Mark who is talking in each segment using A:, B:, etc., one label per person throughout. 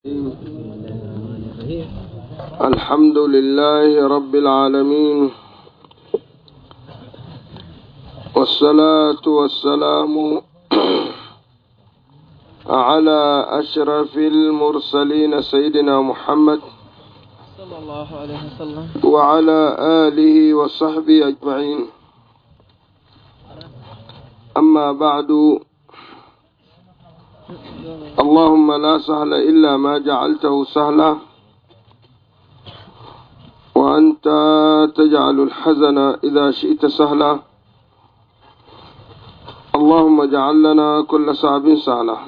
A: الحمد لله رب العالمين، والصلاة والسلام على أشرف المرسلين سيدنا محمد صلى الله عليه وسلم وعلى آله وصحبه أجمعين. أما بعد، اللهم لا سهل إلا ما جعلته سهلا، وأنت تجعل الحزن إذا شئت سهلا. اللهم اجعل لنا كل صعب سهلا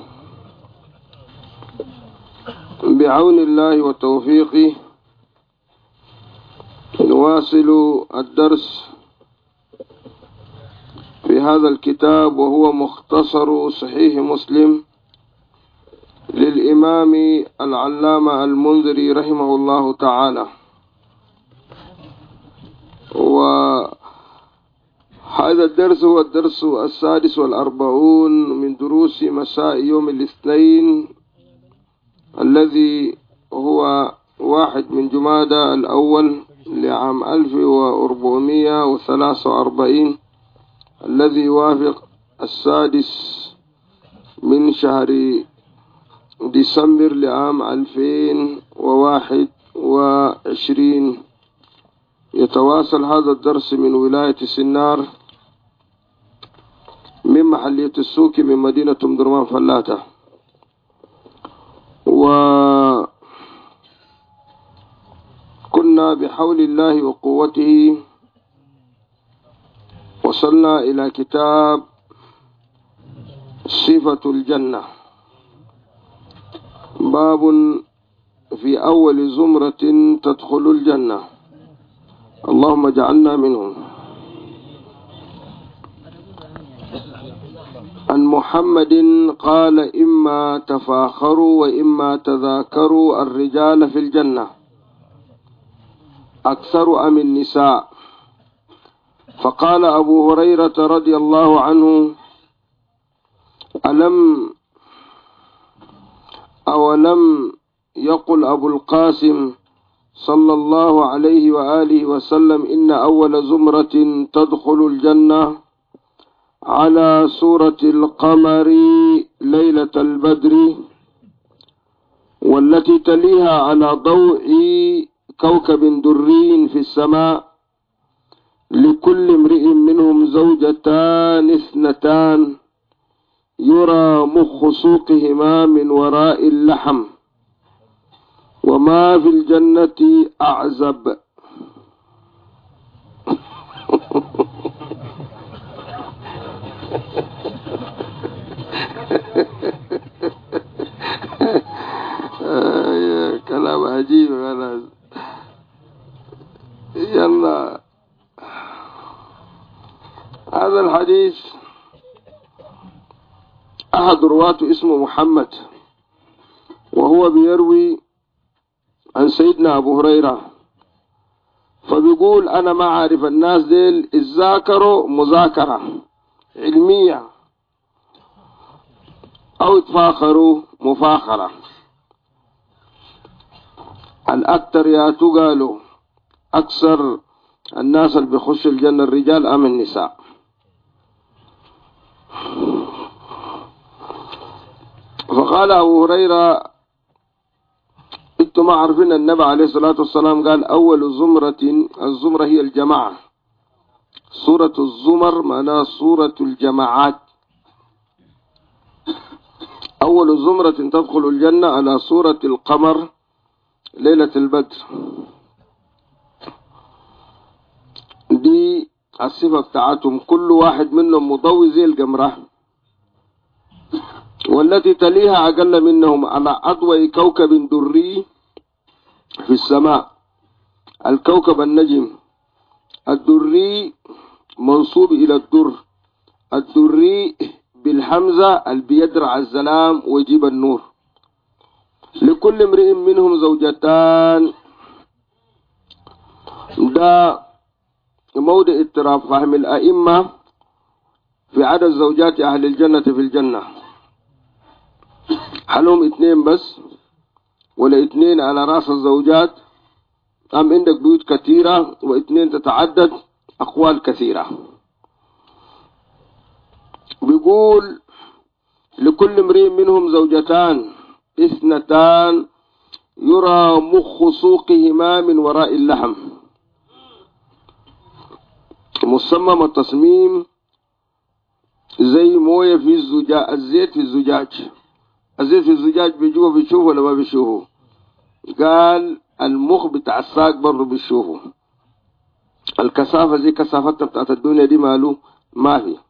A: بعون الله وتوفيقه. نواصل الدرس في هذا الكتاب، وهو مختصر صحيح مسلم للإمام العلامة المنذري رحمه الله تعالى. وهذا الدرس هو الدرس 46 من دروس مساء يوم الاثنين، الذي هو 1 من جمادى الأول لعام 1443، الذي يوافق 6 من شهر ديسمبر لعام 2021. يتواصل هذا الدرس من ولاية سنار، من محلية السوق، من مدينة درمان فلاتة. وكنا بحول الله وقوته وصلنا إلى كتاب صفة الجنة، باب في أول زمرة تدخل الجنة. اللهم اجعلنا منهم. عن محمد قال: إما تفاخروا وإما تذاكروا الرجال في الجنة أكثر أم النساء؟ فقال أبو هريرة رضي الله عنه: أولم يقل أبو القاسم صلى الله عليه وآله وسلم إن أول زمرة تدخل الجنة على سورة القمر ليلة البدر، والتي تليها على ضوء كوكب دري في السماء، لكل امرئ منهم زوجتان 2 يرى مخ سوقهما من وراء اللحم، وما في الجنة أعزب. كلام عجيب. يلا، هذا الحديث أحد رواته اسمه محمد، وهو بيروي عن سيدنا أبو هريرة، فبيقول: أنا ما عارف الناس ديل الذاكروا مذاكرة علمية أو تفاخروا مفاخرة. الأكثر ياتوا قالوا أكثر الناس اللي بيخش الجنة الرجال أم النساء؟ فقال أبو هريرة: انتم ما عارفين النبي عليه الصلاة والسلام قال أول زمرة، الزمرة هي الجماعة. سورة الزمر معناها سورة الجماعات. أول زمرة تدخل الجنة على سورة القمر ليلة البدر. دي الصفة بتاعتهم، كل واحد منهم مضوي زي القمرة، والتي تليها أقل منهم على أضوء كوكب دري في السماء. الكوكب النجم الدري منصوب إلى الدر، الدري بالحمزة اللي بيدرع الزلام ويجيب النور. لكل امرئ منهم زوجتان، ده موضع اضطراب فهم الأئمة في عدد زوجات أهل الجنة في الجنة. هل هم 2 بس، ولا 2 على رأس الزوجات، أم عندك بيوت كثيرة و2 تتعدد، أقوال كثيرة. بيقول لكل امرئ منهم زوجتان 2 يرى مخ سوقهما من وراء اللحم. مصمم التصميم زي مويه في الزجاج، الزيت في الزجاج، الزيت في الزجاج بيجوه بيشوفه ولا ما بيشوفه؟ قال المخ بتاع الساق برضه بيشوفه. الكثافة زي كثافتنا بتاعت الدنيا دي ماله ما في.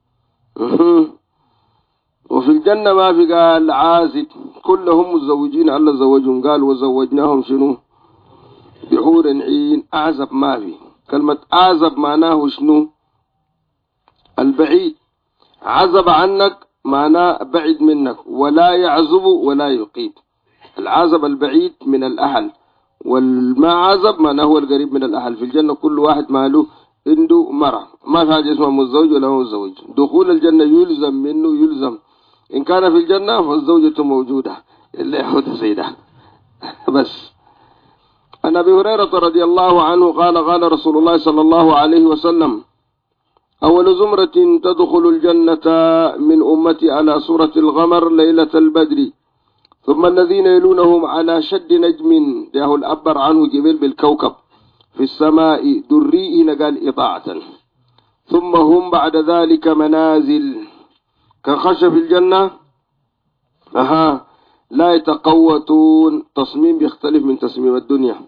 A: وفي الجنة ما في. قال عازب كلهم متزوجين، الله زوجهم. قال وزوجناهم شنو؟ بحور عين. أعزب ما في. كلمة أعزب معناه شنو؟ البعيد. عزب عنك معناه بعيد منك، ولا يعزب ولا يقيب. العزب البعيد من الأهل، والما عزب معناه هو القريب من الأهل. في الجنة كل واحد ماله عنده مرة، ما في حاجة اسمها متزوج ولا هو متزوج. دخول الجنة يلزم منه، يلزم إن كان في الجنة فالزوجة موجودة اللي يحوت سيدة. بس عن أبي هريرة رضي الله عنه قال قال رسول الله صلى الله عليه وسلم: أول زمرة تدخل الجنة من أمتي على صورة الغمر ليلة البدر، ثم الذين يلونهم على شد نجم ده الأبر عنه جبل بالكوكب في السماء دري نقال إطاعة، ثم هم بعد ذلك منازل كخشب الجنة لا يتقوتون. تصميم بيختلف من تصميم الدنيا.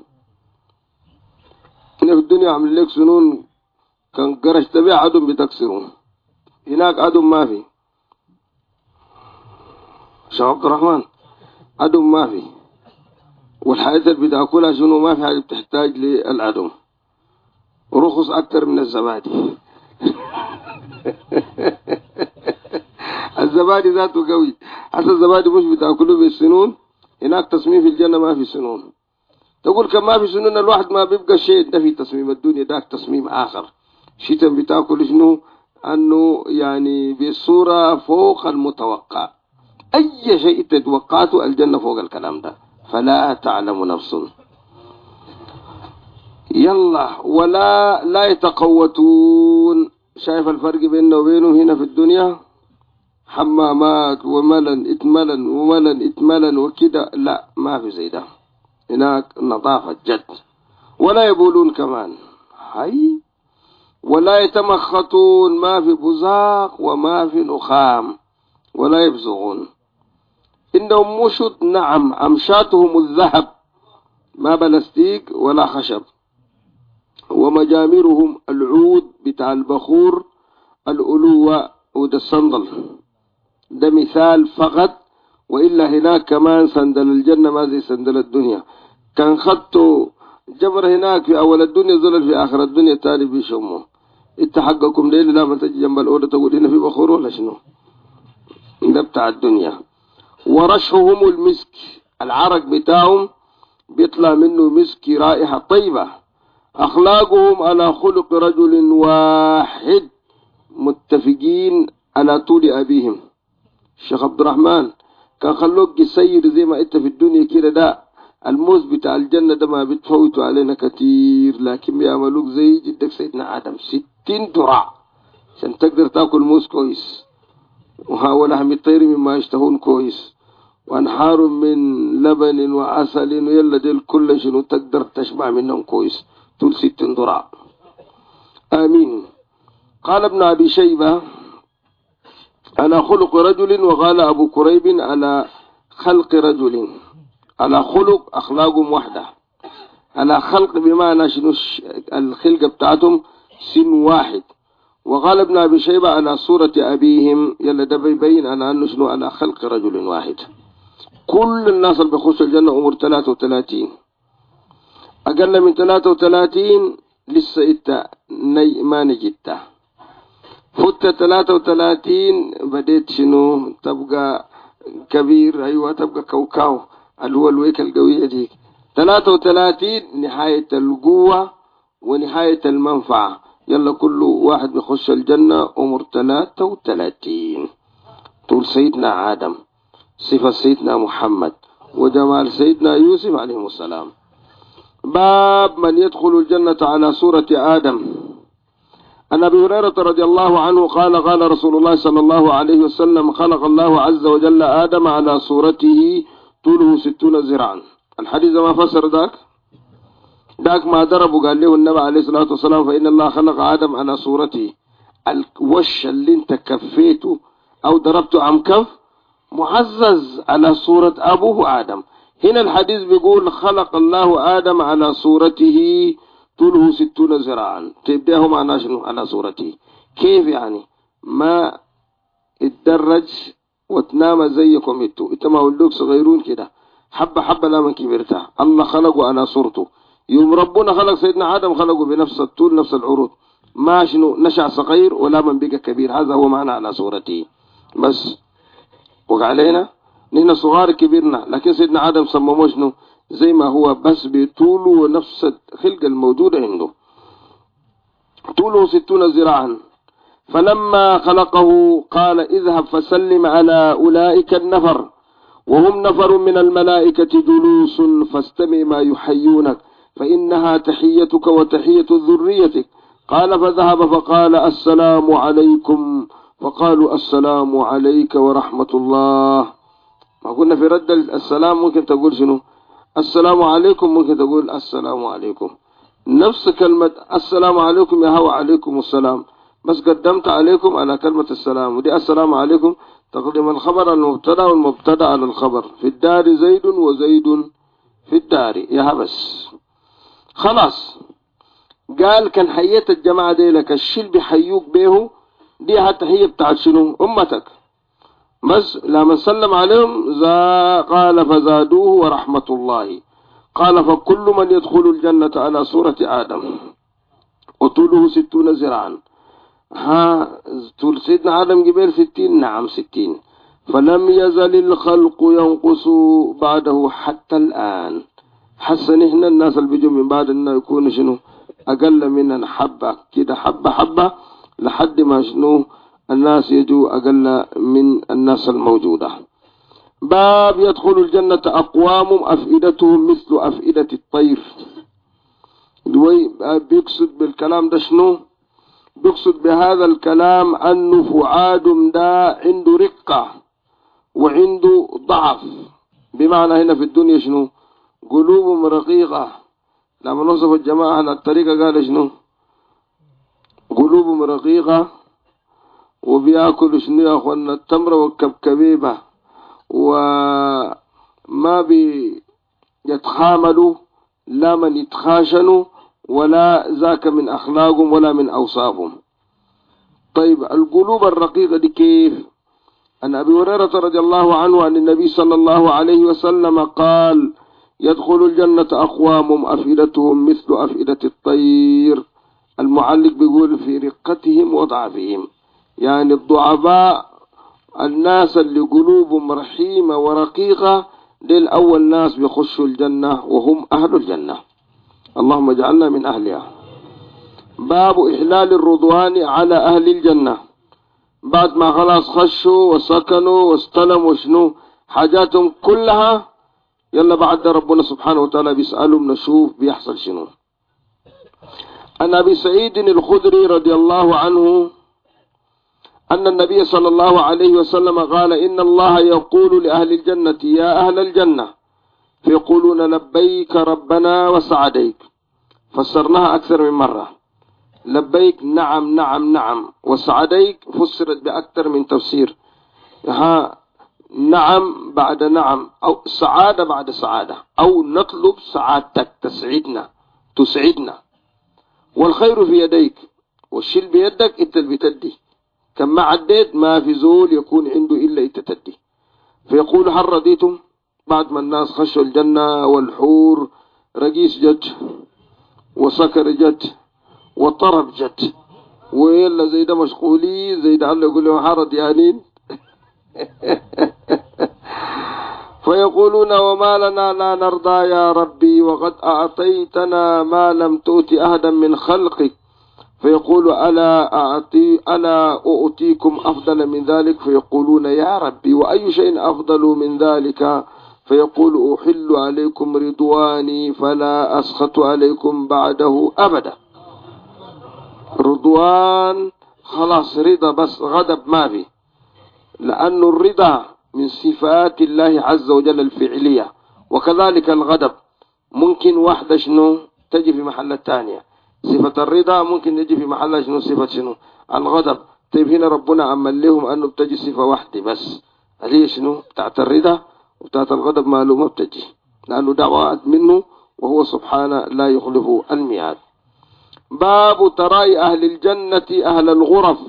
A: هنا في الدنيا عمل لك سنون كان قرش تبيع عدم بتكسرون، هناك عدم ما في. شيخ عبد الرحمن عدم ما في، والحياة اللي بتاكلها شنو ما في حاجة بتحتاج للعدم، ورخص أكتر من الزبادي. الزبادي ذاته قوي، حتى الزبادي مش بتاكله بالسنون. هناك تصميم في الجنة ما في سنون. تقول كم ما في سنون الواحد ما بيبقى شيء. ده في تصميم الدنيا، ده تصميم آخر. شيء بتاكل شنو أنه يعني بصورة فوق المتوقع. أي شيء تتوقعته الجنة فوق الكلام ده. فلا تعلم نفس. يلا ولا لا يتقوتون. شايف الفرق بيننا وبينهم هنا في الدنيا؟ حمامات وملن اتملن وملن اتملن وكده، لا ما في زي ده. هناك نظافة جد. ولا يبولون كمان، هاي ولا يتمخطون، ما في بزاق وما في نخام، ولا يبزغون. إنهم مشط، نعم أمشاتهم الذهب، ما بلاستيك ولا خشب. ومجامرهم العود بتاع البخور، الألوة عود الصندل، ده مثال فقط. وإلا هناك كمان صندل الجنة ما زي صندل الدنيا. كان خدتوا جمر هناك في أول الدنيا زلل في آخر الدنيا تاني بيشمه. انت حقكم ليلة لما تجي جنب الأولى تقول هنا في بخور ولا شنو؟ ده بتاع الدنيا. ورشهم المسك، العرق بتاعهم بيطلع منه مسك، رائحة طيبة. أخلاقهم على خلق رجل واحد، متفقين على طول أبيهم. الشيخ عبد الرحمن كان خلوك يسير زي ما انت في الدنيا كده. ده الموز بتاع الجنة ده ما بتفوتوا علينا كتير، لكن بيعملوك زي جدك سيدنا آدم 60 ذراع عشان تقدر تاكل موز كويس، ولحم الطير مما يشتهون كويس، وانحار من لبن وعسل، ويلا ديل كل شنو تقدر تشبع منهم كويس طول 60 ذراع. آمين. قال ابن أبي شيبة على خلق رجل، وقال أبو كريب على خلق رجل. على خلق أخلاقهم وحدة، على خلق بمعنى شنو الخلقة بتاعتهم سن واحد. وقال ابن أبي شيبة على صورة أبيهم، يلا ده بيبين على أنه شنو على خلق رجل واحد. كل الناس اللي بيخشوا الجنة عمر 33، أقل من 33 لسه إنت ما نجدته. فت 33 بديت شنو تبقى كبير، أيوة تبقى كوكاو اللي هو الويك القوية دي. 33 نهاية القوة ونهاية المنفعة. يلا كل واحد بيخش الجنة عمر 33. طول سيدنا آدم، صفة سيدنا محمد، وجمال سيدنا يوسف عليه السلام. باب من يدخل الجنة على صورة آدم. عن أبي هريرة رضي الله عنه قال قال رسول الله صلى الله عليه وسلم خلق الله عز وجل آدم على صورته طوله 60 ذراعا. الحديث ما فسر ذاك ما ضرب وقال له النبي عليه الصلاة والسلام فإن الله خلق آدم على صورته. الوش اللي انت كفيته أو ضربته عم كف معزز على صورة أبوه آدم. هنا الحديث بيقول خلق الله آدم على صورته طوله 60 ذراعا. تبدأه معناه شنو على صورته؟ كيف يعني؟ ما اتدرج وتنام زيكم انتوا ما ولوك صغيرون كده حبة حبة لا من كبرتها. الله خلقه على صورته. يوم ربنا خلق سيدنا آدم خلقه بنفس الطول نفس العروض. ما شنو نشأ صغير ولا من بقى كبير. هذا هو معنى على صورته. بس وقع علينا نحن صغار كبرنا لكن سيدنا آدم صممه شنو زي ما هو بس بطوله ونفس الخلقة الموجودة عنده. طوله 60 ذراعا. فلما خلقه قال اذهب فسلم على أولئك النفر وهم نفر من الملائكة جلوس فاستمع ما يحيونك فإنها تحيتك وتحية ذريتك. قال فذهب فقال السلام عليكم فقالوا السلام عليك ورحمة الله. ما قلنا في رد السلام ممكن تقول شنو السلام عليكم ممكن تقول السلام عليكم. نفس كلمة السلام عليكم يا هو عليكم السلام بس قدمت عليكم على كلمة السلام. ودي السلام عليكم تقدم الخبر المبتدا والمبتدا على الخبر. في الدار زيد وزيد في الدار يا بس خلاص. قال كان حيات الجماعة دي لك الشل بحيوك بيه دي حتى هي بتاعت شنو أمتك. بس لما سلم عليهم قال فزادوه ورحمة الله. قال فكل من يدخل الجنة على صورة آدم وطوله 60 ذراعا. طول سيدنا آدم قبل 60 نعم 60. فلم يزل الخلق ينقص بعده حتى الآن. حسن احنا الناس اللي بيجوا من بعد انه يكون شنو اقل من حبة كده حبة حبة لحد ما شنو الناس يجوا اقل من الناس الموجودة. باب يدخل الجنة اقوام افئدتهم مثل افئدة الطير. بيقصد بالكلام ده شنو؟ بيقصد بهذا الكلام انه فؤاد ده عنده رقة وعنده ضعف. بمعنى هنا في الدنيا شنو قلوبهم رقيقة. لما نوصف الجماعة على الطريقة قال شنو قلوبهم رقيقة وبيأكلوا شنو يا أخوانا التمرة والكبكبيبة وما بيتخاملوا لا من يتخاشنوا ولا ذاك من أخلاقهم ولا من أوصافهم. طيب القلوب الرقيقة دي كيف؟ عن أبي هريرة رضي الله عنه عن النبي صلى الله عليه وسلم قال يدخل الجنة أقوام أفئدتهم مثل أفئدة الطير. المعلق بيقول في رقتهم وضعفهم يعني الضعفاء الناس اللي قلوبهم رحيمة ورقيقة ديل أول ناس بيخشوا الجنة وهم أهل الجنة. اللهم اجعلنا من أهلها. باب إحلال الرضوان على أهل الجنة. بعد ما خلاص خشوا وسكنوا واستلموا شنو حاجاتهم كلها يلا بعد ربنا سبحانه وتعالى بيسألهم نشوف بيحصل شنو. عن أبي سعيد الخدري رضي الله عنه أن النبي صلى الله عليه وسلم قال إن الله يقول لأهل الجنة يا أهل الجنة فيقولون لبيك ربنا وسعديك. فسرناها أكثر من مرة. لبيك نعم نعم نعم وسعديك فسرت بأكثر من تفسير. نعم بعد نعم أو سعادة بعد سعادة أو نطلب سعادتك تسعدنا والخير في يديك والشيل بيدك انت اللي بتدي. كما عديت ما في زول يكون عنده إلا انت تدي. فيقول هل رضيتم؟ بعد ما الناس خشوا الجنة والحور رقيس جد وسكر جد وطرب جد ويلا زي ده مشغولين زي ده الله يقول لهم حرد يانين فيقولون وما لنا لا نرضى يا ربي وقد أعطيتنا ما لم تؤت أحدا من خلقك. فيقول ألا أؤتيكم أفضل من ذلك؟ فيقولون يا ربي وأي شيء أفضل من ذلك؟ فيقول أحل عليكم رضواني فلا أسخط عليكم بعده أبدا. رضوان خلاص رضا، بس غضب ما في، لأن الرضا من صفات الله عز وجل الفعلية، وكذلك الغضب ممكن واحدة شنو تجي في محل الثانية. صفة الرضا ممكن تجي في محل شنو صفة شنو الغضب. طيب هنا ربنا عمل لهم أنه بتجي صفة واحدة بس، هذه شنو بتاعت الرضا، وبتاعت الغضب معلومة بتجي، لأنه دعوة منه وهو سبحانه لا يخلف الميعاد. باب تراي أهل الجنة أهل الغرف.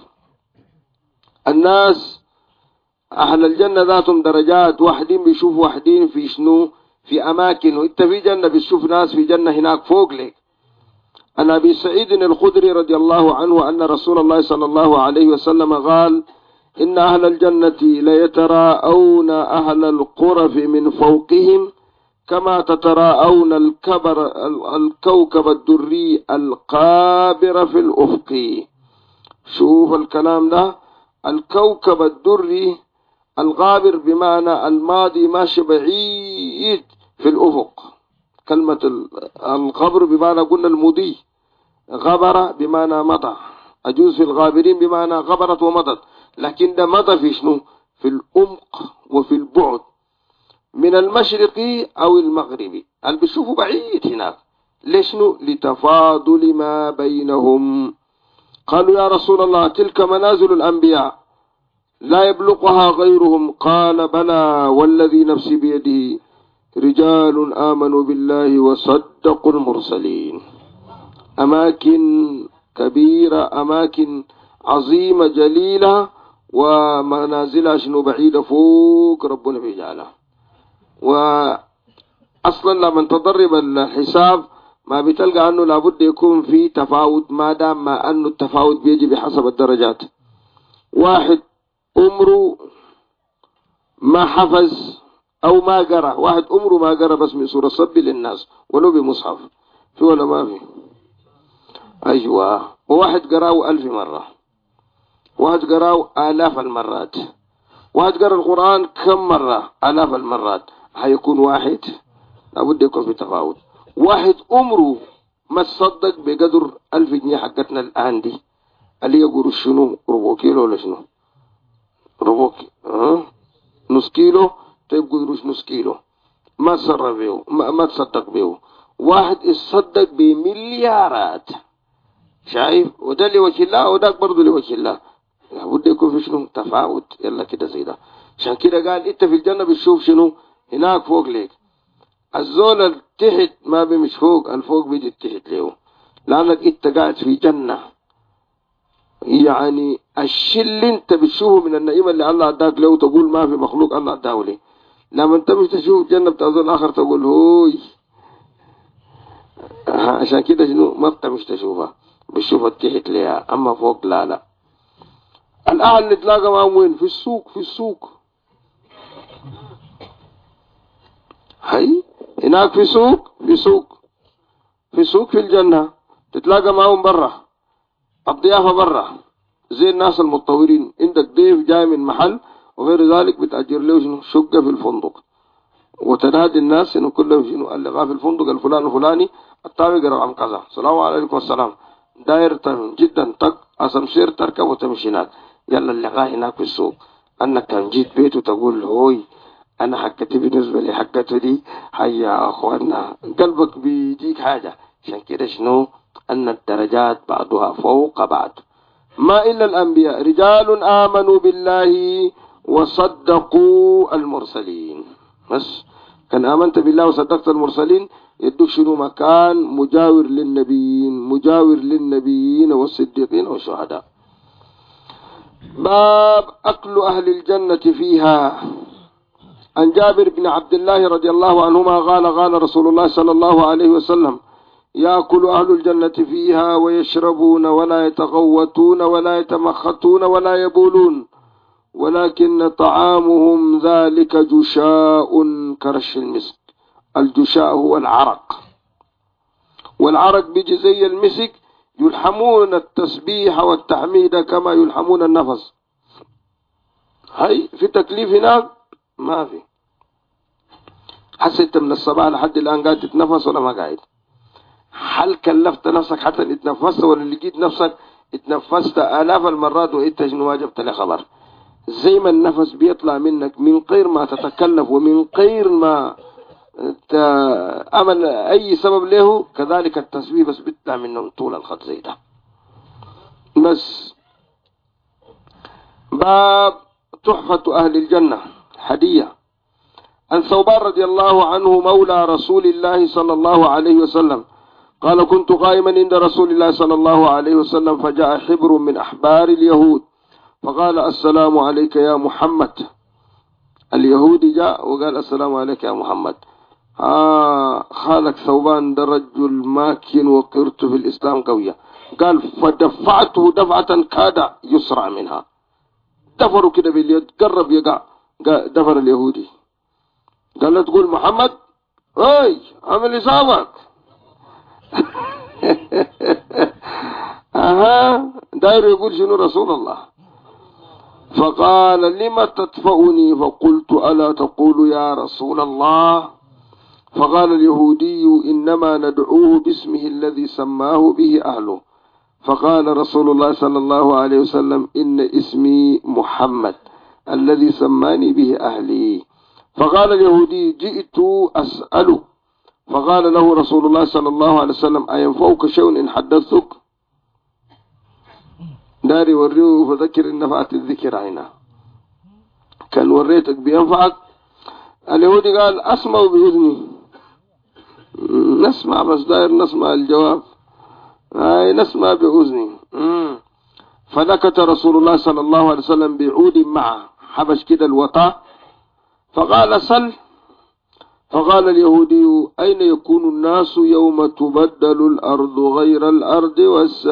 A: الناس أهل الجنة ذاتهم درجات، واحدين بيشوفوا واحدين في شنو في أماكن، وإنت في جنة بتشوف ناس في جنة هناك فوق لك. عن أبي سعيد الخدري رضي الله عنه أن رسول الله صلى الله عليه وسلم قال: إن أهل الجنة ليتراءون أهل الغرف من فوقهم كما تتراءون الكوكب الدري القابر في الأفق. شوف الكلام ده، الكوكب الدري الغابر بمعنى الماضي ماشي بعيد في الأفق. كلمة الغبر بمعنى قلنا المضي، غبر بمعنى مضى، أجوز في الغابرين بمعنى غبرت ومضت، لكن ده مضى في شنو في الأمق وفي البعد من المشرقي أو المغربي، اللي بيشوفوا بعيد هناك. ليش نو؟ لتفاضل ما بينهم. قالوا يا رسول الله تلك منازل الأنبياء لا يبلغها غيرهم. قال بلى والذي نفسي بيده رجال آمنوا بالله وصدقوا المرسلين. أماكن كبيرة، أماكن عظيمة جليلة، ومنازلها شنو بعيدة فوق ربنا بيجعلها. وأصلا لما تضرب الحساب ما بتلقى أنه لابد يكون في تفاوت، ما دام ما أنه التفاوت بيجي بحسب الدرجات. واحد عمره ما حفظ أو ما قرأ، واحد عمره ما قرأ بس من سورة صب للناس ولو بمصحف، في ولا ما في؟ أيوة. وواحد قرأه 1000 مرة، واحد قرأه آلاف المرات، واحد قرأ القرآن كم مرة؟ آلاف المرات. هيكون واحد لابد يكون في تفاوت. واحد عمره ما تصدق بقدر 1000 جنيه حقتنا الآن دي، اللي يقولوا شنو ربع كيلو ولا شنو ربع نص كيلو. طيب قدروش نص كيلو ما تصرف بيه، ما تصدق بيه. واحد يصدق بمليارات، شايف؟ وده لوجه الله وده برضه لوجه الله. لابد يكون في شنو تفاوت. يلا كده زي ده. عشان كده قال انت في الجنة بتشوف شنو هناك فوق ليك. الزول التحت ما بيمش فوق، الفوق بيجي التحت له، لانك انت قاعد في جنة. يعني الشيء اللي انت بتشوفه من النعيمة اللي الله اداك له تقول ما في مخلوق الله اداه لي. لما انت مش تشوف جنة بتاع زول اخر تقول هوي. عشان كده شنو ما انت مش تشوفها، بتشوف التحت ليها، اما فوق لا لا. الأهل نتلاقى معهم وين؟ في السوق. في السوق هاي هناك في سوق، في سوق، في سوق في الجنة تتلاقى معهم برا، الضيافة برا زي الناس المتطورين. عندك ضيف جاي من محل وغير ذلك بتأجر له شنو شقة في الفندق، وتنادي الناس انه كلهم شنو اللي في الفندق الفلاني الفلاني الطابق رقم كذا، السلام عليكم السلام، داير جدا تك اسمسير تركب وتمشي هناك. يلا اللقاء هناك في السوق. انك كان جيت بيته تقول هوي انا حكتي بالنسبة لي حكته دي هيا اخوانا، قلبك بيجيك حاجة. عشان كده شنو ان الدرجات بعضها فوق بعض. ما إلا الأنبياء رجال آمنوا بالله وصدقوا المرسلين. بس كان آمنت بالله وصدقت المرسلين يدوك شنو مكان مجاور للنبيين، مجاور للنبيين والصديقين والشهداء. باب أكل أهل الجنة فيها. عن جابر بن عبد الله رضي الله عنهما قال قال رسول الله صلى الله عليه وسلم: يأكل أهل الجنة فيها ويشربون ولا يتغوتون ولا يتمخطون ولا يبولون، ولكن طعامهم ذلك جشاء كرش المسك. الجشاء هو العرق، والعرق بيجي زي المسك. يلحمون التسبيح والتحميد كما يلحمون النفس. هاي في تكليف هناك ما في. حسيت من الصباح لحد الآن قاعد تتنفس ولا ما قاعد؟ هل كلفت نفسك حتى تتنفست ولا لقيت نفسك اتنفست آلاف المرات وإنت شنو ما جبت لي خبر؟ زي ما النفس بيطلع منك من غير ما تتكلف ومن غير ما تعمل أي سبب له، كذلك التسبيح بس بيطلع منه طول الخط زي ده. بس باب تحفة أهل الجنة هدية. عن ثوبان رضي الله عنه مولى رسول الله صلى الله عليه وسلم قال كنت قائما عند رسول الله صلى الله عليه وسلم فجاء حبر من أحبار اليهود فقال السلام عليك يا محمد. اليهودي جاء وقال السلام عليك يا محمد. خالك ثوبان ده رجل ماكن وقرت في الإسلام قوية. قال فدفعته دفعة كاد يسرع منها، دفروا كده باليد قرب يقع، دفر اليهودي. قال له تقول محمد اي عمل إصابك. داير يقول شنو رسول الله. فقال لما تدفعني فقلت ألا تقول يا رسول الله. فقال اليهودي إنما ندعوه باسمه الذي سماه به أهله. فقال رسول الله صلى الله عليه وسلم إن اسمي محمد الذي سماني به أهلي. فقال اليهودي جئت أسأله. فقال له رسول الله صلى الله عليه وسلم أينفعك شيء إن حدثتك؟ داري وريه فذكر إن نفعت الذكر عينا. كان وريتك بينفعك. اليهودي قال أسمع بإذني، نسمع بس داير نسمع الجواب، نسمع بأذني. فنكت رسول الله صلى الله عليه وسلم بعود معه، حبش كده الوطاء. فقال سل. فقال اليهودي أين يكون الناس يوم تبدل الأرض غير الأرض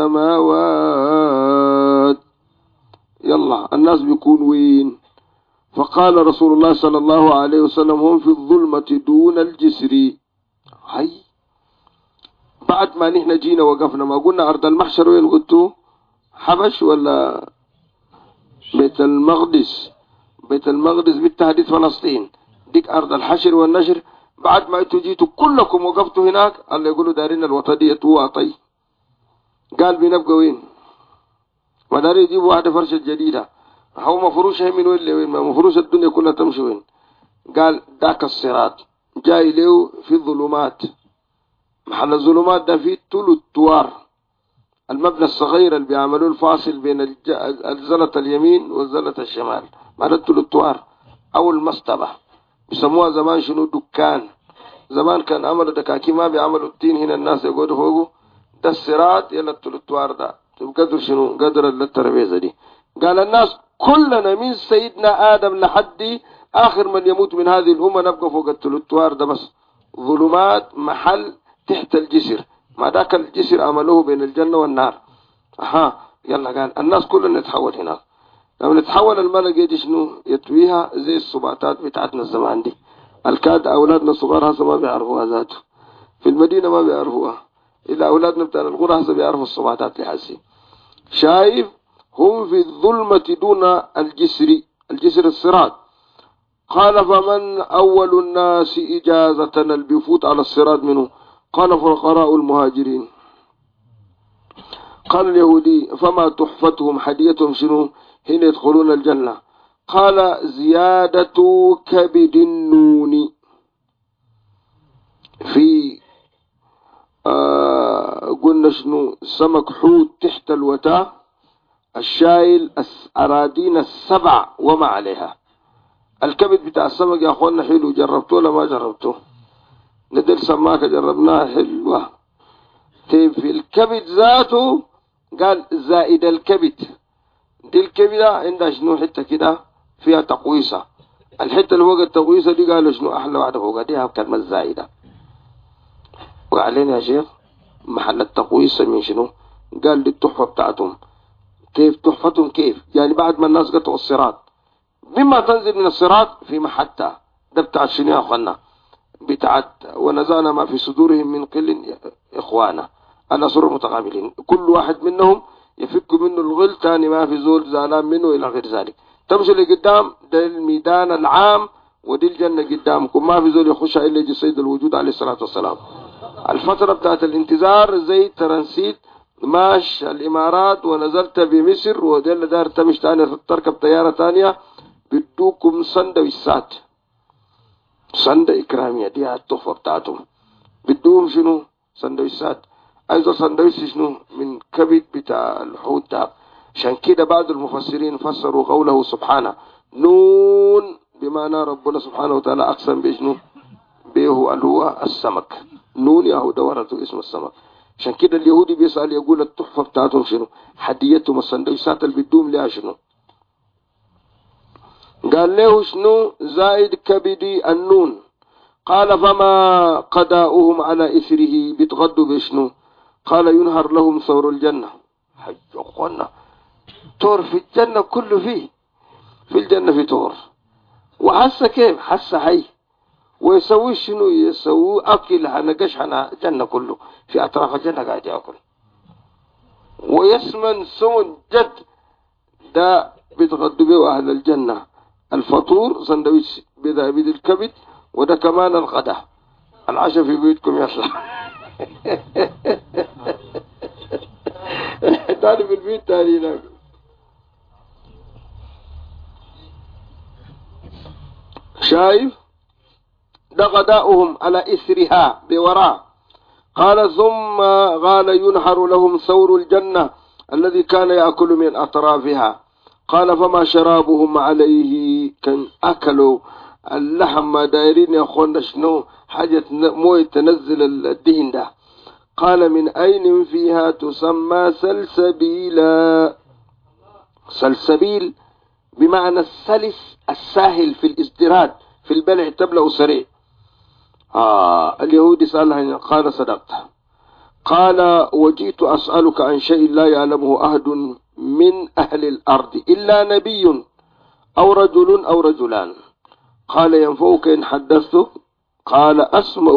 A: والسماوات؟ يلا الناس بيكون وين؟ فقال رسول الله صلى الله عليه وسلم هم في الظلمة دون الجسر. هاي بعد ما نحن جينا وقفنا ما قلنا أرض المحشر وين قلتوا؟ حبش ولا بيت المقدس؟ بيت المقدس بالتحديد فلسطين، ديك أرض الحشر والنشر. بعد ما انتوا جيتوا كلكم وقفتوا هناك، الله يقولوا دارين الوطنية واطي. قال بنبقى وين؟ ما داري يجيبوا واحدة فرشة جديدة، هو مفروشة من وين لوين؟ ما مفروشة الدنيا كلها تمشي وين؟ قال ذاك الصراط جاي له في الظلمات. محل الظلمات ده فيه طول التوار، المبنى الصغير اللي بيعملوه الفاصل بين الزلة اليمين والزلة الشمال، معناته طول التوار او المصطبة بيسموها زمان شنو دكان. زمان كان عملوا دكاكي ما بيعملوا التين هنا الناس يقعدوا فوقه، ده الصراط يلا طول التوار ده قدر شنو قدر الترابيزة دي. قال الناس كلنا من سيدنا آدم لحد آخر من يموت من هذه الأمة نبقى فوق التوار ده، بس ظلمات محل تحت الجسر، ما ذاك الجسر عملوه بين الجنة والنار. يلا قال الناس كلنا نتحول هناك. لما نتحول الملك يجي شنو يطويها زي الصباطات بتاعتنا الزمان دي. الكاد أولادنا الصغار هسه ما بيعرفوها ذاته، في المدينة ما بيعرفوها، إلا أولادنا بتاع القرى هسه بيعرفوا الصباطات لحسي. شايف هم في الظلمة دون الجسر، الجسر الصراط. قال فمن أول الناس إجازة البفوت على الصراط منه؟ قال فقراء المهاجرين. قال اليهودي فما تحفتهم حديتهم شنو حين يدخلون الجنة؟ قال زيادة كبد النون في قلنا شنو سمك حوت تحت الوتاء الشايل أراضين السبع وما عليها. الكبد بتاع السمك يا أخوانا حلو، جربتوه ولا ما جربتوه؟ ندل سماكة جربناها حلوة. طيب في الكبد ذاته قال زائد الكبد دي الكبدة عندها شنو حتة كده فيها تقويصة، الحتة اللي فوق التقويصة دي قالوا شنو أحلى واحدة فوق ديها كلمة زائدة. وعلينا يا شيخ محل التقويصة من شنو؟ قال دي التحفة بتاعتهم. كيف تحفتهم؟ كيف يعني بعد ما الناس قطعوا الصراط مما تنزل من الصراط في محتة ده بتاعت شنو يا أخوانا؟ بتاعت ونزعنا ما في صدورهم من قل إخوانا على سرر متقابلين، كل واحد منهم يفك منه الغل، تاني ما في زول زعلان منه إلى غير ذلك. تمشي لقدام ده الميدان العام ودي الجنة قدامكم، ما في زول يخشها إلا يجي سيد الوجود عليه الصلاة والسلام. الفترة بتاعت الانتظار زي ترانسيت، ماش الإمارات ونزلت بمصر وديل دار تمش تاني تركب طيارة تانية، بدوكم سندويسات، سند إكرامية دي التحفة بتاعتهم. بدوهم شنو؟ سندويسات. أيضا سندويس شنو؟ من كبد بتاع الحوت ده. عشان كده بعض المفسرين فسروا قوله سبحانه نون بمعنى ربنا سبحانه وتعالى أقسم بشنو؟ به اللي هو السمك. نون يهود ورثوا اسم السمك. عشان كده اليهودي بيسأل يقول التحفة بتاعتهم شنو؟ هديتهم السندويسات اللي بدوم لها شنو؟ قال له شنو؟ زائد كبدي النون. قال فما قداؤهم على إثره، بيتغدوا بشنو؟ قال ينهر لهم ثور الجنة. حي أخوانا، تور في الجنة كله فيه، في الجنة في تور. وحس كيف؟ حس حي. ويسوي شنو؟ يسوي أكل هنقش هنا الجنة كله في أطراف الجنة قاعد يأكل. ويسمن سمن جد ده بيتغدوا به أهل الجنة. الفطور سندويش بذابيد الكبد، وده كمان الغداء. العشاء في بيتكم يطلع. تاني في البيت تاني هناك. شايف؟ ده غداؤهم على إثرها بوراء. قال ثم قال ينحر لهم ثور الجنة الذي كان يأكل من أطرافها. قال فما شرابهم عليه، كان أكلوا اللحم ما دايرين يا أخوانا شنو؟ حاجة موية تنزل الدهن ده. قال من أين فيها تسمى سلسبيلا. سلسبيل بمعنى السلس الساهل في الازدراد، في البلع تبلع سريع. اليهودي سألها قال صدقت. قال وجئت أسألك عن شيء لا يعلمه أحد من أهل الأرض إلا نبي أو رجل أو رجلان. قال ينفوك إن حدثتك؟ قال أسمع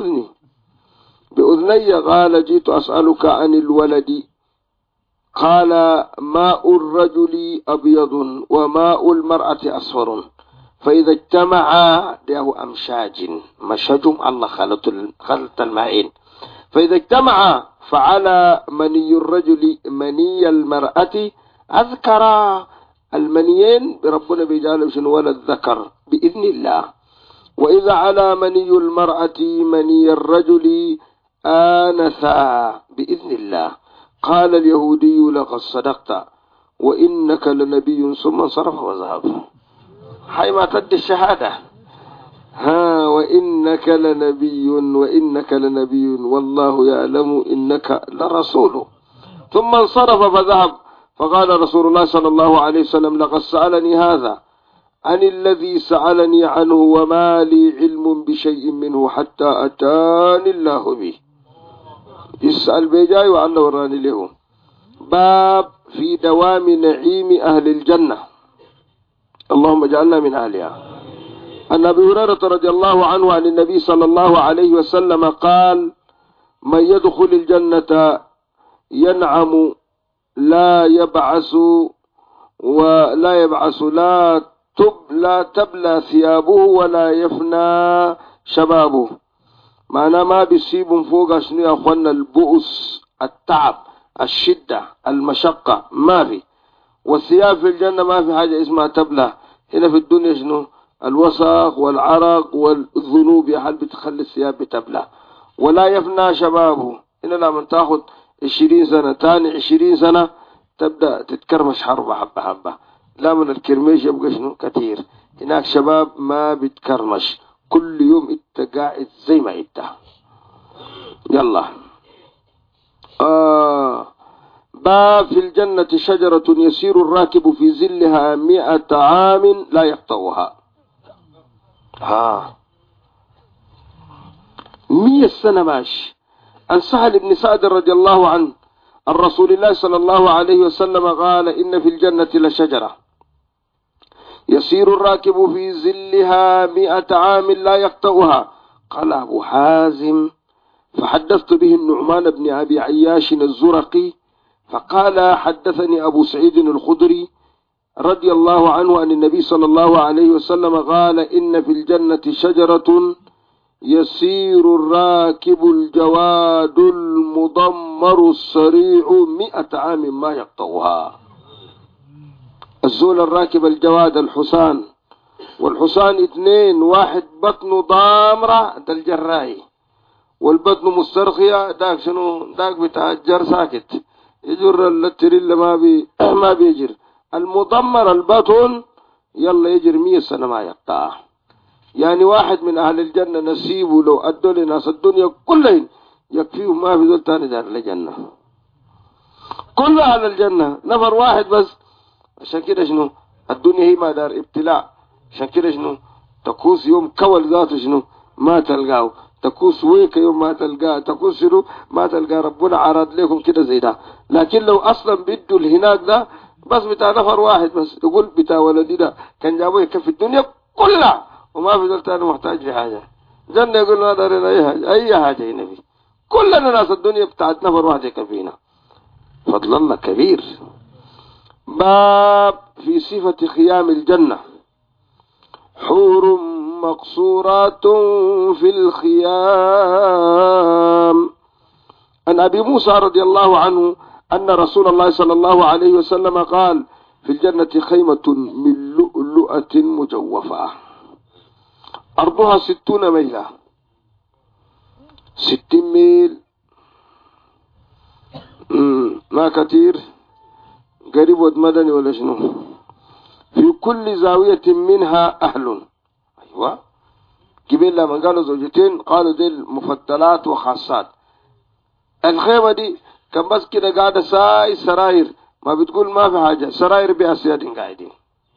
A: بأذني. قال جئت أسألك عن الولد. قال ماء الرجل أبيض وماء المرأة أصفر، فإذا اجتمعا له أمشاج مشج الله خلط المائين، فإذا اجتمعا فعلى مني الرجل مني المرأة أذكر. المنيين بربنا بيجعله شنو؟ ولد ذكر بإذن الله. وإذا على مني المرأة مني الرجل آنثا بإذن الله. قال اليهودي لقد صدقت وإنك لنبي، ثم انصرف وذهب. حي ما تدي الشهادة. وإنك لنبي والله يعلم إنك لرسول. ثم انصرف فذهب. فقال رسول الله صلى الله عليه وسلم لقد سألني هذا عن الذي سألني عنه وما لي علم بشيء منه حتى أتاني الله به. يسأل بيجاي وعنه وراني له. باب في دوام نعيم أهل الجنة، اللهم اجعلنا من أهلها. عن أبي هريرة رضي الله عنه عن النبي صلى الله عليه وسلم قال من يدخل الجنة ينعم لا يبعث لا تبلى ثيابه ولا يفنى شبابه. معناه ما بيصيب فوق شنو يا اخوانا؟ البؤس، التعب، الشدة، المشقة ما في. والثياب في الجنة ما في حاجة اسمها تبلى. هنا في الدنيا شنو؟ الوسخ والعرق والذنوب يا حال بتخلي الثياب بتبلى. ولا يفنى شبابه. هنا لما تاخد 20 سنة تاني 20 سنة تبدأ تتكرمش حربة حبة حبة. لا من الكرميش يبقى شنو؟ كتير. هناك شباب ما بتكرمش، كل يوم انت قاعد زي ما انت. يلا. باب في الجنة شجرة يسير الراكب في ظلها 100 عام لا يقطعها. 100 سنة ماشي. عن سهل بن سعد رضي الله عنه عن رسول الله صلى الله عليه وسلم قال إن في الجنة لشجرة يسير الراكب في ظلها 100 عام لا يقطعها. قال أبو حازم فحدثت به النعمان بن أبي عياش الزرقي، فقال حدثني أبو سعيد الخدري رضي الله عنه أن النبي صلى الله عليه وسلم قال إن في الجنة شجرة يسير الراكب الجواد المضمر السريع 100 عام ما يقطعها. الزول الراكب الجواد الحصان، والحصان 2، واحد بطنه ضامرة ده الجراي، والبطن مسترخية داك شنو داك بتاع الجر ساكت يجر التريل ما بيجر. المضمر البطن يلا يجر 100 سنة ما يقطع. يعني واحد من أهل الجنة نسيبه لو أدوا لناس الدنيا كلهم يكفيهم ما في ذول تاني دار الجنة، كل أهل الجنة نفر واحد بس. عشان كده شنو الدنيا هي ما دار ابتلاء. عشان كده شنو تكوس يوم كول ذاته شنو ما تلقاه، تكوس ويك يوم ما تلقاه، تكوس شنو ما تلقاه. ربنا عرض لكم كده زي ده. لكن لو أصلا بدوا الهناك ده بس بتاع نفر واحد بس، يقول بتاع ولدي ده كان جابوه يكفي الدنيا كلها وما في ذلك أنا محتاج في حاجة. جنة يقول ما دارين أي حاجة يا نبي، كلنا ناس الدنيا بتاعت نفر واحد يكفينا. فضل الله كبير. باب في صفة خيام الجنة. حور مقصورات في الخيام. عن أبي موسى رضي الله عنه أن رسول الله صلى الله عليه وسلم قال في الجنة خيمة من لؤلؤة مجوفة أرضها 60 ميلا، 60 ميل ما كتير، قريب ود مدني ولا شنو. في كل زاوية منها أهل. أيوة قبل لما قالوا زوجتين قالوا دي المفضلات وخاصات. الخيمة دي كان بس كده قاعدة سراير، ما بتقول ما في حاجة، سراير بأسياد قاعدين.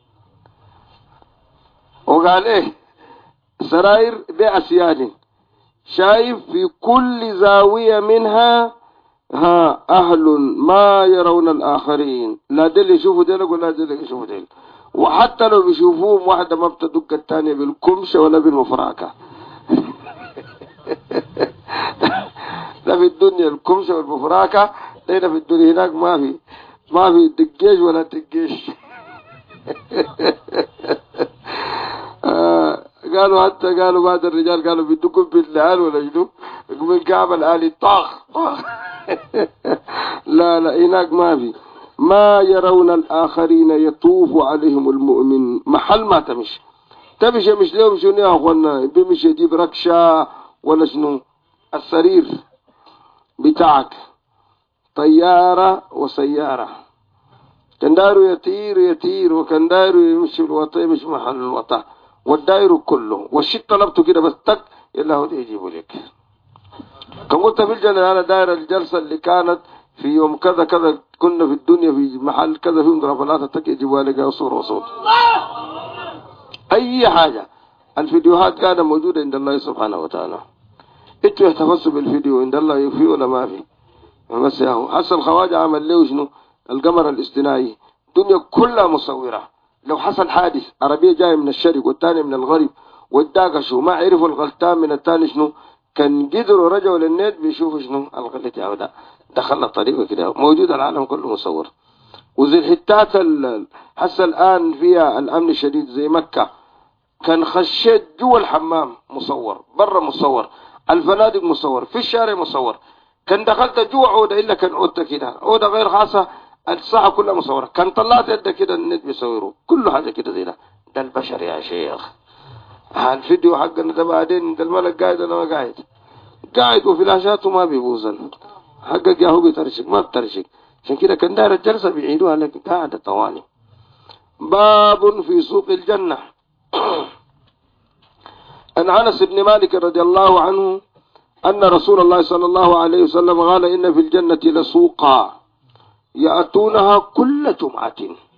A: وقال ايه سراير بأسياد. شايف في كل زاوية منها أهل ما يرون الآخرين، لا دل يشوفوا ديل ولا دل يشوفوا ديل. وحتى لو بيشوفوهم واحدة ما بتدق الثانية بالكمشة ولا بالمفراكة. ده في الدنيا الكمشة والمفراكة، لينا في الدنيا هناك ما في دقيش ولا تقيش. قالوا بعد الرجال قالوا بدكم بالليل ولا شنو، من كعب الآلي طاخ. لا هناك ما يرون الآخرين يطوف عليهم المؤمن محل ما تمشي مش لهم شنو يا أخوانا، بيمشي يجيب ركشة ولا شنو، السرير بتاعك طيارة وسيارة، كان دايره يطير وكان دايره يمشي الوطا يمشي محل الوطا والداير كله. والشيء طلبته كده بس تك إلا هو يجيبه لك. كان قلت في الجنة أنا داير الجلسة اللي كانت في يوم كذا كذا كنا في الدنيا في محل كذا في مدرفلات تك يجيبوا لك صورة وصوت أي حاجة. الفيديوهات كانت موجودة عند الله سبحانه وتعالى. انتوا يحتفظوا بالفيديو عند الله يفيه ولا ما في؟ بس ياهو حسن الخواجة عمل له شنو القمر الاصطناعي، الدنيا كلها مصورة. لو حصل حادث عربية جاية من الشرق والثاني من الغرب واتداقشوا ما عرفوا الغلطان من الثاني شنو، كان قدروا رجعوا للنت بيشوفوا شنو الغلط يا ده دخلنا الطريق كده موجود، العالم كله مصور. وزي الحتات حس الآن فيها الأمن الشديد زي مكة، كان خشيت جوا الحمام مصور، برا مصور، الفنادق مصور، في الشارع مصور. كان دخلت جوا عودة إلا كان عودة كده عودة غير خاصة، الساعة كلها مصورة. كان طلعت يدك كده النت بيصوروا كل حاجة كده زي ده. ده البشر يا شيخ. الفيديو حقنا ده بعدين ده الملك قاعد أنا ما قاعد وفلاشاته ما بيبوزن حقك يا هو بيترشك ما بترشك. عشان كده كان داير الجلسة بيعيدوها لك قاعدة طوالي. باب في سوق الجنة. عن أنس بن مالك رضي الله عنه أن رسول الله صلى الله عليه وسلم قال إن في الجنة لسوقا يأتونها كل جمعة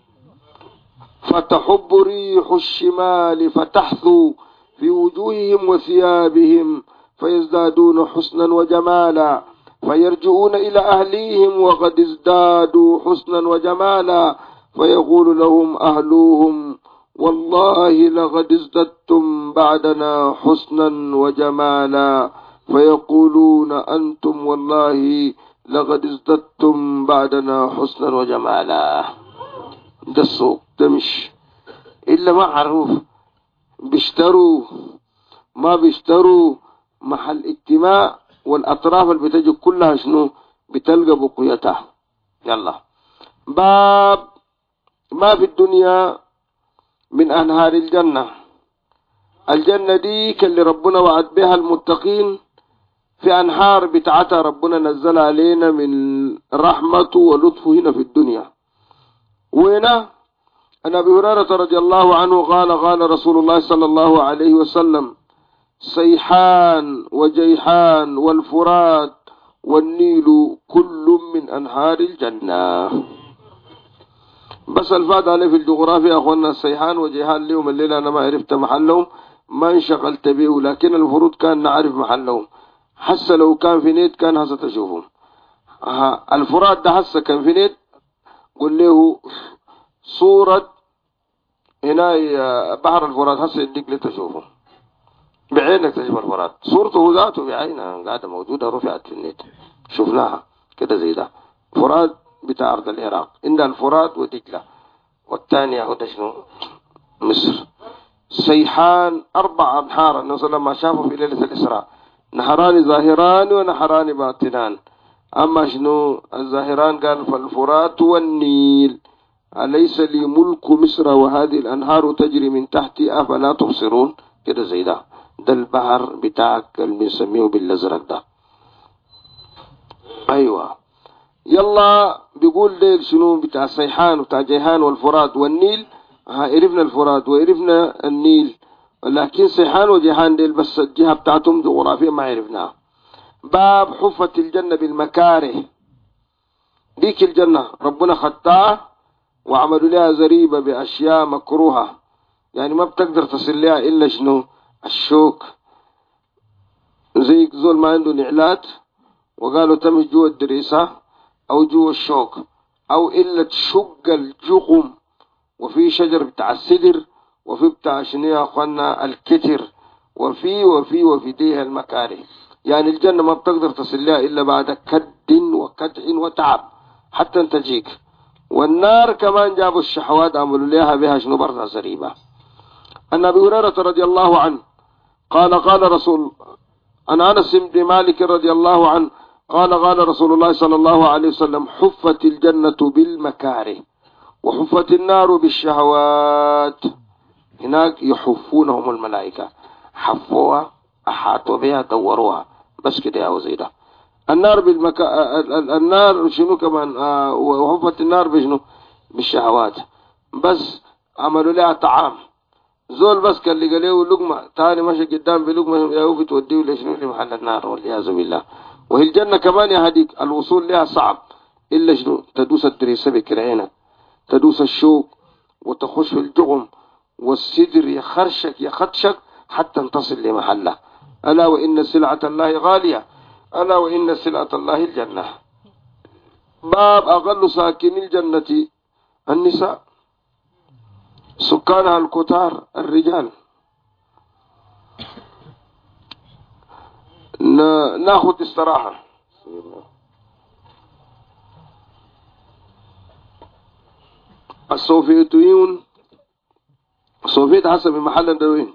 A: فتحب ريح الشمال فتحثو في وجوههم وثيابهم فيزدادون حسنا وجمالا فيرجعون إلى أهليهم وقد ازدادوا حسنا وجمالا فيقول لهم أهلوهم والله لقد ازددتم بعدنا حسنا وجمالا فيقولون أنتم والله لقد ازددتم بعدنا حسنا وجمالا. ده السوق ده مش إلا ما عروف، بيشتروا ما بيشتروا محل اجتماع، والأطراف اللي بتجي كلها شنو بتلقى بقيتها. يلا باب ما في الدنيا من أنهار الجنة. الجنة دي اللي ربنا وعد بها المتقين، في أنهار بتاعتها ربنا نزل علينا من رحمته ولطفه هنا في الدنيا. وهنا عن أبي هريرة رضي الله عنه قال قال رسول الله صلى الله عليه وسلم: سيحان وجيحان والفرات والنيل كل من أنهار الجنة. بس الفات عليه في الجغرافيا أخوانا السيحان وجيحان اليوم الليلة أنا ما عرفت محلهم، ما انشغلت به، لكن المفروض كان نعرف محلهم. حس لو كان في نيت كان هسه تشوفهم. الفرات ده هسه كان في نيت، قل له صورة هنا بحر الفرات هسه يديك لتشوفه بعينك، تجيب الفرات صورته ذاته بعينها قاعدة موجودة رفعت في النت شفناها كده زي ده. فرات بتاع أرض العراق، إن الفرات ودجلة، والثانية هو شنو مصر. سيحان 4 أنهار النبي صلى الله عليه وسلم ما شافه في ليلة الإسراء، نهران ظاهران ونهران باطنان. أما شنو الظاهران قال فالفرات والنيل أليس لي ملك مصر وهذه الأنهار تجري من تحتي أفلا تبصرون كده زي ده. ده البحر بتاعك اللي بنسميه بالأزرق ده. أيوة يلا بيقول ليل شنو بتاع سيحان وبتاع جيهان والفرات والنيل. عرفنا الفرات وعرفنا النيل، لكن سيحان وجيهان ديل بس الجهة بتاعتهم جغرافيا ما عرفناها. باب حفت الجنة بالمكاره. ديك الجنة ربنا خطاها وعملوا لها زريبة بأشياء مكروهة، يعني ما بتقدر تصل لها إلا شنو الشوك. زي زول ما عنده نعلات وقالوا تمشي جوا الدريسة أو جوا الشوك، أو إلا تشق الجقم. وفي شجر بتاع السدر، وفي بتاع شنو يا أخوانا الكتر، وفي ديها المكاره. يعني الجنة ما بتقدر تصل لها إلا بعد كد وكدح وتعب حتى تجيك. والنار كمان جابوا الشحوات عملوا لها بها شنو برضه زريبة. أن أبي هريرة رضي الله عنه قال قال رسول عن أنس بن مالك رضي الله عنه قال قال رسول الله صلى الله عليه وسلم: حفت الجنة بالمكاره وحفت النار بالشهوات. هناك يحفونهم الملائكة، حفوها أحاطوا بها دوروها بس كده يا وزيرة. النار النار شنو كمان وحفت النار بشنو بالشهوات. بس عملوا لها طعام. زول بس كان اللي قالوا لقمة تاني ماشي قدام بلقمة يوفي توديه لشنو لمحل النار والعياذ بالله. وهي الجنة كمان يا هديك الوصول لها صعب، إلا شنو تدوس الدريسة بكرعينك، تدوس الشوك وتخش في الجغم والصدر يخرشك يخدشك حتى تصل لمحله. ألا وإن سلعة الله غالية، ألا وإن سلعة الله الجنة. باب أقل ساكن الجنة النساء، سكانها الكتار الرجال. ناخد استراحة. السوفيتيون، السوفيت حسب من محل دوين،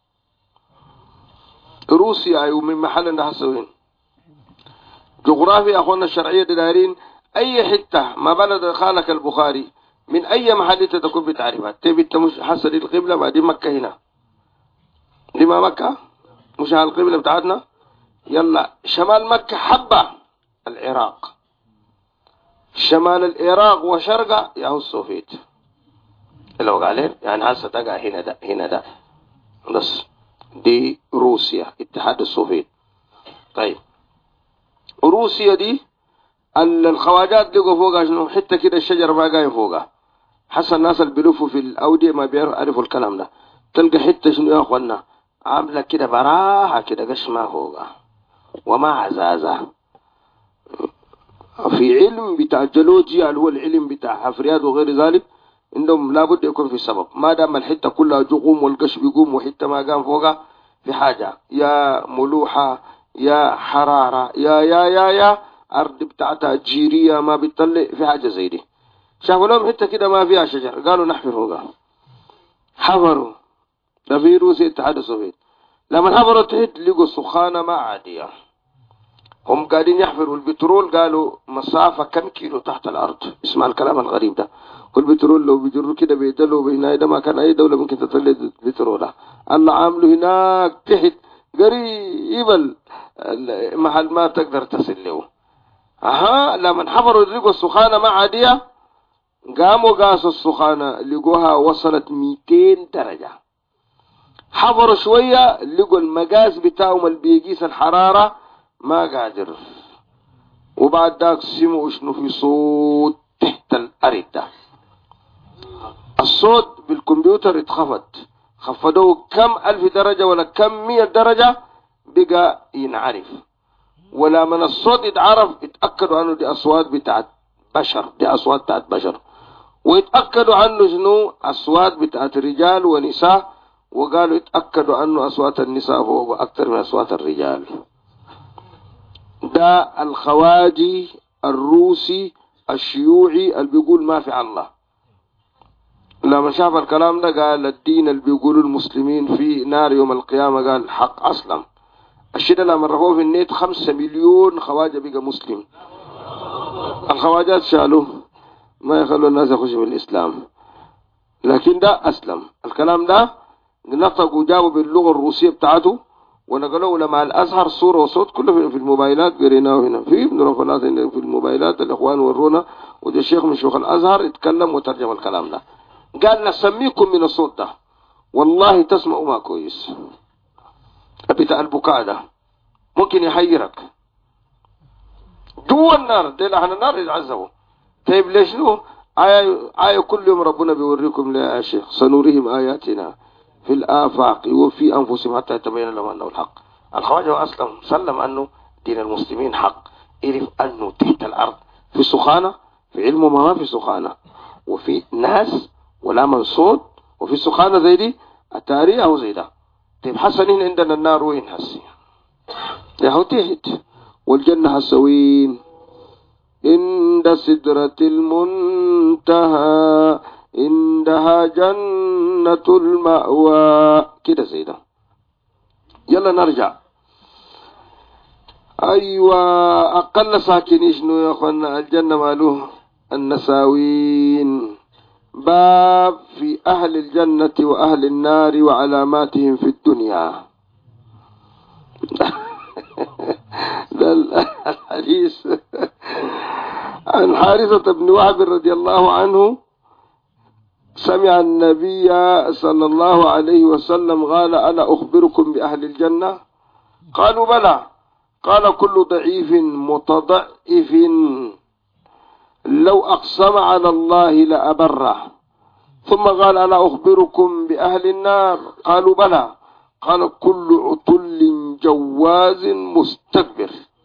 A: روسيا أيوة من محل ده حسب وين. جغرافيا أخونا الشرعية دارين أي حتة ما بلد خالك البخاري من أي محل تكون بتعرفها. تبي مش حسد القبلة ما دي مكة هنا، دي ما مكة مش على القبلة بتاعتنا. يلا شمال مكة حبة العراق، شمال العراق وشرقة يا هو السوفيت اللي وقع عليه. يعني هسه تقع هنا ده هنا ده بس دي روسيا اتحاد السوفيت. طيب روسيا دي الخواجات لقوا فوقها شنو حتة كده الشجر ما قايم فوقها. حسن الناس اللي بيلفوا في الأودية ما بيعرفوا الكلام ده. تلقى حتة شنو يا أخوانا عاملة كده براحة كده قشمة فوقها وما عزازة. في علم بتاع الجيولوجيا اللي هو العلم بتاع حفريات وغير ذلك عندهم لابد يكون في سبب. ما دام الحتة كلها جقوم والقش بيقوم وحتة ما قام فوقها في حاجة يا ملوحة يا حرارة يا أرض بتاعتها جيرية ما بتطلع في حاجة زي دي. شافوا لهم حتة كده ما فيها شجر، قالوا نحفره. قال حفروا، ده في روسيا الاتحاد السوفيتي. لما حفروا تحت لقوا سخانة ما عادية. هم قاعدين يحفروا البترول، قالوا مسافة كم كيلو تحت الأرض. اسمع الكلام الغريب ده. والبترول لو بيجروا كده بيدلوا بهنا، ده ما كان أي دولة ممكن تطلع بترولها. الله عامله هناك تحت قريب محل ما تقدر تصل له. لما حفروا لقوا السخانة ما عادية، قاموا قاسوا السخانة لقوها وصلت 200 درجة. حفروا شوية لقوا المقاس بتاعهم اللي بيقيس الحرارة ما قادر. وبعد ذاك سمعوا شنو في صوت تحت الأرض ده. الصوت بالكمبيوتر اتخفض، خفضوه كم 1000 درجة ولا كم 100 درجة بقى ينعرف. ولا من الصوت اتعرف اتأكدوا انه دي اصوات بتاعت بشر، دي اصوات بتاعت بشر. واتأكدوا عنه شنو اصوات بتاعت رجال ونساء، وقالوا اتأكدوا انه اصوات النساء هو اكثر من اصوات الرجال. ده الخواجي الروسي الشيوعي اللي بيقول ما في الله. لما شاف الكلام ده قال الدين اللي بيقولوا المسلمين في نار يوم القيامة قال حق اصلا. الشيء لما رفعوه في النت 5 مليون خواجة بقى مسلم. الخواجات شالوه ما يخلوا الناس يخشوا بالإسلام، لكن ده أسلم. الكلام ده نطقوا جابوا باللغة الروسية بتاعته ونقلوا لما الأزهر صورة وصوت كله في الموبايلات، قريناه هنا في ابن رفلات في الموبايلات. الإخوان ورونا، وده الشيخ من شيوخ الأزهر اتكلم وترجم الكلام ده. قال نسميكم من الصوت ده والله تسمعوا ما كويس. بتاع البكاء ده ممكن يحيرك جوا النار. ديل اهل النار يتعذبوا. طيب ليش نو آية كل يوم ربنا بيوريكم ليه يا شيخ سنوريهم آياتنا في الآفاق وفي أنفسهم حتى يتبين لهم أنه الحق. الخواجة أسلم سلم أنه دين المسلمين حق. يعرف أنه تحت الأرض في سخانة، في علمه ما في سخانة وفي ناس ولا من صوت وفي سخانة زي دي التاريخ أو زي ده. طيب حسنين عندنا النار وين هسي يا هو تحت، والجنة هسوين عند سدرة المنتهى عندها جنة المأوى كده زي ده. يلا نرجع. أيوة أقل ساكنين شنو يا أخوانا؟ الجنة مالوه النساوين. باب في أهل الجنة وأهل النار وعلاماتهم في الدنيا. ده الحديث عن حارثة بن وهب رضي الله عنه سمع النبي صلى الله عليه وسلم قال ألا أخبركم بأهل الجنة؟ قالوا بلى. قال كل ضعيف متضعف لو أقسم على الله لأبره. ثم قال ألا أخبركم بأهل النار؟ قالوا بلى. قال كل عتل جواز مستكبر.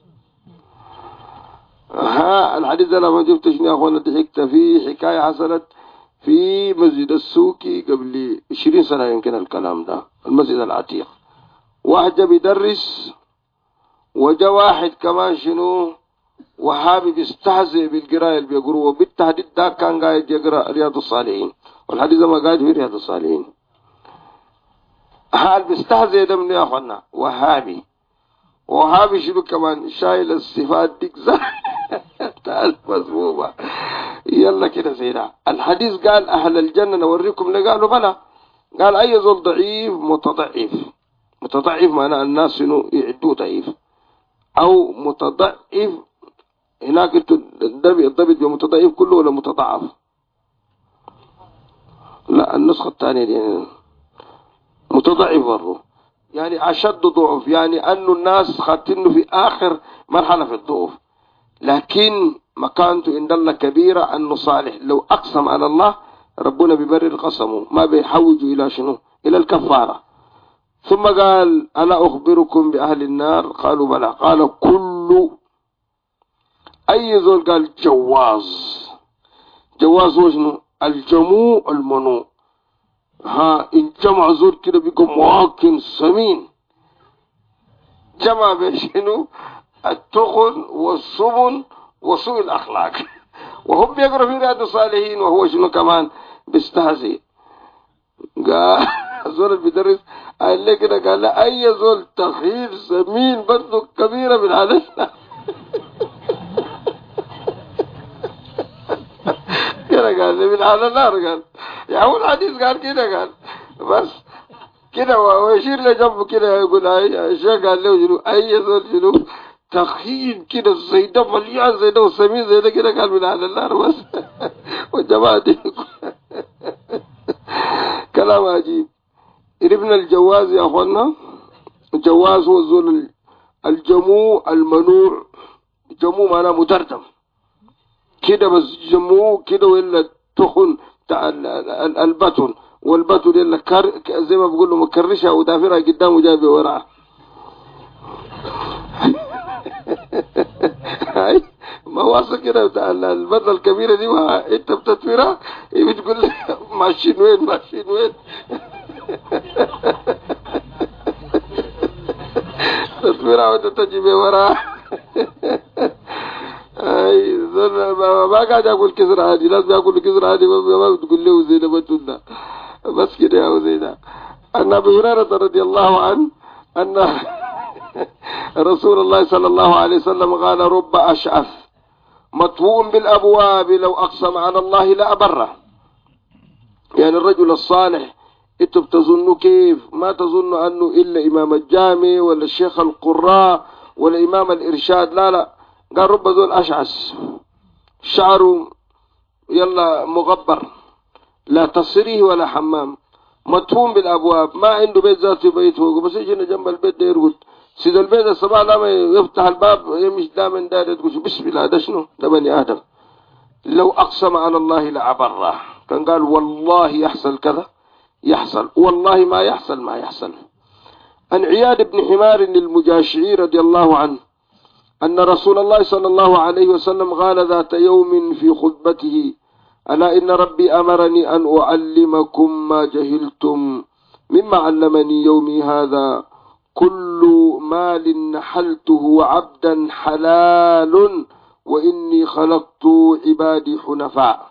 A: الحديث ده لما جبت شنو يا أخوانا ضحكت فيه. حكاية حصلت في مسجد السوقي قبل 20 سنة يمكن الكلام ده، المسجد العتيق. واحد جا بيدرس وجا واحد كمان شنو وهابي بيستهزئ بالقراءة اللي بيقروه، وبالتحديد ده كان قاعد يقرأ رياض الصالحين، والحديث ما قاعد في رياض الصالحين. حال بيستهزئ ده من يا أخوانا وهابي. وهابي شنو كمان شايل الصفات ديك تعال مظبوبة. يلا كده سيدا. الحديث قال أهل الجنة نوريكم اللي قالوا بلى. قال أي زول ضعيف متضعف. متضعف معناه الناس شنو يعدوه ضعيف، أو متضعف هناك الضبط بمتضعف كله ولا متضعف؟ لا النسخة الثانية دي متضعف برضه، يعني أشد ضعف، يعني أنه الناس خاتنه في آخر مرحلة في الضعف، لكن مكانته عند الله كبيرة أنه صالح. لو أقسم على الله ربنا بيبرر قسمه، ما بيحوج إلى شنو؟ إلى الكفارة. ثم قال ألا أخبركم بأهل النار؟ قالوا بلى. قال كل أي ذول؟ قال جواز. جواز هو شنو؟ الجموع المنوع. إن جمع زول كده بيكون مواكن سمين، جمع بشنو؟ التخن والصبن وسوء الأخلاق. وهم بيقرأ في رياض الصالحين وهو شنو كمان بيستهزئ. قال الزول اللي بيدرس قال لي كده، قال لا أي زول تخيل سمين بطنه كبيرة من عدسنا كده قال لي من على النار. قال يا هو الحديث قال كده، قال بس كده ويشير لجنبه كده يقول الشيخ قال له شنو أي زول شنو تخين كده زي ده مليان زي ده وسمين زي ده كده، قال من على النار بس والجماعة دي كلام عجيب. ابن الجواز يا أخوانا، الجواز هو الزول الجموع المنوع. جموع معناه مترجم كده، بس جموع كده ولا تخن تاع البتن، والبتن اللي زي ما بقول له مكرشها ودافرها قدامه جايبه وراه ما واصل كده بتاع البدله الكبيره دي، ما انت بتدفرها بتقول لي ماشيين وين ماشيين وين تدفرها وانت تجيبه وراه. اي ما قاعد اقول كسر عادي، لازم اقول كسر عادي، ما بتقول له زي ده بتقول بس كده يا زي ده. ان ابي هريره رضي الله عنه ان رسول الله صلى الله عليه وسلم قال رب اشعث مطبوع بالابواب لو اقسم على الله لابره. يعني الرجل الصالح انتوا بتظنوا كيف؟ ما تظنوا انه الا امام الجامع ولا الشيخ القراء ولا امام الارشاد، لا لا. قال رب ذول اشعث شعره يلا مغبر لا تصريه ولا حمام، مدفون بالابواب، ما عنده بيت ذاته بيت فوق، بس يجي جنب البيت ده يرقد. سيد البيت الصباح لما يفتح الباب يمشي دائما داير تقول بسم الله ده شنو؟ ده بني ادم. لو اقسم على الله لعبره. كان قال والله يحصل كذا يحصل، والله ما يحصل ما يحصل. عن عياد بن حمار المجاشعي رضي الله عنه أن رسول الله صلى الله عليه وسلم قال ذات يوم في خطبته ألا إن ربي أمرني أن أعلمكم ما جهلتم مما علمني يومي هذا كل مال نحلته عبدا حلال وإني خلقت عبادي حنفاء.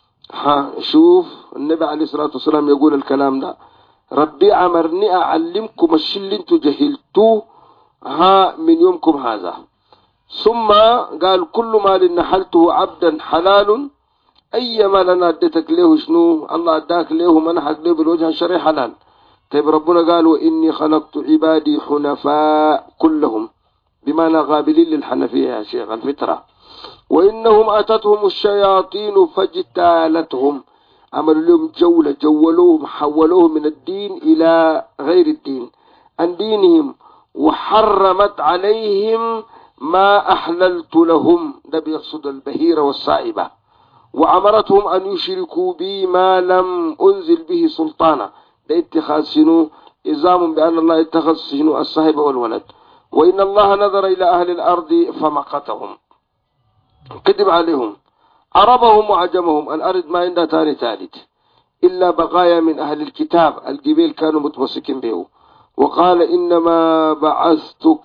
A: شوف النبي عليه الصلاة والسلام يقول الكلام ده، ربي أمرني أعلمكم الشيء اللي انتم جهلتوه من يومكم هذا. ثم قال كل مال نحلته عبدا حلال، أي مال أنا أديتك له شنو الله أداك له منحك له بالوجه الشرعي حلال. طيب ربنا قال وإني خلقت عبادي حنفاء كلهم، بمعنى قابلين للحنفية يا شيخ الفطرة. وإنهم أتتهم الشياطين فاجتالتهم، عملوا لهم جولة، جولوهم حولوهم من الدين إلى غير الدين عن دينهم، وحرمت عليهم ما أحللت لهم، ده بيقصد البهيرة والصائبة، وأمرتهم أن يشركوا بي ما لم أنزل به سلطانا، ده اتخاذ شنو إزام بأن الله اتخذ شنو الصاحب والولد. وإن الله نظر إلى أهل الأرض فمقتهم، كذب عليهم، عربهم وعجمهم، الأرض ما عندها تاني ثالث إلا بقايا من أهل الكتاب القبيل كانوا متمسكين به. وقال إنما بعثتك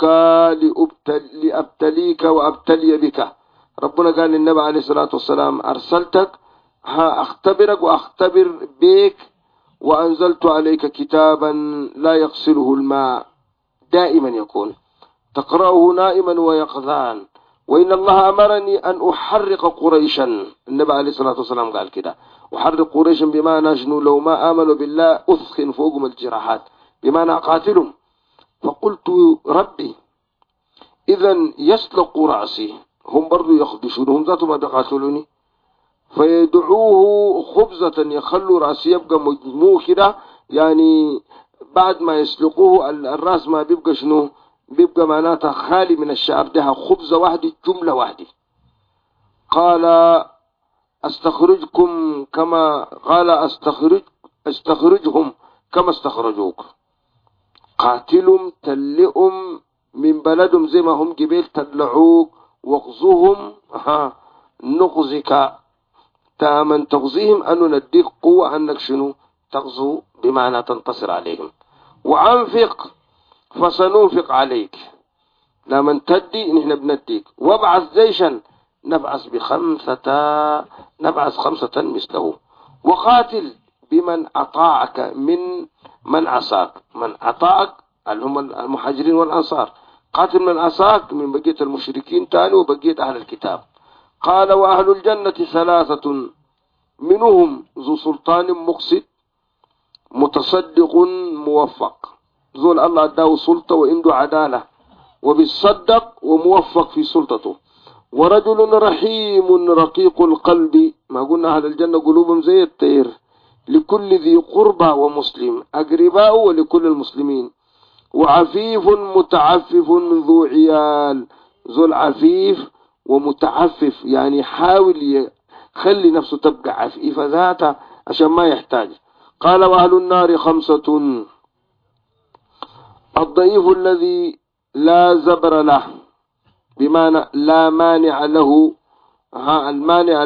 A: لأبتليك وأبتلي بك. ربنا قال للنبي عليه الصلاة والسلام أرسلتك أختبرك وأختبر بك، وأنزلت عليك كتابا لا يغسله الماء، دائما يكون تقرأه نائما ويقظان. وإن الله أمرني أن أحرق قريشا، النبي عليه الصلاة والسلام قال كده أحرق قريشا بمعنى شنو لو ما آمنوا بالله أثخن فوقهم الجراحات، بمعنى أقاتلهم. فقلت ربي إذن يسلق رأسي، هم برضو يخدشون، هم ذاتهم ما تقاتلوني، فيدعوه خبزة يخلوا رأسي يبقى مجموع كده، يعني بعد ما يسلقوه الرأس ما بيبقى شنو بيبقى معناتها خالي من الشعر، ده خبزة واحدة جملة واحدة. قال استخرجكم كما قال استخرجهم كما استخرجوك، قاتلهم تلئهم من بلدهم زي ما هم جبال تلعوك، واغزوهم نغزك تامن تغزيهم أنه نديك قوة أنك شنو تغزو بمعنى تنتصر عليهم. وأنفق فسننفق عليك، لمن تدي نحن بنديك، وابعث جيشا نبعث خمسة مثله. وقاتل بمن أطاعك من عصاك. من أطاعك اللي هم المهاجرين والأنصار. قاتل من عصاك من بقية المشركين تاني وبقية أهل الكتاب. قال وأهل الجنة ثلاثة منهم ذو سلطان مقسط متصدق موفق. زول الله اداه سلطة وعنده عدالة وبيصدق وموفق في سلطته. ورجل رحيم رقيق القلب، ما قلنا أهل الجنة قلوبهم زي الطير، لكل ذي قربى ومسلم أقرباء ولكل المسلمين. وعفيف متعفف ذو عيال. ذو العفيف ومتعفف يعني حاول يخلي نفسه تبقى عفيفة ذاتها عشان ما يحتاج. قال وأهل النار خمسة: الضعيف الذي لا زبر له، بمعنى لا مانع له. المانع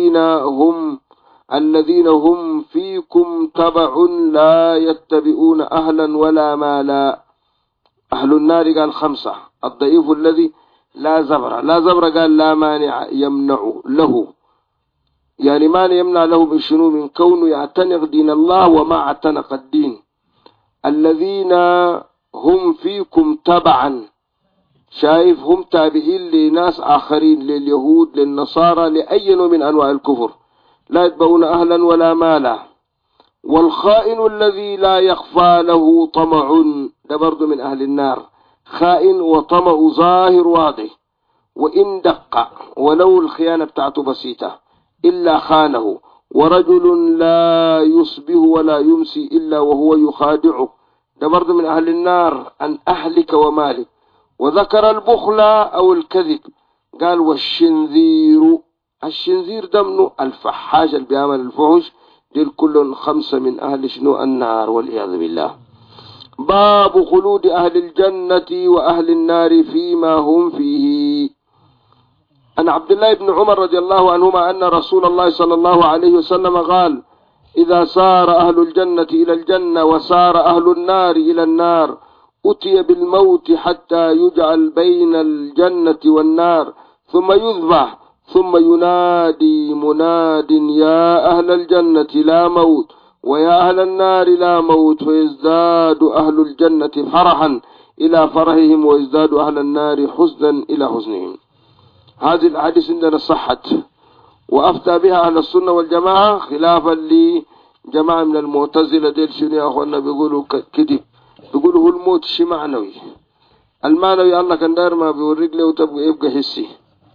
A: الذين هم فيكم تبع لا يتبعون أهلا ولا مالا. أهل النار قال خمسة: الضعيف الذي لا زبر قال لا مانع يمنع له، يعني مانع يمنع له بشنو؟ من كونه يعتنق دين الله وما اعتنق الدين. الذين هم فيكم تبعا، شايف هم تابعين لناس آخرين، لليهود للنصارى لأي نوع من أنواع الكفر، لا يتبعون أهلا ولا مالا. والخائن الذي لا يخفى له طمع، ده برضو من أهل النار، خائن وطمع ظاهر واضح، وإن دق ولو الخيانة بتاعته بسيطة إلا خانه. ورجل لا يصبح ولا يمسي إلا وهو يخادعه، ده برضو من أهل النار، أن أهلك ومالك. وذكر البخل أو الكذب قال والشنذير. الشنذير ده منه الفحاش اللي بيعمل الفحش، دول كلهم خمسة من أهل شنو؟ النار والعياذ بالله. باب خلود أهل الجنة وأهل النار فيما هم فيه. عن عبد الله بن عمر رضي الله عنهما أن رسول الله صلى الله عليه وسلم قال: إذا سار أهل الجنة إلى الجنة وسار أهل النار إلى النار أتي بالموت حتى يجعل بين الجنة والنار ثم يذبح، ثم ينادي مناد: يا أهل الجنة لا موت، ويا أهل النار لا موت، فيزداد أهل الجنة فرحا إلى فرحهم ويزداد أهل النار حزنا إلى حزنهم. هذه الحديث عندنا صحت، وأفتى بها أهل السنة والجماعة خلافا لجماعة من المعتزلة. ديل شنو يا أخوانا؟ بيقولوا كذب، بيقولوا هو الموت شيء معنوي. المعنوي الله كان داير ما بيوريك له وتبقى يبقى حسي،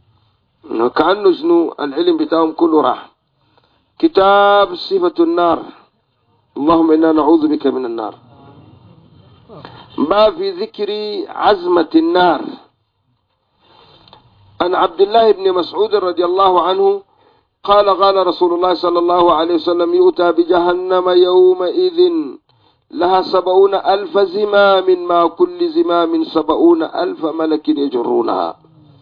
A: كأنه شنو العلم بتاعهم كله راح. كتاب صفة النار، اللهم إنا نعوذ بك من النار. ما في ذكر عزمة النار. عن عبد الله بن مسعود رضي الله عنه قال: قال رسول الله صلى الله عليه وسلم: يؤتى بجهنم يومئذ لها 70,000 زمام، مع كل زمام 70,000 ملك يجرونها.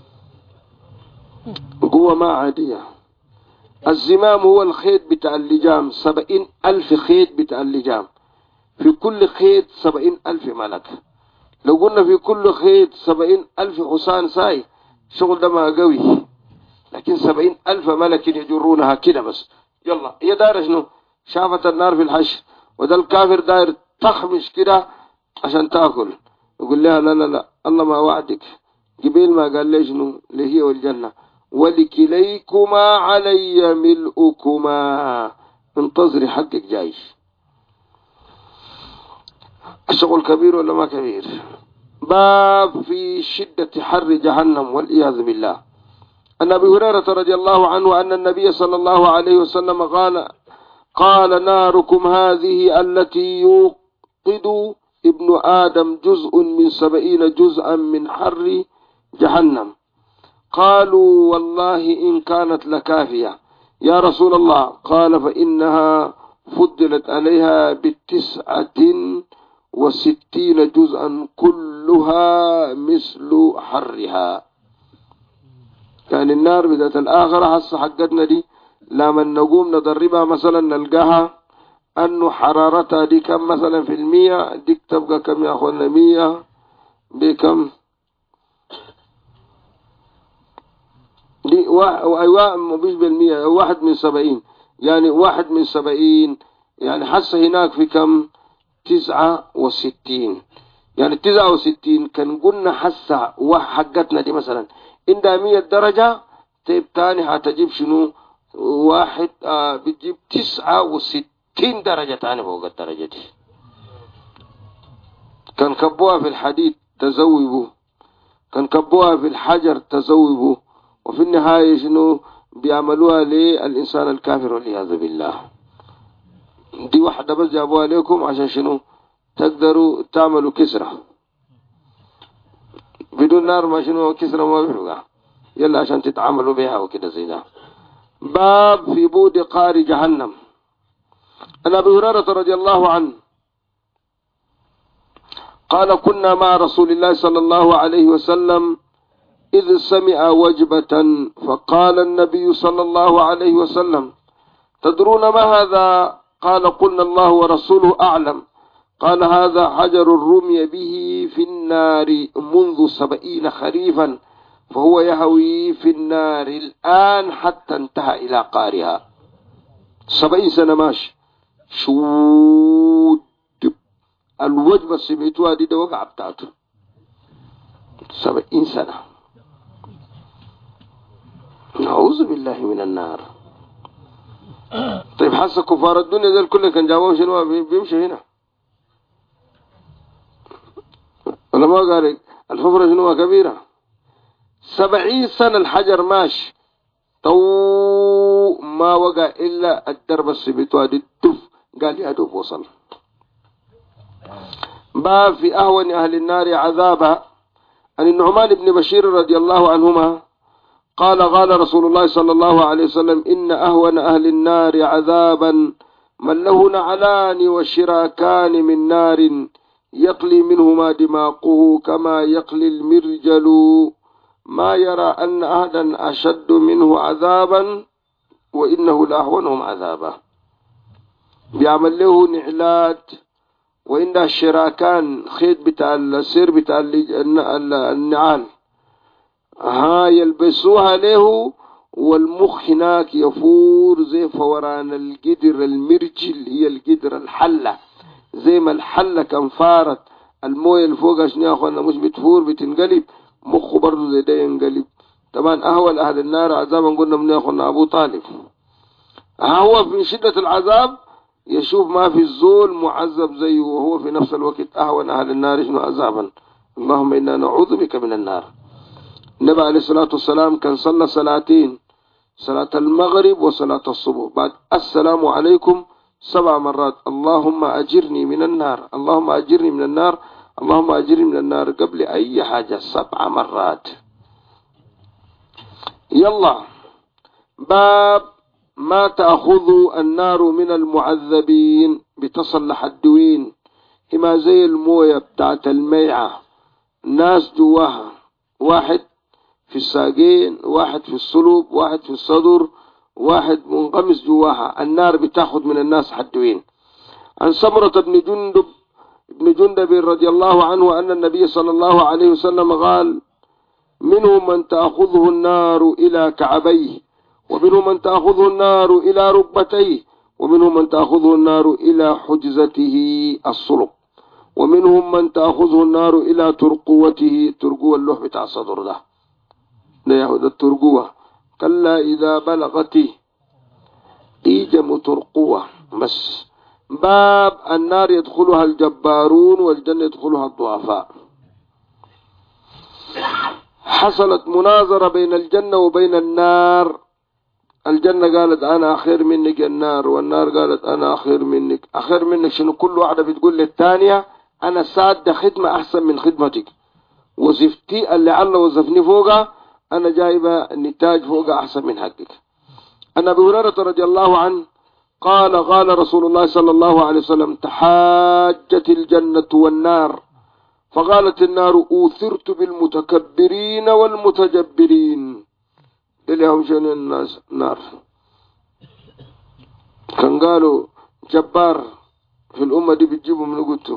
A: قوة ما عادية. الزمام هو الخيط بتاع اللجام، 70,000 خيط بتاع اللجام، في كل خيط 70,000 ملك. لو قلنا في كل خيط 70,000 حصان ساي، شغل ده ما قوي، لكن 70,000 ملك يجرونها كده بس. يلا هي دايرة شنو؟ شافت النار في الحشر، وده الكافر داير تخمش كده عشان تاكل، يقول لها لا لا لا، الله ما وعدك. قبيل ما قال لي شنو؟ لهي والجنة: ولكليكما علي ملؤكما، انتظري حقك جاي. الشغل كبير ولا ما كبير؟ باب في شدة حر جهنم والعياذ بالله. عن أبي هريرة رضي الله عنه أن النبي صلى الله عليه وسلم قال: ناركم هذه التي يوقد ابن آدم جزء من 70 جزءا من حر جهنم. قالوا: والله إن كانت لكافية يا رسول الله. قال: فإنها فضلت عليها ب69 جزءا كلها مثل حرها. يعني النار بذات الآخرة هسه حقتنا دي لما نقوم ندربها مثلا نلقاها أنه حرارتها دي كم مثلا في المية، ديك تبقى كم يا أخوانا؟ 100 بكم؟ دي يعني مش بالمية، 1/70. يعني 1/70. يعني حسه هناك في كم؟ 69. يعني 69 كان قلنا حسه حقتنا دي مثلا عندها 100 درجة، طيب تاني هتجيب شنو؟ واحد بتجيب 69 درجة تاني فوق الدرجة دي. كان كبوها في الحديد تزوبوا، كان كبوها في الحجر تزوبوا، وفي النهاية شنو بيعملوها للإنسان الكافر والعياذ بالله. دي واحدة بس جابوها لكم عشان شنو؟ تقدروا تعملوا كسرة. بدون نار ما شنو كسرة ما بيحوها، يلا عشان تتعاملوا بها وكده زي ده. باب في بود قار جهنم. عن أبي هريرة رضي الله عنه قال كنا مع رسول الله صلى الله عليه وسلم إذ سمع وجبة فقال النبي صلى الله عليه وسلم تدرون ما هذا؟ قال قلنا الله ورسوله أعلم. قال هذا حجر رمي به في النار منذ 70 خريفا فهو يهوي في النار الآن حتى انتهى إلى قارها. 70 سنة ماشي. شو الوجبة سمعتوها دي وقع بتاعته 70 سنة. نعوذ بالله من النار. طيب حس كفار الدنيا ذل كله كان جابوهم شنو بيمشي هنا؟ ولا ما قال الحفرة شنو كبيرة؟ 70 سنة الحجر ماشي تو ما وقع إلا الدرب السبيتوا دي الدف قال يا دوب وصل. باب في أهون أهل النار عذابا. عن النعمان بن بشير رضي الله عنهما قال رسول الله صلى الله عليه وسلم إن أهون أهل النار عذابا من له نعلان وشراكان من نار يقلي منهما دماغه كما يقلي المرجل ما يرى أن أحدا أشد منه عذابا وإنه لأهونهم عذابا. بيعمل له نعلات وإن الشراكان خيط بتاع السير بتاع النعال يلبسوها له، والمخ هناك يفور زي فوران القدر المرجل، هي القدر الحلة، زي ما الحلة كان فارت المويه اللي فوق عشان يا اخوانا مش بتفور بتنقلب، مخه برضه زي ده ينقلب. طبعا اهول اهل النار عذابا قلنا من يا اخوانا ابو طالب. هو في شدة العذاب يشوف ما في الزول معذب زيه، وهو في نفس الوقت اهون اهل النار شنو عذابا. اللهم انا نعوذ بك من النار. النبي عليه الصلاة والسلام كان صلى صلاتين، صلاة المغرب وصلاة الصبح، بعد السلام عليكم 7 مرات اللهم أجرني من النار، اللهم أجرني من النار، اللهم أجرني من النار، قبل أي حاجة 7 مرات. يلا باب ما تأخذ النار من المعذبين بتصلح الدوين. إما زي الموية بتاعت الميعة، ناس جواها، واحد في الساقين، واحد في الصلوب، واحد في الصدر، واحد منغمس جواها، النار بتاخذ من الناس حدوين. عن سمرة بن جندب رضي الله عنه أن النبي صلى الله عليه وسلم قال منهم من تأخذه النار إلى كعبيه، ومنهم من تأخذه النار إلى ركبتيه، ومنهم من تأخذه النار إلى حجزته الصلب، ومنهم من تأخذه النار إلى ترقوته، ترقوة اللوح بتاع الصدر ده ياخذ الترقوة. كلا إذا بلغت إيجم ترقوة بس. باب النار يدخلها الجبارون والجنة يدخلها الضعفاء. حصلت مناظرة بين الجنة وبين النار. الجنة قالت أنا أخير منك النار، والنار قالت أنا أخير منك. أخير منك شنو؟ كل واحدة بتقول للثانية أنا سادة خدمة أحسن من خدمتك، وظيفتي اللي الله وظفني فوقها أنا جايبة نتاج فوق أحسن من حقك. أن أبي هريرة رضي الله عنه قال رسول الله صلى الله عليه وسلم تحاجت الجنة والنار، فقالت النار أوثرت بالمتكبرين والمتجبرين. إليهم شنو الناس نار؟ كان قالوا جبار في الأمة دي بتجيبوا من قلته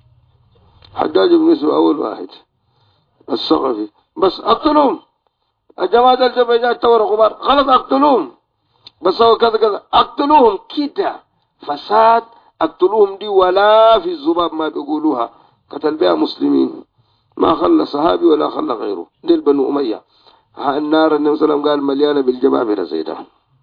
A: حجاج بن يوسف أول واحد الثقفي، بس أقتلهم الجماعة الجبهة جاء تورق غبار خلاص اقتلوهم، بس هو كذا كذا اقتلوهم كده فساد. اقتلوهم دي ولا في الذباب ما بيقولوها، قتل بها مسلمين ما خلى صحابي ولا خلى غيره. دي البنو أمية. النار النبي صلى الله عليه وسلم قال مليانة بالجبابرة زي ده.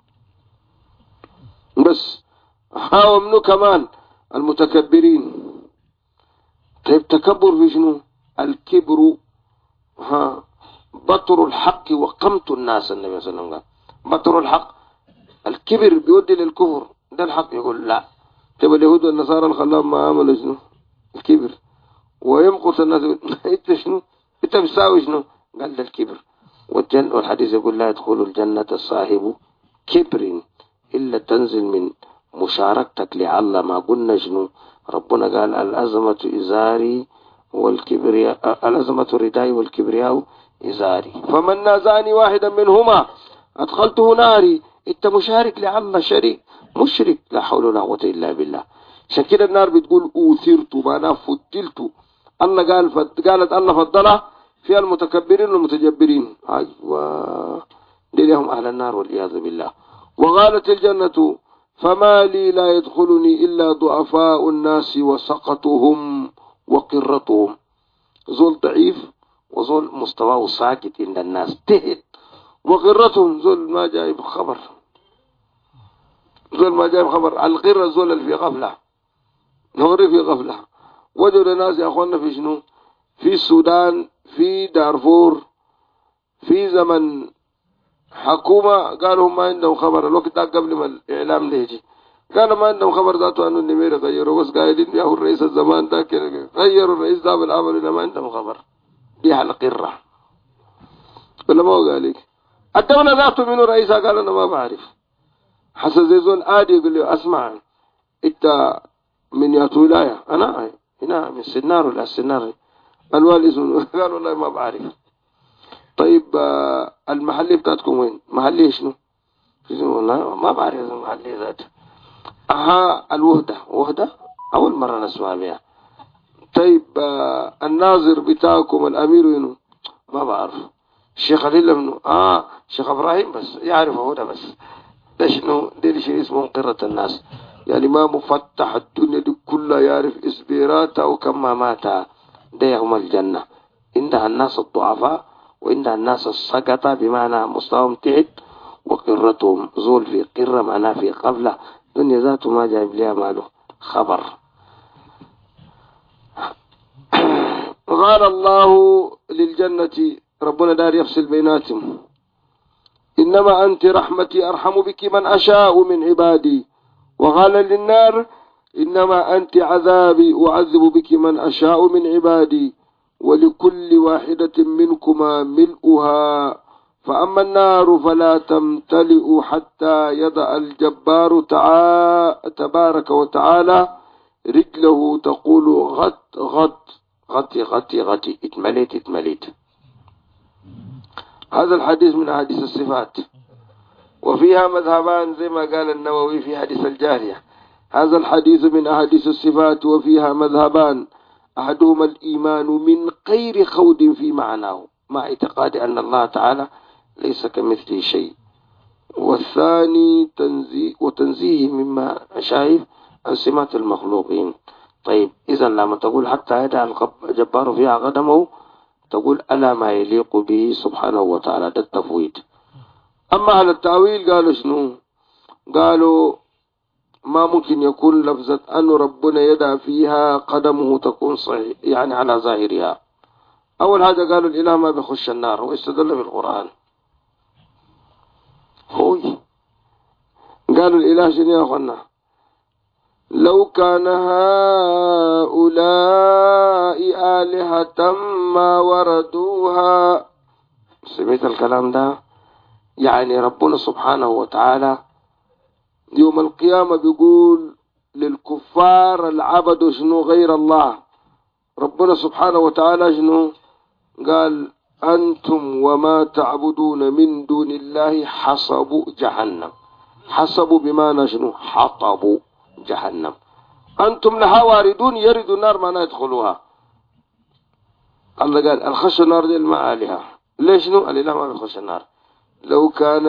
A: بس ها منو كمان المتكبرين. طيب تكبر في شنو؟ الكبر ها بطر الحق وقمت الناس. النبي صلى الله عليه وسلم قال بطر الحق، الكبر بيودي للكفر. ده الحق يقول لا. طيب اليهود والنصارى الخلاهم ما عملوا شنو؟ الكبر. ويمقت الناس انت شنو؟ انت بتساوي شنو؟ قال ده الكبر. والحديث يقول لا يدخل الجنة صاحب كبر إلا تنزل من مشاركتك لعله. ما قلنا شنو؟ ربنا قال الأزمة إزاري والكبرياء، الأزمة رداي والكبرياء إزاري، فمن نازعني واحدا منهما أدخلته ناري. انت مشارك لعله شريك مشرك. لا حول ولا قوة إلا بالله. عشان كده النار بتقول أوثرت ما فتلت. الله قالت الله فضلها في المتكبرين والمتجبرين. أيوة دي لهم أهل النار والعياذ بالله. وقالت الجنة فما لي لا يدخلني إلا ضعفاء الناس وسقطهم وقرتهم. زول ضعيف وزول مستواه ساكت عند الناس تهت، وقرتهم زول ما جايب خبر. زول ما جايب خبر. القرة زول اللي في غفلة، نوري في غفلة. وجد ناس يا أخوانا في شنو؟ في السودان، في دارفور، في زمن حكومة قالوا ما عندهم خبر. الوقت ده قبل ما الإعلام ليجي قالوا ما عندهم خبر ذاته أنه النمير غيروا، بس قايلين ياهو الرئيس الزمان ده كده غيروا الرئيس ده بالعمل إنه ما عندهم خبر. دي على قرة ولا ما هو قالك؟ الدولة ذاته منه رئيسها قال أنا ما بعرف. حسن زي زول عادي يقول لي أسمع أنت من يا ولاية؟ أنا هنا من سنار ولا السنار الوالي اسمه قال والله ما بعرف. طيب المحلي بتاعتكم وين؟ محلي شنو؟ والله ما بعرف المحلي ذاته. الوحدة أول مرة نسمع بها. طيب الناظر بتاعكم الأمير وينه؟ ما بعرف. الشيخ خليل منه؟ شيخ إبراهيم بس يعرف هو ده بس. ده شنو؟ ده شيء اسمه قرة الناس. يعني ما مفتح الدنيا دي كلها يعرف إسبيراتا وكما ماتا. ده هم الجنة. عندها الناس الضعفاء وعندها الناس السقطة بمعنى مستواهم تحت، وقرتهم زول في قرة معناه في قبلة. دنيا ذاته ما جايب لها ماله خبر. قال الله للجنة ربنا دار يفصل بيناتهم إنما أنت رحمتي أرحم بك من أشاء من عبادي. وقال للنار إنما أنت عذابي أعذب بك من أشاء من عبادي ولكل واحدة منكما ملؤها. فأما النار فلا تمتلئ حتى يضع الجبار تبارك وتعالى رجله تقول غط غط غطي غطي غطي اتمليت اتمليت. هذا الحديث من أحاديث الصفات، وفيها مذهبان زي ما قال النووي في حديث الجارية. هذا الحديث من أحاديث الصفات وفيها مذهبان، أحدهما الإيمان من غير خوض في معناه مع اعتقاد أن الله تعالى ليس كمثله شيء، والثاني تنزيه مما شايف عن سمات المخلوقين. طيب إذا لما تقول حتى يدع الجبار فيها قدمه تقول ألا ما يليق به سبحانه وتعالى. ده التفويض. أما على التأويل قالوا شنو؟ قالوا ما ممكن يكون لفظة أن ربنا يدع فيها قدمه تكون صحيح يعني على ظاهرها. أول حاجة قالوا الإله ما بيخش النار واستدل بالقرآن. قالوا الإله شنو يا أخوانا؟ لو كان هؤلاء آلهة ما وردوها. سمعت الكلام ده؟ يعني ربنا سبحانه وتعالى يوم القيامة بيقول للكفار العبد شنو غير الله. ربنا سبحانه وتعالى شنو قال؟ أنتم وما تعبدون من دون الله حصب جهنم. حصب بمعنى شنو؟ حطب جهنم. أنتم لها واردون يردوا النار ما يدخلوها. الله قال الخش النار دي الماء آلهة ليش نو؟ الإله ما بيخش النار. لو كان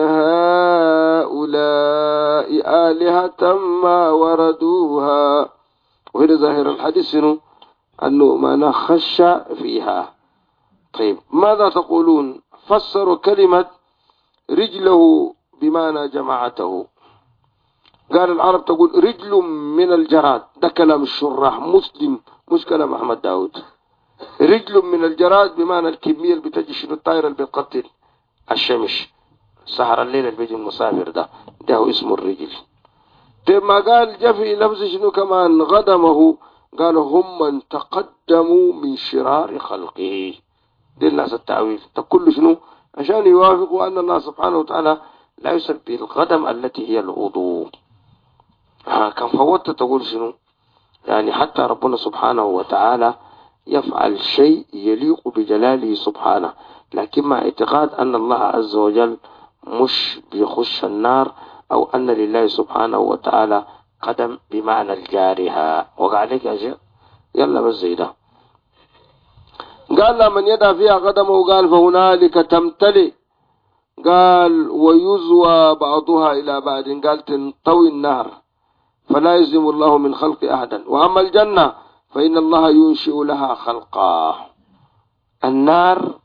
A: هؤلاء آلهة ما وردوها. وهنا ظاهر الحديث شنو؟ أنه ما خش فيها. طيب ماذا تقولون؟ فسروا كلمة رجله بمعنى جماعته. قال العرب تقول رجل من الجراد، ده كلام الشراح مسلم مش كلام أحمد داود. رجل من الجراد بمعنى الكمية اللي بتجي شنو الطائرة اللي بتقتل الشمس سهر الليل اللي بيجي المسافر ده هو اسمه الرجل. طيب ما قال جفي لفظ شنو كمان غدمه؟ قال هم من تقدموا من شرار خلقه. دي الناس التأويل تقول شنو عشان يوافقوا أن الله سبحانه وتعالى لا يسبي القدم التي هي الوضوء. كان فوت تقول شنو يعني حتى ربنا سبحانه وتعالى يفعل شيء يليق بجلاله سبحانه، لكن مع اعتقاد أن الله عز وجل مش بيخش النار، أو أن لله سبحانه وتعالى قدم بمعنى الجارحة. وقع عليك يا شيخ؟ يلا بس زي ده. قال لا من يدع فيها قدمه قال فهنالك تمتلئ، قال ويزوى بعضها إلى بعض، قال تنطوي النار فلا يزم الله من خلق أحدا. وأما الجنة فإن الله ينشئ لها خلقا. النار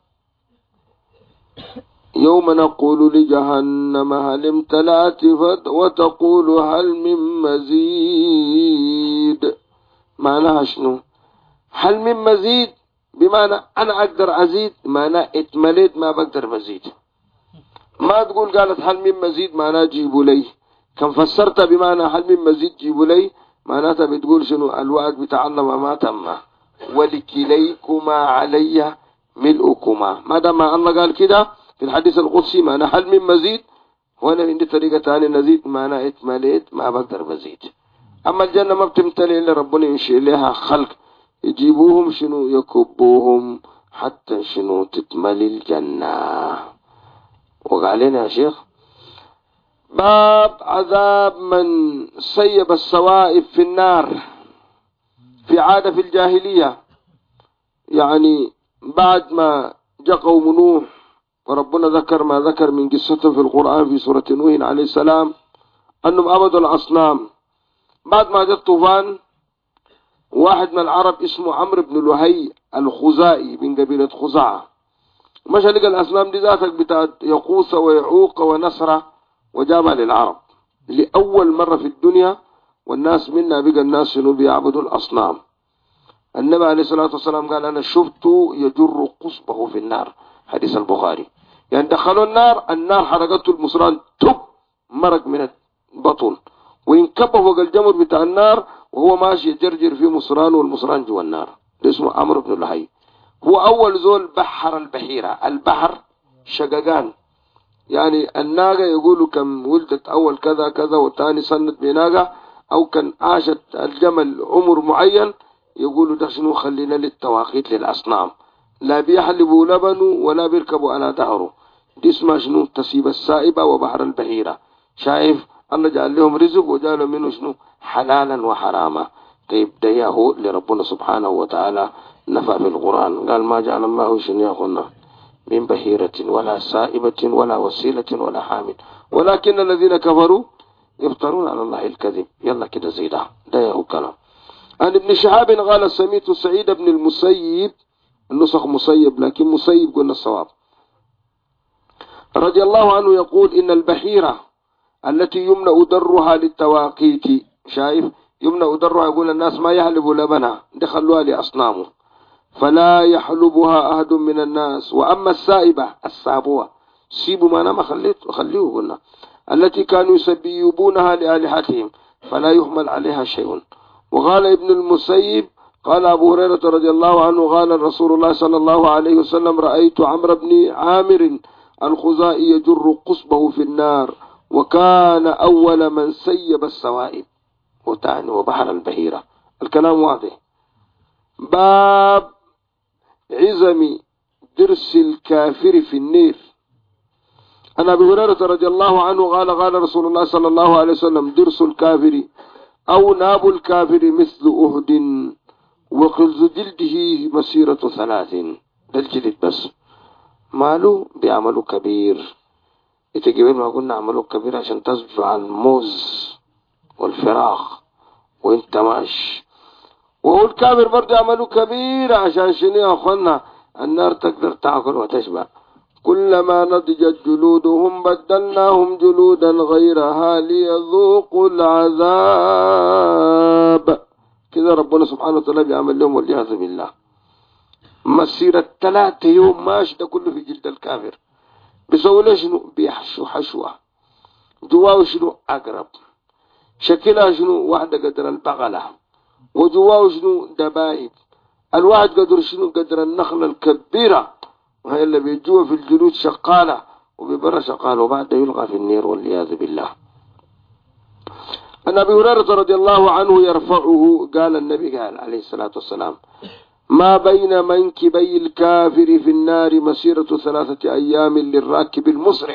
A: يوم نقول لجهنم هل امتلأت وتقول هل من مزيد. معناها شنو؟ هل من مزيد بمعنى أنا أقدر أزيد، معنى اتمليت ما بقدر مزيد. ما تقول قالت هل من مزيد معناه جيبوا لي. كم فسرت بمعنى هل من مزيد جيبوا لي معناتها بتقول شنو الوعد بتعلم ما تم ولكليكما علي ملؤكما. ما دام الله قال كده في الحديث القدسي معنى هل من مزيد، وانا عندي طريقة تانية نزيد معنى اتمليت ما بقدر مزيد. اما الجنة ما بتمتلئ الا ربنا ينشئ لها خلق يجيبوهم شنو يكبوهم حتى شنو تتملي الجنة. وقالنا يا شيخ باب عذاب من سيب السوائب في النار. في عادة في الجاهلية يعني بعد ما جاء قوم نوح وربنا ذكر ما ذكر من قصته في القرآن في سورة نوح عليه السلام أنهم عبدوا الأصنام. بعد ما جاء الطوفان واحد من العرب اسمه عمرو بن لهي الخزائي من قبيلة خزاعة مش لقى الأصنام دي ذاتك بتاعت يقوس ويعوق ونسرة وجابها للعرب لأول مرة في الدنيا، والناس منا بقى الناس شنو بيعبدوا الأصنام. النبي عليه الصلاة والسلام قال أنا شفته يجر قصبه في النار، حديث البخاري. يعني دخلوا النار حرقته المصران تب مرق من البطن وينكبه فوق الجمر بتاع النار وهو ماشي يجرجر في مصران والمصران جوا النار. ده اسمه عمرو بن لهي. هو أول زول بحر البحيرة. البحر شققان يعني الناقة يقولوا كم ولدت أول كذا كذا والثاني سنت بناقة أو كان عاشت الجمل عمر معين يقولوا ده شنو خلينا للتواقيت للأصنام لا بيحلبوا لبنه ولا بيركبوا على ظهره. دي اسمها شنو تسيب السائبة وبحر البحيرة. شايف الله جعل لهم رزق وجعل منه شنو حلالا وحراما. طيب ده ياهو لربنا سبحانه وتعالى نفع في القرآن قال ما جعل الله شنو يا أخونا من بحيرة ولا سائبة ولا وسيلة ولا حامل ولكن الذين كفروا يفترون على الله الكذب. يلا كده زي ده ياهو كلام. عن ابن شهاب قال سميت سعيد بن المسيب، النسخ مسيب لكن مسيب قلنا الصواب، رضي الله عنه يقول إن البحيرة التي يمنع درها للتواقيت. شايف يمنع درها يقول الناس ما يحلبوا لبنها دخلوها لأصنامه فلا يحلبها أحد من الناس. وأما السائبة السابوة سيبوا ما أنا خليه قلنا التي كانوا يسبيبونها لآلهتهم فلا يحمل عليها شيء. وقال ابن المسيب قال أبو هريرة رضي الله عنه قال رسول الله صلى الله عليه وسلم رأيت عمرو بن عامر الخزائي يجر قصبه في النار وكان أول من سيب السوائب وتعني وبحر البحيرة. الكلام واضح. باب عزم درس الكافر في النير. أنا أبي هريرة رضي الله عنه قال رسول الله صلى الله عليه وسلم درس الكافر أو ناب الكافر مثل أهد وقلز جلده مسيرة 3. ده الجلد بس ماله بيعملوا كبير. يتجيبين ما قلنا عملوا كبير عشان تصبح على الموز والفراخ وانت ماشي. وهو الكافر برضه يعملوا كبير عشان شنو يا اخوانا؟ النار تقدر تاكل وتشبع. كلما نضجت جلودهم بدلناهم جلودا غيرها ليذوقوا العذاب. كده ربنا سبحانه وتعالى بيعمل لهم والعياذ بالله. مسيرة 3 يوم ماشي ده كله في جلد الكافر. بيسوي له شنو؟ بيحشو حشوة جواه شنو؟ أقرب شكلها شنو؟ واحدة قدر البغلة وجواه شنو؟ دبايب. الواحد قدر شنو؟ قدر النخلة الكبيرة، وهي اللي بيجوا في الجلود شقالة وببرا شقالة، وبعد يلقى في النير والعياذ بالله. أن أبي هريرة رضي الله عنه يرفعه قال النبي قال عليه الصلاة والسلام: ما بين منكبي الكافر في النار مسيرة 3 أيام للراكب المسرع.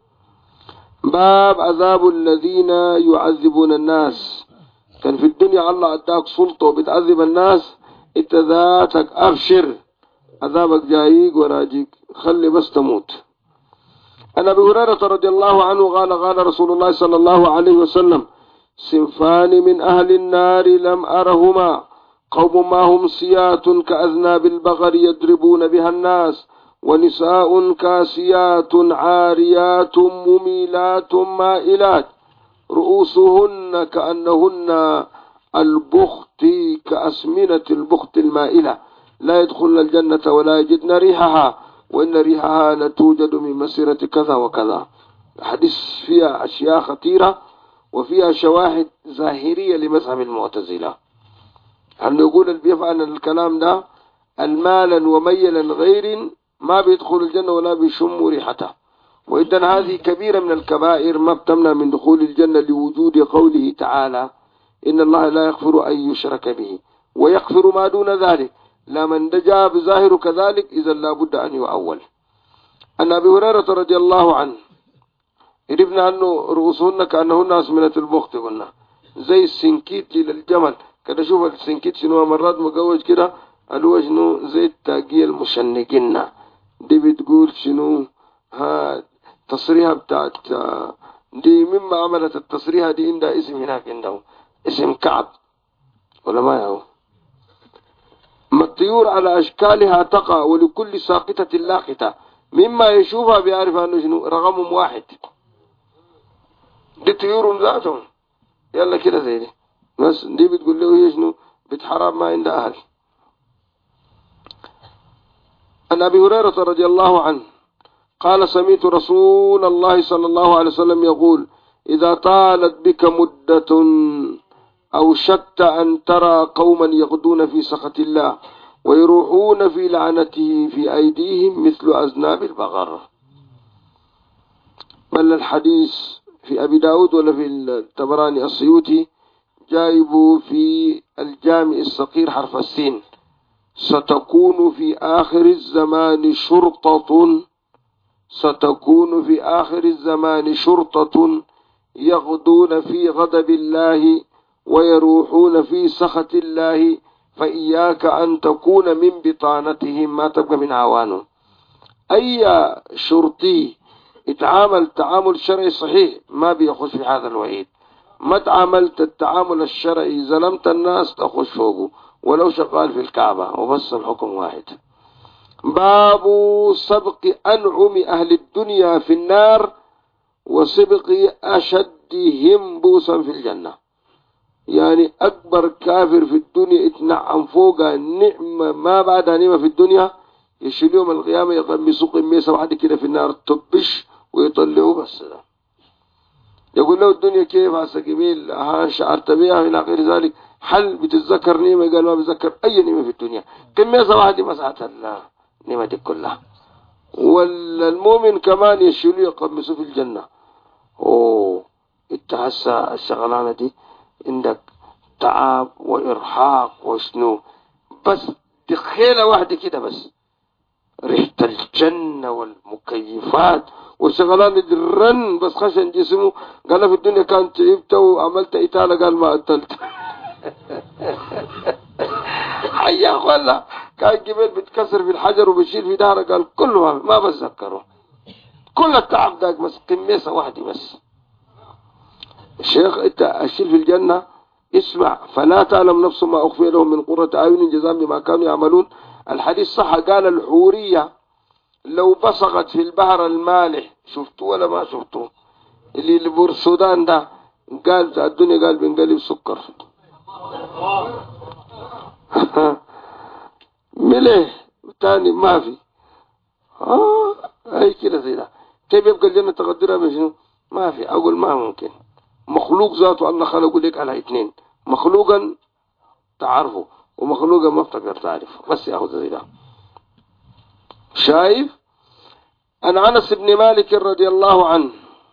A: باب عذاب الذين يعذبون الناس. كان في الدنيا الله اداك سلطة وبتعذب الناس، انت ذاتك ابشر عذابك جايك وراجيك، خلي بس تموت. عن ابي هريرة رضي الله عنه قال: قال رسول الله صلى الله عليه وسلم: صنفان من اهل النار لم ارهما، قوم ما هم سيات كاذناب البقر يضربون بها الناس، ونساء كاسيات عاريات مميلات مائلات رؤوسهن كأنهن البخت كأسمنة البخت المائلة، لا يدخلن الجنة ولا يجدن ريحها، وإن ريحها لتوجد من مسيرة كذا وكذا. الحديث فيها أشياء خطيرة وفيها شواهد ظاهرية لمذهب المعتزلة. أن يقول اللي بيفعل الكلام ده المالا وميلا غير ما بيدخل الجنة ولا بيشم ريحته. وإذن هذه كبيرة من الكبائر ما بتمنع من دخول الجنة لوجود قوله تعالى: إن الله لا يغفر أن يشرك به ويغفر ما دون ذلك لمن دجا بظاهر كذلك إذا لا بد أن يؤول. أن أبي هريرة رضي الله عنه عرفنا أنه رؤوسهن كأنهن أسمنة البخت، قلنا زي السنكيت للجمل كده. شوف السنكيت شنو مرات مقوج كده الوجه زي التاقية المشنقين دي. بتقول شنو ها تصريحة بتاعت دي مما عملت التصريحة دي عندها اسم هناك، عنده اسم كعب ولا ما هو. ما الطيور على أشكالها تقع ولكل ساقطة لاقطة، مما يشوفها بيعرف أنه شنو رقمهم واحد. دي طيورهم ذاتهم يلا كده زي دي، بس دي بتقول له هي شنو بتحرم ما عند أهل. عن أبي هريرة رضي الله عنه قال: سمعت رسول الله صلى الله عليه وسلم يقول: إذا طالت بك مدة أوشكت أن ترى قوما يغدون في سخط الله ويروحون في لعنته في أيديهم مثل أذناب البقر. بل الحديث في أبي داود ولا في الطبراني السيوطي جايبوا في الجامع الصغير حرف السين: ستكون في آخر الزمان شرطة، ستكون في آخر الزمان شرطة يغدون في غضب الله ويروحون في سخط الله، فإياك أن تكون من بطانتهم ما تبقى من عوانهم. أي شرطي اتعامل تعامل شرعي صحيح ما بيخش في هذا الوعيد. ما تعاملت التعامل الشرعي ظلمت الناس تخش فوقه ولو شغال في الكعبة، وبس الحكم واحد. باب سبق أنعم أهل الدنيا في النار وسبق أشدهم بوسا في الجنة. يعني أكبر كافر في الدنيا اتنعم فوق النعمة ما بعدها نعمة في الدنيا، يشيل يوم القيامة يغمسوا قميصة واحدة كده في النار تبش ويطلعوا بس ده. يقول له الدنيا كيف عسى جميل شعرت بها إلى غير ذلك. هل بتتذكر نعمة؟ قال ما بتذكر أي نعمة في الدنيا. قميصة واحدة مسحت النعمة دي كلها. والمؤمن كمان يشيلوا يقمسوا في الجنة. أوه اتحسى الشغلانة دي عندك تعب وإرهاق وشنو، بس تخيلة واحدة كده بس ريحة الجنة والمكيفات والشغلان الرن بس خشن جسمه. قال في الدنيا كان تعبت وعملت إتالة، قال ما قتلت. يا أخوانا كان جبال بتكسر في الحجر وبشيل في دهره، قال كله ما بتذكره، كل التعب ده بس قميصة واحدة بس. الشيخ انت الشيء في الجنة اسمع، فلا تعلم نفس ما أخفي لهم من قرة أعين جزاء بما كانوا يعملون. الحديث صح، قال الحورية لو بصقت في البحر المالح، شفتوه ولا ما شفتوه؟ اللي بور السودان ده، قال الدنيا قال بنقلب سكر. ملح تاني ما في. اي كده زي ده. كيف يبقى الجنة تقدرها بشنو؟ ما في. اقول ما ممكن. مخلوق ذاته الله خلقه لك على اثنين، مخلوقا تعرفه ومخلوقا ما افتكر تعرفه، بس ياخذ زي ده. شايف؟ عن انس بن مالك رضي الله عنه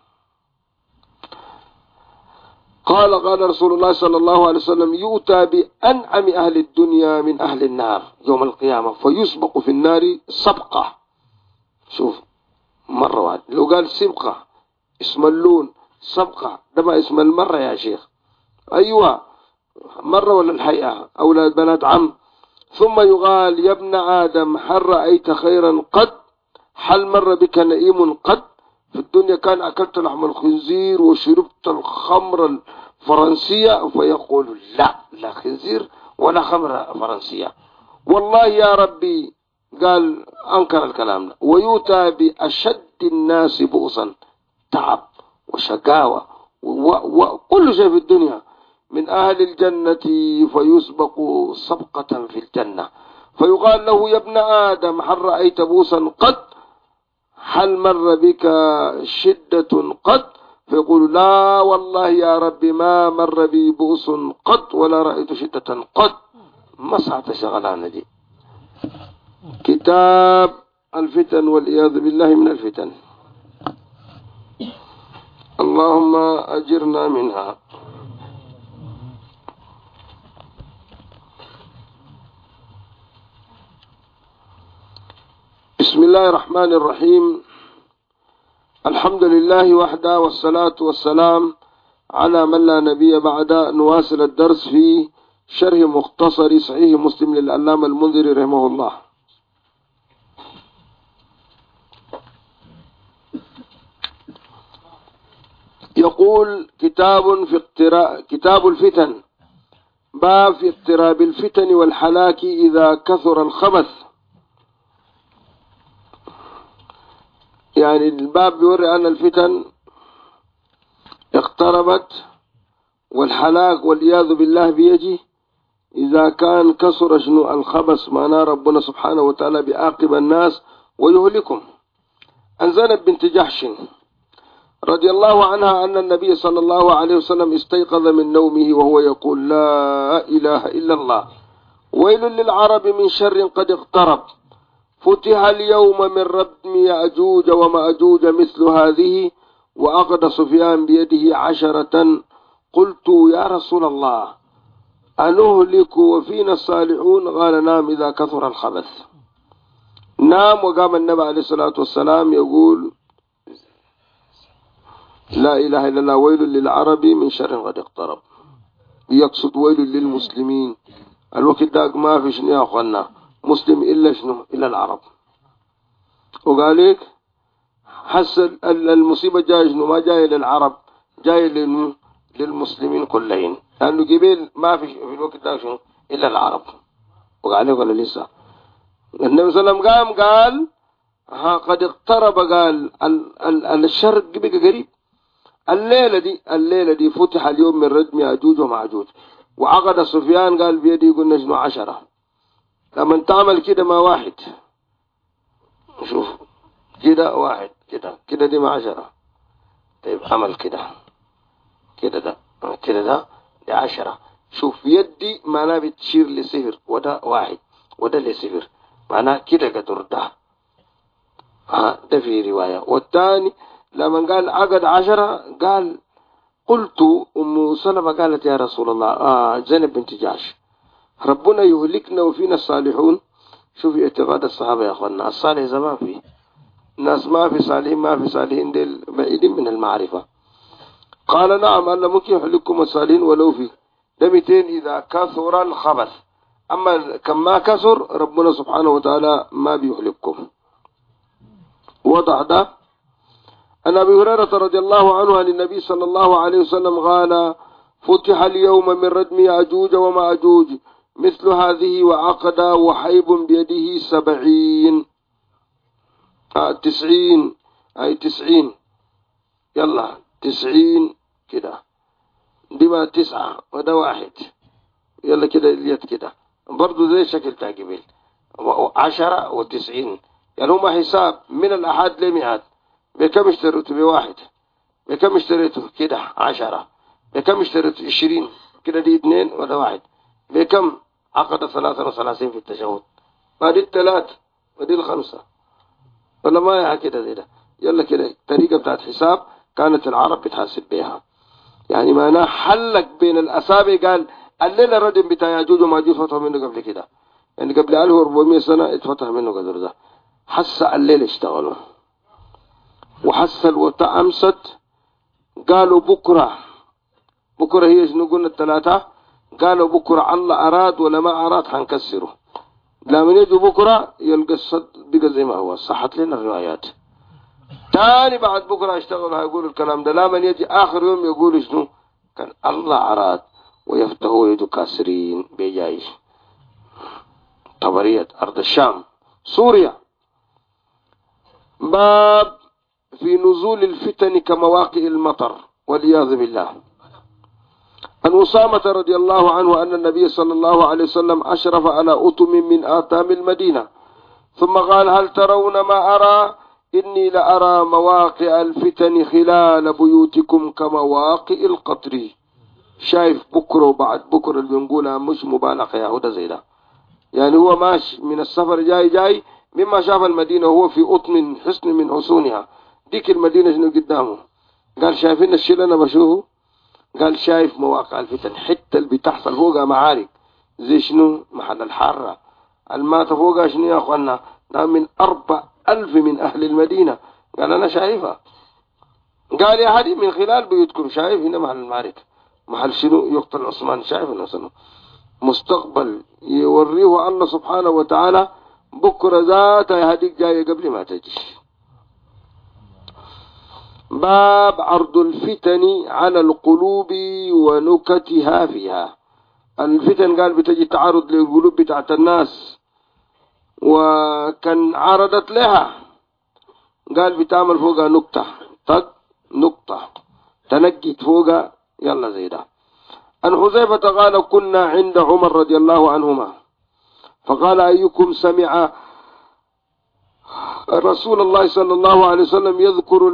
A: قال قال رسول الله صلى الله عليه وسلم يؤتى بأنعم أهل الدنيا من أهل النار يوم القيامة فيسبق في النار سبقة. شوف مرة واحد، لو قال سبقة اسم اللون، سبقة ده ما اسم المرة يا شيخ. أيوة مرة ولا الحقيقة أولاد بنات عم. ثم يقال يا ابن آدم هل رأيت خيرا قد؟ هل مر بك نئيم قد؟ في الدنيا كان أكلت لحم الخنزير وشربت الخمر الفرنسية، فيقول لا، لا خنزير ولا خمر فرنسية. والله يا ربي، قال أنكر الكلام ده. ويؤتى بأشد الناس بؤسا، تعب وشقاوة وكل شيء في الدنيا من أهل الجنة فيسبق سبقة في الجنة، فيقال له يا ابن آدم هل رأيت بؤسا قد؟ هل مر بك شدة قد؟ فيقول لا والله يا ربي ما مر بي بؤس قد ولا رأيت شدة قد. ما ساعة شغلانة دي. كتاب الفتن والعياذ بالله من الفتن، اللهم أجرنا منها. بسم الله الرحمن الرحيم. الحمد لله وحده والصلاة والسلام على من لا نبي بعد. نواصل الدرس في شرح مختصر صحيح مسلم للعلامة المنذري رحمه الله. يقول كتاب الفتن، باب في اقتراب الفتن والحلاك إذا كثر الخبث. يعني الباب بيوري أن الفتن اقتربت والحلاك والعياذ بالله بيجي إذا كان كثر شنو الخبث، معناه ربنا سبحانه وتعالى بيعاقب الناس ويهلكهم. عن زينب بنت جحش رضي الله عنها أن النبي صلى الله عليه وسلم استيقظ من نومه وهو يقول لا إله إلا الله، ويل للعرب من شر قد اقترب، فتح اليوم من ردم يأجوج ومأجوج مثل هذه، وأخذ سفيان بيده 10. قلت يا رسول الله أنهلك وفينا الصالحون؟ قال نعم إذا كثر الخبث. نعم. وقام النبي عليه الصلاة والسلام يقول لا إله إلا الله، ويل للعرب من شر قد اقترب، يقصد ويل للمسلمين. الوقت داق ما في شنو يا أخوانا مسلم إلا شنو إلا العرب. وقال لك حس المصيبة جاي شنو ما جاي للعرب، جاي للمسلمين كلهم، لأنه قبيل ما في الوقت داق شنو إلا العرب. وقال لك ولا لسه النبي صلى الله عليه وسلم قال قد اقترب، قال الشر بقى قريب. الليلة دي فتح اليوم من ردم يأجوج ومأجوج، وعقد سفيان قال بيدي قلنا شنو 10. لما تعمل كده ما واحد، شوف كده واحد كده دي ما 10. طيب عمل كده ده دي 10. شوف يدي معناه بتشير لسهر، وده واحد وده لسهر، معناه كده قدر ده في رواية. والثاني لما قال عقد 10 قال قلت أم سلمة قالت يا رسول الله زينب بنت جحش ربنا يهلكنا وفينا الصالحون. شوفي اعتقاد الصحابة يا أخوانا، الصالح زمان فيه ناس ما في صالحين، ما في صالحين ديل بعيدين من المعرفة. قال نعم الله ممكن يهلككم الصالحين ولو في ده 200 إذا كثر الخبث. أما كما كسر ربنا سبحانه وتعالى ما بيهلككم. وضح ده. أن أبي هريرة رضي الله عنه عن النبي صلى الله عليه وسلم قال فتح اليوم من ردم يأجوج ومأجوج مثل هذه وعقد وحيب بيده 70 90 أي 90 يلا 90 كده دي ما 9 وده 1 يلا كده اليد كده برضو زي شكل تعقبيل 10 و90 يعني هما حساب من الأحد لمئات. بكم اشتريته ب1 بكم اشتريته كده 10 بكم اشتريته 20 كده دي 2 وده 1 بكم عقد 33 في التشهد ما دي 3 ودي 5 ولا ما يا كده زي ده. يلا كده طريقة بتاعت حساب كانت العرب بتحاسب بيها. يعني معناه حلق بين الأصابع قال الليلة الردم بتاع ياجوج وماجوج فتح منه قبل كده يعني قبل 1400 سنة اتفتح منه قدر ده. حس الليل اشتغلوا وحس الوطا أمست قالوا بكرة هي شنو قلنا 3 قالوا بكرة الله أراد ولا ما أراد حنكسره. لما يجوا بكرة يلقى الصد بقى زي ما هو. صحت لنا الروايات. تاني بعد بكرة اشتغلوا هيقولوا الكلام ده. لما يجي آخر يوم يقولوا شنو كان الله أراد ويفتحوا يدوا كاسرين بجاي طبرية أرض الشام سوريا. باب في نزول الفتن كمواقع المطر والعياذ بالله. عن أسامة رضي الله عنه أن النبي صلى الله عليه وسلم أشرف على أتم من آتام المدينة ثم قال هل ترون ما أرى إني لأرى مواقع الفتن خلال بيوتكم كمواقع القطر. شايف بكرة وبعد بكرة اللي بنقولها مش مبالغة يا هدى زي ده. يعني هو ماشي من السفر جاي مما شاف المدينة وهو في أطم حصن من حصونها. ديك المدينة شنو قدامه قال شايفين الشيء اللي أنا بشوفه قال شايف مواقع الفتن حتى اللي بتحصل فوقها معارك زي شنو محل الحارة المات فوقها شنو يا أخوانا من 4000 من أهل المدينة. قال أنا شايفها. قال يا هدي من خلال بيوتكم شايف هنا محل المعارك محل شنو يقتل عثمان. شايف انه مستقبل يوريه الله سبحانه وتعالى بكرة ذات يا هديك جاية قبل ما تجي. باب عرض الفتن على القلوب ونكتها فيها. الفتن قال بتجي تعرض للقلوب بتاعت الناس وكان عرضت لها قال بتعمل فوقها نكتة نقطة تنقيت فوقها يلا زي ده. عن حذيفة قال كنا عند عمر رضي الله عنهما فقال أيكم سمع رسول الله صلى الله عليه وسلم يذكر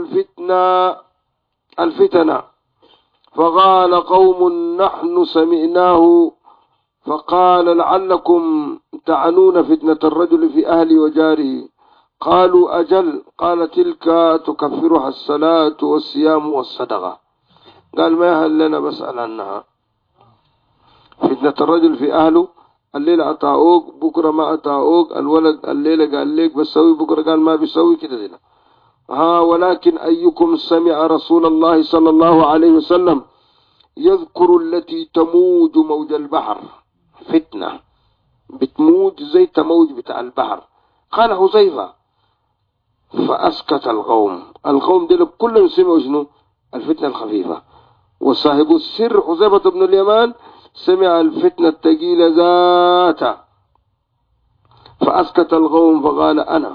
A: الفتنة فقال قوم نحن سمعناه فقال لعلكم تعنون فتنة الرجل في أهله وجاره قالوا أجل قال تلك تكفرها الصلاة والصيام والصدقة. قال ما هل لنا بسأل عنها فتنة الرجل في أهله الليلة أطاعوك بكرة ما أطاعوك الولد الليلة قال ليك بسوي بكرة قال ما بيسوي كده دينا. ولكن أيكم سمع رسول الله صلى الله عليه وسلم يذكر التي تموج موج البحر فتنة بتموج زي تموج بتاع البحر. قال حذيفة فأسكت القوم دول كلهم سمعوا شنو الفتنة الخفيفة وصاحب السر حذيفة بن اليمان سمع الفتنة الثقيلة ذاتها فأسكت القوم فقال أنا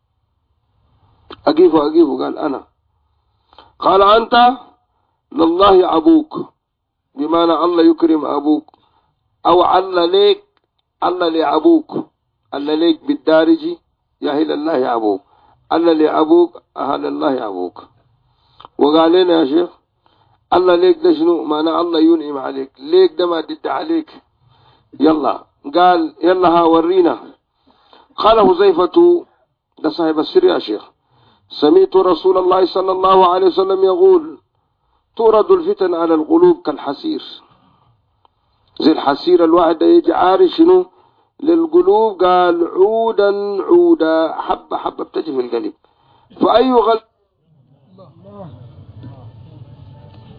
A: أجيبه قال أنا. قال أنت لله أبوك بمعنى الله يكرم أبوك أو الله ليك الله لأبوك الله ليك بالدارجي يهل الله أبوك الله لأبوك أهل الله أبوك. وقال لنا يا شيخ الله ليك ده شنو معنى الله ينعم عليك ليك ده ما ضد عليك يلا قال يلا هاورينا. قال حذيفة ده صاحب السر يا شيخ سمعت رسول الله صلى الله عليه وسلم يقول تورد الفتن على القلوب كالحسير زي الحسير الواحد يجي عارش شنو للقلوب قال عودا حبة بتجي في القلب فأي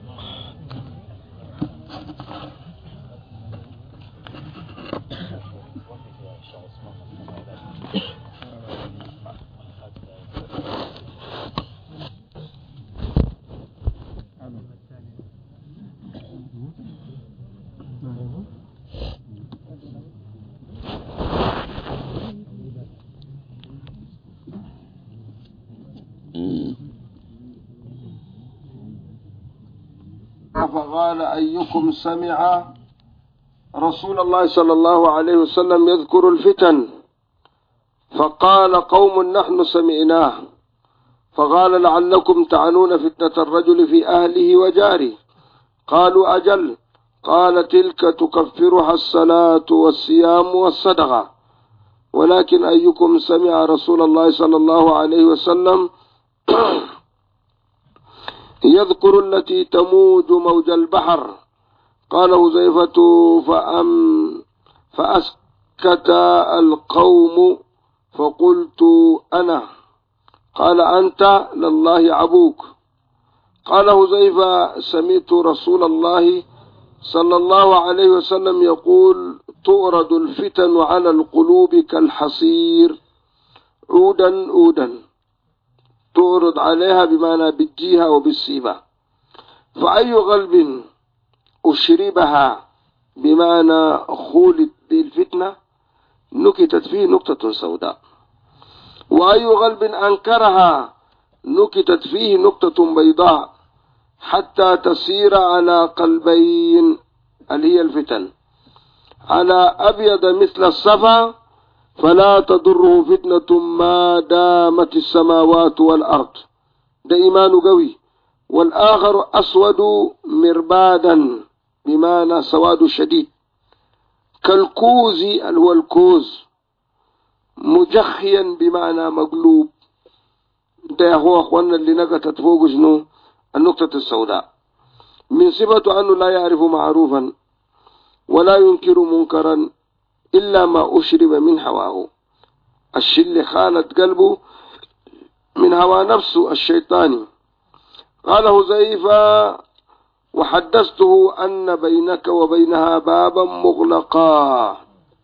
A: غل فقال أيكم سمع رسول الله صلى الله عليه وسلم يذكر الفتن؟ فقال قوم نحن سمعناه. فقال لعلكم تعنون فتنة الرجل في أهله وجاره. قالوا أجل. قال تلك تكفرها الصلاة والصيام والصدقة. ولكن أيكم سمع رسول الله صلى الله عليه وسلم يذكر التي تموج موج البحر؟ قال حذيفة فأسكت القوم فقلت أنا. قال أنت لله عبوك. قال حذيفة سمعت رسول الله صلى الله عليه وسلم يقول تؤرد الفتن على القلوب كالحصير عودا عودا، تؤرد عليها بمعنى بالجيها وبالسيبة. فأي قلب أشربها بمعنى خولت بالفتنة نكتت فيه نقطة سوداء، وأي قلب أنكرها نكتت فيه نقطة بيضاء، حتى تصير على قلبين اللي هي الفتن، على أبيض مثل الصفا فلا تضره فتنة ما دامت السماوات والأرض، ده إيمان قوي. والآخر أسود مربادا بمعنى سواد شديد، كالكوز اللي هو الكوز، مجخيا بمعنى مقلوب. ده هو أخوانا اللي نقطت فوق شنو النقطة السوداء. من صفة أنه لا يعرف معروفا ولا ينكر منكرا إلا ما أشرب من هواه، الشيء اللي خالت قلبه من هوى نفسه الشيطاني. قال حذيفة وحدثته أن بينك وبينها بابا مغلقا.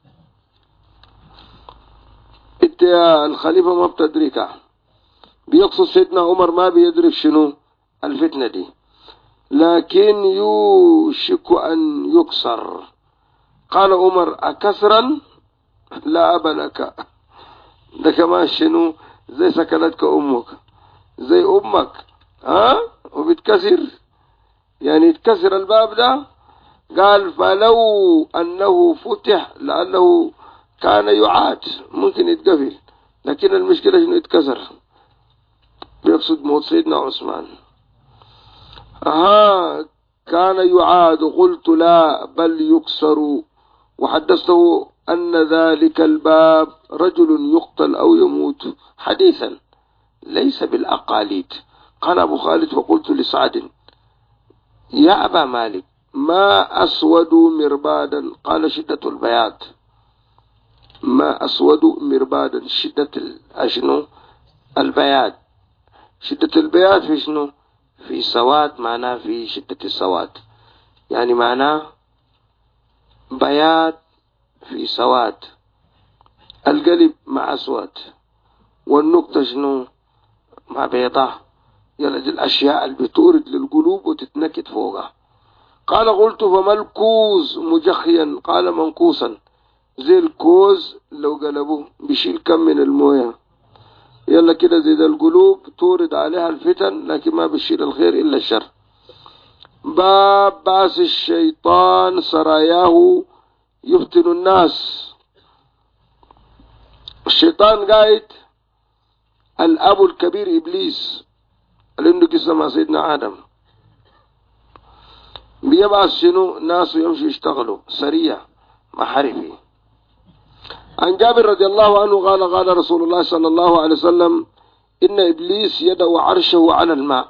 A: انت يا الخليفة ما بتدركها، بيقصد سيدنا عمر ما بيدرك شنو الفتنة دي، لكن يوشك أن يكسر. قال عمر أكسرا لا أبا لك، ده كمان شنو زي سكنتك أمك، زي أمك وبتكسر يعني يتكسر الباب ده. قال فلو أنه فتح لأنه كان يعاد ممكن يتقفل، لكن المشكلة شنو يتكسر، بيقصد موت سيدنا عثمان. كان يعاد. قلت لا بل يكسر. وحدثته أن ذلك الباب رجل يقتل أو يموت حديثا ليس بالأقاليد. قال أبو خالد فقلت لسعد يا أبا مالك ما أسود مربادا؟ قال شدة البياض. ما أسود مربادا شدة أشنو البياض. شدة البياض في شنو؟ في سواد، معناه في شدة السواد، يعني معناه بياض في سواد، القلب مع أسود والنقطة شنو مع بيضاء. يلا دي الأشياء اللي بتورد للقلوب وتتنكت فوقها. قال قلت فما الكوز مجخيا؟ قال منكوسا، زي الكوز لو قلبوه بيشيل كم من المويه. يلا كده زي ده القلوب تورد عليها الفتن لكن ما بيشيل الخير إلا الشر. باب باس الشيطان سراياه يفتن الناس. الشيطان قايد الأب الكبير إبليس اللي عنده قصة مع سيدنا آدم، بيبعث شنو ناس يمشي يشتغلوا سريع محارفي. عن جابر رضي الله عنه قال قال رسول الله صلى الله عليه وسلم إن إبليس يدعو عرشه على الماء،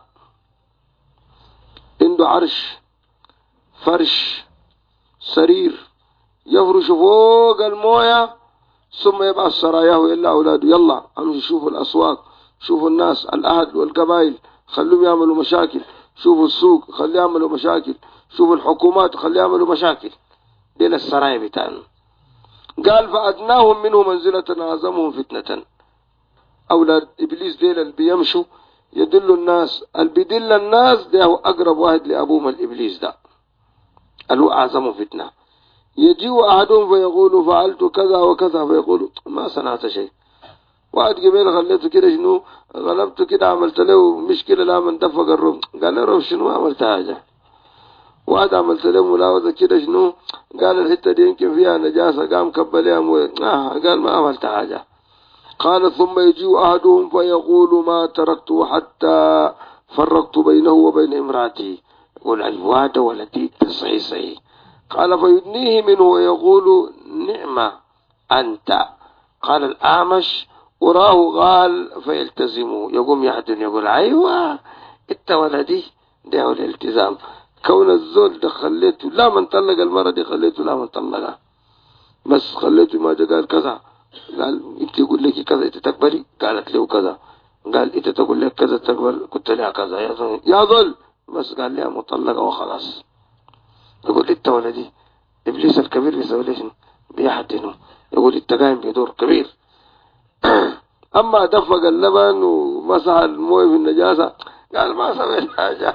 A: عنده عرش فرش سرير يفرش فوق المويه، ثم يبعث سراياه إلا أولاده يلا امشي شوفوا الأسواق، شوفوا الناس الأهل والقبائل خلوهم يعملوا مشاكل، شوفوا السوق خليهم يعملوا مشاكل، شوفوا الحكومات خليهم يعملوا مشاكل. ديل السرايا بتاعنا. قال فأدناهم منه منزلة أعظمهم فتنة. أولاد إبليس ديل اللي بيمشوا يدلوا الناس، اللي بيدل الناس ده هو أقرب واحد لأبوهم الإبليس ده اللي هو أعظم فتنة. يجيء أحدهم فيقول فعلت كذا وكذا، فيقول ما صنعت شيء. واحد قبيل خليته كده شنو غلبته كده عملت له مشكلة لا من دفق الرب، قال له شنو عملت حاجة. واحد عملت له ملاوذة كده شنو، قال الحتة دي يمكن فيها نجاسة، قام كبلها قال ما عملت حاجة. قال ثم يجيء أحدهم فيقول ما تركته حتى فرقت بينه وبين امرأتي، يقول الواد ولدي صحيح. قال فيدنيه منه ويقول نعمة أنت. قال الأعمش وراه قال فيلتزمه، يقوم يحدن يقول أيوة انت ولدي، ده الالتزام. كون الزول ده خليته لا من طلق المرة دي، خليته لا من طلقها، بس خليته ما جا قال كذا، قال انت يقول لك كذا انت تكبري، قالت له كذا، قال انت تقول لك كذا تكبر، قلت لها كذا يا ظل، بس قال لها مطلقة وخلاص. يقول انت ولدي. ابليس الكبير بيسوي ليش؟ بيحدنه، يقول انت قايم بدور كبير. اما دفق اللبن ومسح المويه في النجاسة، قال ما سويت حاجة.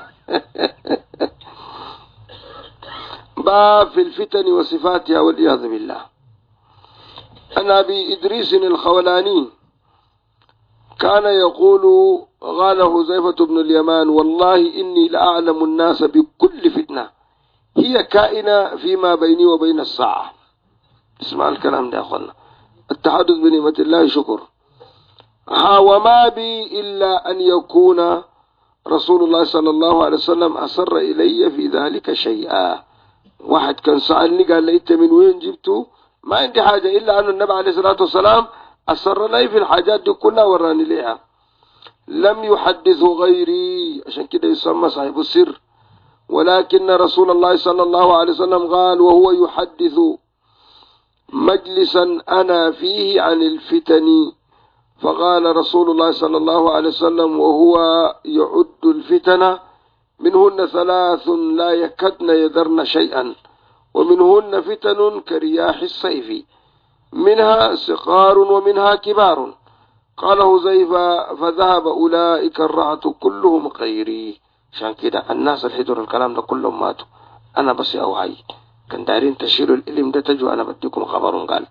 A: باب في الفتن وصفاتها والعياذ بالله. عن أبي إدريس الخولاني كان يقول قال حذيفة بن اليمان والله إني لأعلم الناس بكل فتنة هي كائنة فيما بيني وبين الساعة. اسمع الكلام ده يا أخوانا، التحدث بنعمة الله شكر. وما بي إلا أن يكون رسول الله صلى الله عليه وسلم أسر إلي في ذلك شيئا. واحد كان سألني قال لي انت من وين جبته؟ ما عندي حاجة إلا أن النبي عليه الصلاة والسلام أسر لي في الحاجات دي كلها وراني ليها، لم يحدث غيري، عشان كده يسمى صاحب السر. ولكن رسول الله صلى الله عليه وسلم قال وهو يحدث مجلسا أنا فيه عن الفتن، فقال رسول الله صلى الله عليه وسلم وهو يعد الفتن منهن 3 لا يكدن يذرن شيئا، ومنهن فتن كرياح الصيف، منها صغار ومنها كبار. قال حذيفة فذهب أولئك الرعة كلهم غيري. عشان كده الناس الحضور الكلام ده كلهم ماتوا، أنا بس أوعي كان دايرين تشيروا العلم ده تجوا أنا بديكم خبر. قال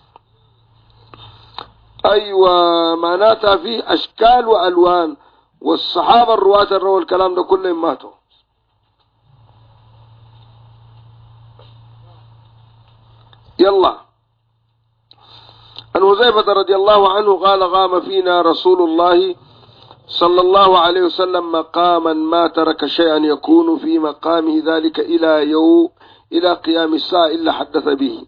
A: أيوة معناتها فيه أشكال وألوان، والصحابة الرواة الروا الكلام ده كلهم ماتوا. يلا. عن حذيفة رضي الله عنه قال قام فينا رسول الله صلى الله عليه وسلم مقاما ما ترك شيئا يكون في مقامه ذلك إلى قيام الساعة إلا حدث به.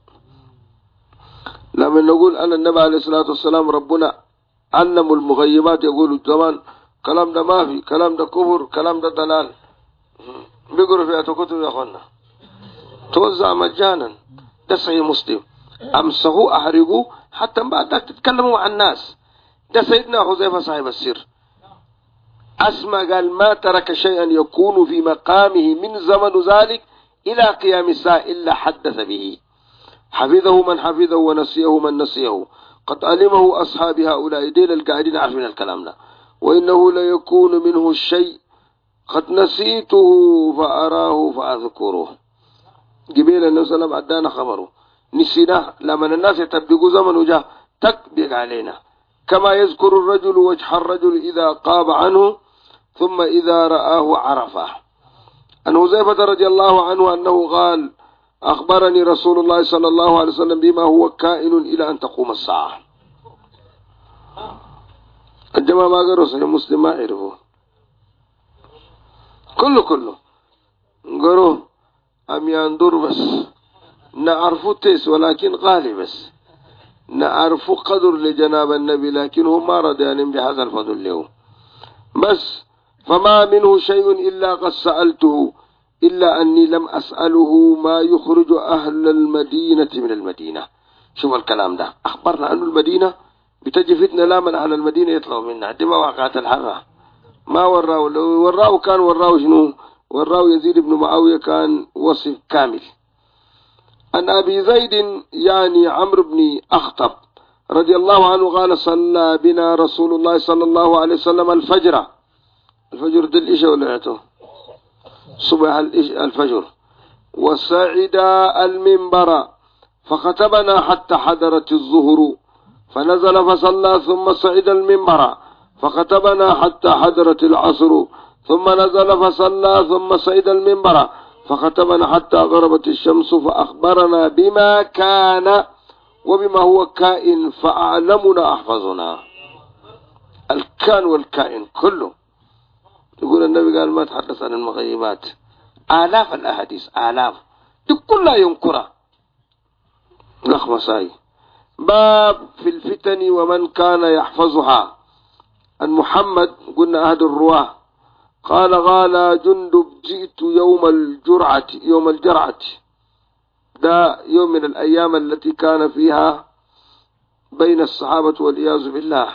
A: لما نقول أن النبي عليه الصلاة والسلام ربنا علم المغيبات، يقولوا زمان كلام ده ما في، كلام ده كفر، كلام ده ضلال، بيقروا فيها كتب يا أخوانا توزع مجانا. ده صحيح مسلم، أمسحوا أحرقوا حتى بعد ذلك تتكلموا مع الناس. ده سيدنا حذيفة صاحب السر أسمى قال ما ترك شيئا يكون في مقامه من زمن ذلك إلى قيام الساعة إلا حدث به، حفظه من حفظه ونسيه من نسيه، قد علمه أصحاب هؤلاء ديل القاعدين عارفين الكلام ده. وإنه ليكون منه الشيء قد نسيته فأراه فأذكره. جبيل النبي صلى الله عليه وسلم عدانا خبره نسيناه، لما الناس يتبقوا زمن وجاه تكبق علينا. كما يذكر الرجل وجه الرجل إذا قاب عنه ثم إذا رآه عرفه. عن حذيفة رضي الله عنه أنه قال أخبرني رسول الله صلى الله عليه وسلم بما هو كائن إلى أن تقوم الساعة. الجماعة ما قالوا صحيح مسلم ما يعرفوا كله قالوا أم ينظر بس نعرف تيس ولكن غالي، بس نعرف قدر لجناب النبي لكن هم ما رضيان بهذا الفضل له. بس فما منه شيء إلا قد سألته إلا أني لم أسأله ما يخرج أهل المدينة من المدينة. شوف الكلام ده، أخبرنا أن المدينة بتجي فتنة لا من أهل المدينة يطلعوا منها، دي مواقعات الحرة ما وراه. لو وراه كان وراه شنو؟ وراه يزيد بن معاوية كان وصف كامل. عن أبي زيد يعني عمرو بن أخطب رضي الله عنه قال صلى بنا رسول الله صلى الله عليه وسلم الفجر دي الإشاء ولعته صبح الفجر، وصعد المنبر فخطبنا حتى حضرت الظهر، فنزل فصلى ثم صعد المنبر فخطبنا حتى حضرت العصر، ثم نزل فصلى ثم صعد المنبر فختمنا حتى غربت الشمس فأخبرنا بما كان وبما هو كائن فأعلمنا أحفظنا. الكان والكائن كله. يقول النبي قال ما تحدث عن المغيبات، آلاف الأحاديث، آلاف دي كلها ينكرها. لخمساي. باب في الفتن ومن كان يحفظها. عن محمد قلنا أحد الرواه قال جندب جئت يوم الجرعة، ده يوم من الأيام التي كان فيها بين الصحابة والعياذ بالله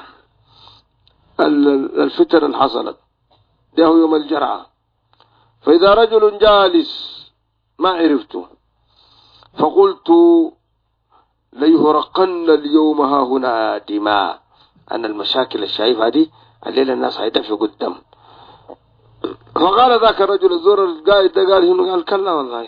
A: الفتن اللي حصلت، ده هو يوم الجرعة. فإذا رجل جالس ما عرفته فقلت ليهرقن اليوم ها هنا دماء. أن المشاكل الشايفة دي الليلة الناس هيدفقوا الدم. فقال ذاك الرجل الزور القائد ده قال كلا والله.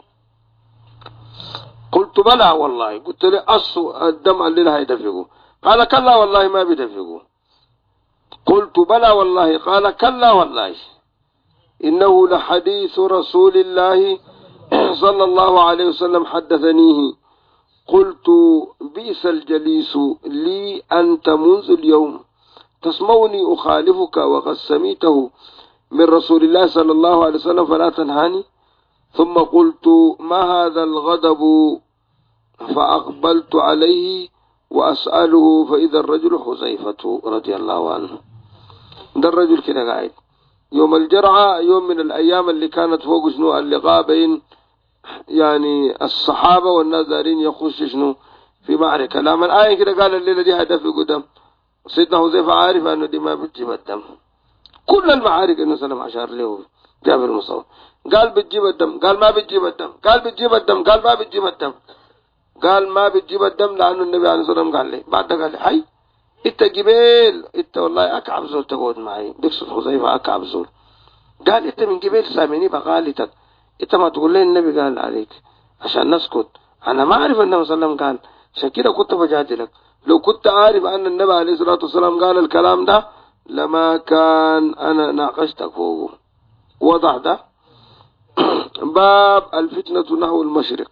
A: قلت بلى والله. قلت له الدم الليلة هيدفقوا. قال كلا والله ما بيدفقوا. قلت بلى والله. قال كلا والله إنه لحديث رسول الله صلى الله عليه وسلم حدثنيه. قلت بئس الجليس لي أنت منذ اليوم تسمعني أخالفك وقد سميته من رسول الله صلى الله عليه وسلم فلا تنهاني. ثم قلت ما هذا الغضب فأقبلت عليه وأسأله فإذا الرجل حذيفة رضي الله عنه. ده الرجل كده قاعد يوم الجرعة، يوم من الأيام اللي كانت فوق شنو اللقاء بين يعني الصحابة والناس دارين يخش شنو في معركة. لما الآية كده قال الليلة دي هدف قدام سيدنا حذيفة عارف أنه دي ما بتجيب الدم. كل المعارك النبي صلى الله عليه وسلم أشار له جابر المصور قال بتجيب الدم، قال ما بتجيب الدم، قال بتجيب الدم، قال ما بتجيب الدم، قال ما بتجيب الدم لأنه النبي عليه الصلاة والسلام قال لي. بعد قال لي حي انت جبيل، انت والله أكعب زول تقعد معي. بيقصد حذيفة أكعب زول. قال انت من جبيل ساميني بغالتك، انت ما تقول لي النبي قال عليك عشان نسكت. انا ما اعرف النبي صلى الله عليه وسلم قال، عشان كده كنت بجادلك. لو كنت عارف ان النبي عليه الصلاه والسلام قال الكلام ده لما كان انا ناقشتك فوقه. وضح ده. باب الفتنه نحو المشرق.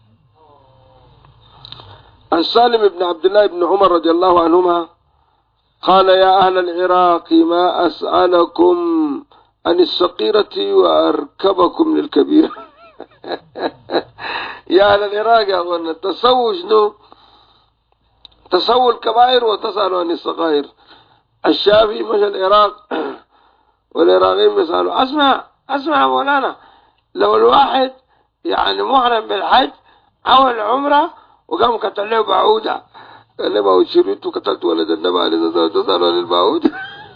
A: عن سالم بن عبد الله بن عمر رضي الله عنهما قال يا اهل العراق ما اسالكم عن الصغيرة وأركبكم للكبيرة. يا أهل العراق يا أخوانا تسووا شنو؟ تسووا الكبائر وتسألوا عن الصغائر. الشافعي مشى العراق والعراقيين بيسألوا أسمع مولانا، لو الواحد يعني محرم بالحج أو العمرة وقام قتل له بعودة، قال له بعود شريط وقتلت ولد النبي عليه الصلاة والسلام تسألوا عن البعود.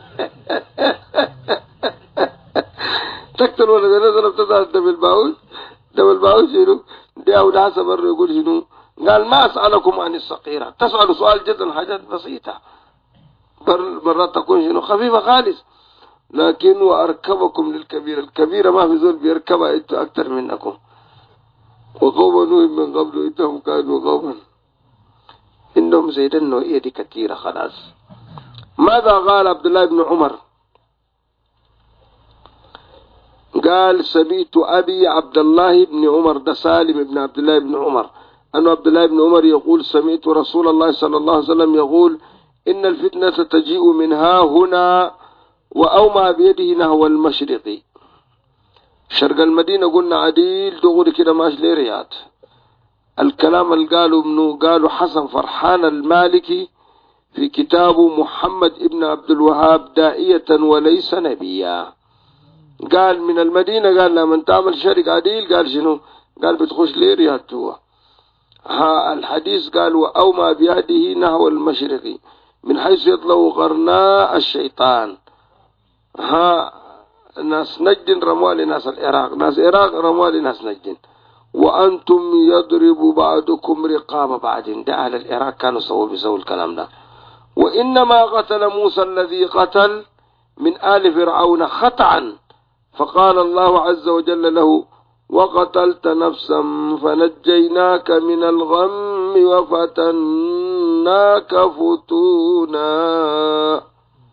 A: تقتل ولد النبي تسأل دم البعود. دم البعود شنو؟ دي أولاد مرة يقول شنو؟ قال ما أسألكم عن الصغيرة. تسأل سؤال جدا حاجات بسيطة مرات تكون شنو خفيفة خالص، لكن وأركبكم للكبيرة. الكبيرة ما في زول بيركبها انتوا أكتر منكم. وقوم نوح من قبل إنهم كانوا قوما إنهم زيد النوعية دي كثيرة خلاص. ماذا قال عبد الله بن عمر؟ قال سمعت أبي عبد الله بن عمر، ده سالم بن عبد الله بن عمر، أن عبد الله بن عمر يقول سمعت رسول الله صلى الله عليه وسلم يقول إن الفتنة تجيء من ها هنا وأومى بيده نحو المشرق. شرق المدينة قلنا عديل دغري كده ماش لرياض. الكلام اللي قالوا منه قالوا حسن فرحان المالكي في كتابه محمد ابن عبد الوهاب داعية وليس نبيا. قال من المدينة، قال لما تعمل شرق عديل قال شنو؟ قال بتخش لرياض جوا. ها الحديث قال وأومى بيده نحو المشرق من حيث يطلع قرناء الشيطان. ها ناس نجد رموا لناس العراق، ناس العراق رموا لناس نجد. وأنتم يضرب بعضكم رقاب بعض. ده أهل العراق كانوا بيسووا الكلام ده. وإنما قتل موسى الذي قتل من آل فرعون خطأ، فقال الله عز وجل له وقتلت نفسا فنجيناك من الغم وفتناك فتونا.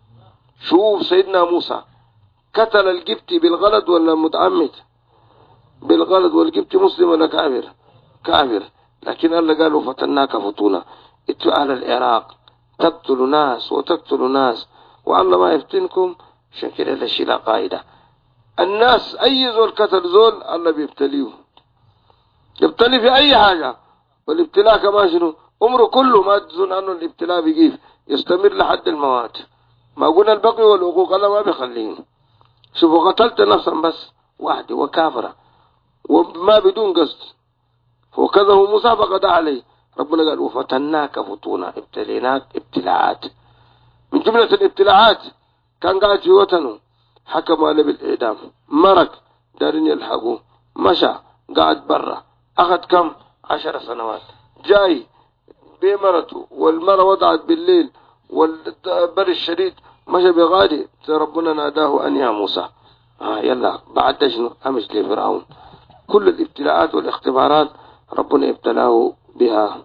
A: شوف سيدنا موسى قتل القبطي بالغلط ولا متعمد؟ بالغلط والجبت مسلم ولا كافر كافر. لكن الله قال وفتناك فتونا. اتوا أهل العراق تقتل ناس وتقتل ناس والله ما يفتنكم. عشان كده الشيء لا قاعدة الناس أي زول قتل زول الله بيبتليه يبتلي في أي حاجة. والابتلاء كما شنو عمره كله ما تظن أنه الابتلاء بيجيب يستمر لحد الموات. ما قلنا البقي والعقوق الله ما بيخليهم. شوفوا قتلت نفسا بس واحدة وكافرة وما بدون قصد وكذا موسى فقد عليه. ربنا قال وفتناك فتونا ابتليناك ابتلاعات. من جملة الابتلاعات كان قاعد في وطنه حكموا عليه بالإعدام مرق دارين يلحقوه مشى قاعد برا أخذ كم 10 سنوات جاي بمرته والمرة وضعت بالليل والبر الشديد مشى بغادي ربنا ناداه أن يا موسى يلا بعد شنو أمش لفرعون. كل الابتلاءات والاختبارات ربنا ابتلاه بها.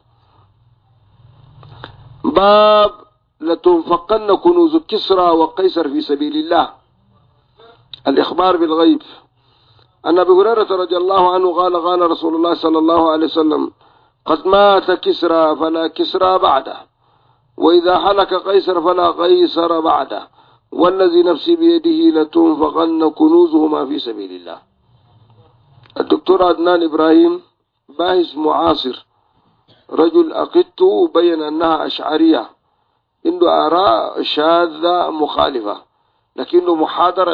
A: باب لتنفقن كنوز كسرى وقيصر في سبيل الله. الإخبار بالغيب. أن أبي هريرة رضي الله عنه قال رسول الله صلى الله عليه وسلم قد مات كسرى فلا كسرى بعده وإذا حلك قيصر فلا قيصر بعده والذي نفسي بيده لتنفقن كنوزهما في سبيل الله. الدكتور عدنان إبراهيم باحث معاصر رجل أقدته بين أنها أشعرية عنده آراء شاذة مخالفة لكنه محاضرة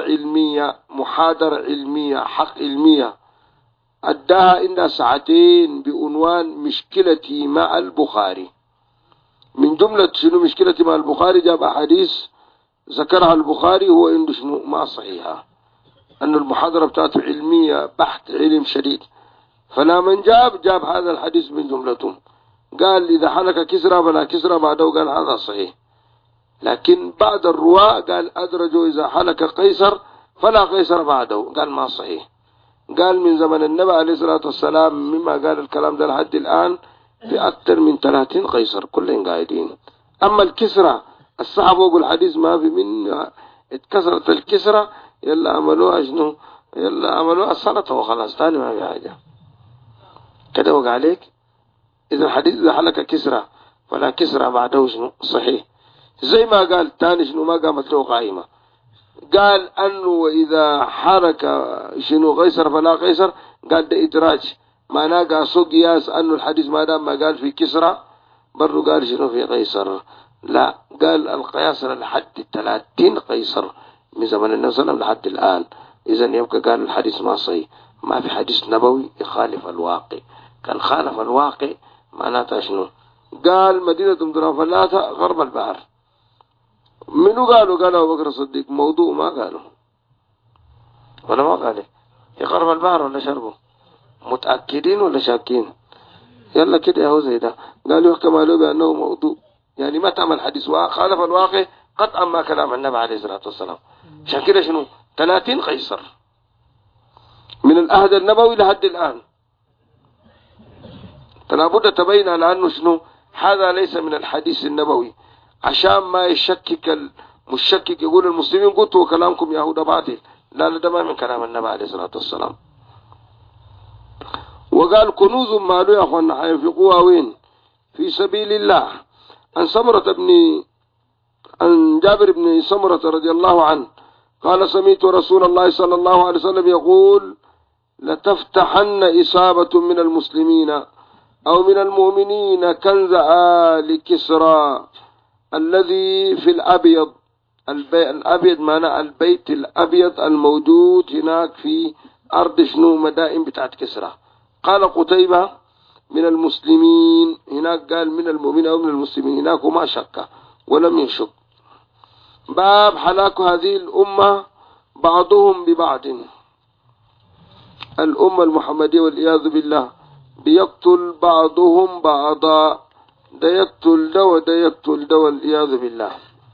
A: علمية حق علمية أداها عندها ساعتين بعنوان مشكلتي مع البخاري. من جملة شنو مشكلتي مع البخاري جاب أحاديث ذكرها البخاري هو عنده شنو ما صحيحة. أن المحاضرة بتاعته علمية بحث علم شديد. فلا من جاب هذا الحديث من جملتهم. قال إذا حلك كسرى فلا كسرى بعده قال هذا صحيح. لكن بعد الرواة قال أدرجوا إذا حلك قيصر فلا قيصر بعده قال ما صحيح. قال من زمن النبي عليه الصلاة والسلام مما قال الكلام ده لحد الآن في أكثر من 30 قيصر كلهم قاعدين. أما الكسرى الصحابة يقول الحديث ما في من اتكسرت الكسرى يلا عملوها شنو يلا عملوها السلطة وخلاص تاني ما في حاجة كده وقع عليك. إذا الحديث إذا حلك كسرى فلا كسرى بعده شنو صحيح. زي ما قال تاني شنو ما قامت له قائمة. قال أنه وإذا حرك شنو قيصر فلا قيصر قال ده إدراج معناه قاسو قياس أنه الحديث ما دام ما قال في كسرى برضو قال شنو في قيصر. لا قال القياس لحد 30 قيصر من زمن النبي صلى الله عليه وسلم لحد الآن. إذن يبقى قال الحديث ما صحيح ما في حديث نبوي يخالف الواقع. كان خالف الواقع معناته شنو. قال مدينة مدرافلاته غرب البحر. منو قالوا أبو بكر الصديق موضوع ما قالوا ولا ما قال يا غرب البحر ولا شربه متأكدين ولا شاكين يلا كده يا هو زي ده. قالوا يحكم عليه بأنه موضوع يعني ما تعمل حديث خالف الواقع قطعا ما كلام النبي عليه الصلاة والسلام. عشان كده شنو 30 قيصر من العهد النبوي لحد الآن. فلا بد تبين على أنه شنو هذا ليس من الحديث النبوي عشان ما يشكك المشكك يقول المسلمين قلتوا كلامكم يهود باطل. لا ده ما من كلام النبي عليه الصلاة والسلام. وقال كنوز مالو يا أخوانا حينفقوها وين في سبيل الله. عن جابر بن سمرة رضي الله عنه قال سمعت رسول الله صلى الله عليه وسلم يقول لتفتحن إصابة من المسلمين أو من المؤمنين كنز آل كسرى الذي في الأبيض. الأبيض معنى البيت الأبيض الموجود هناك في أرض شنو مدائن بتاعت كسرى. قال قتيبة من المسلمين هناك قال من المؤمنين أو من المسلمين هناك وما شك ولم يشك. باب حلاك هذه الأمة بعضهم ببعض. الأمة المحمدية والعياذ بالله بيقتل بعضهم بعضا ده يقتل ده وده يقتل ده والعياذ بالله.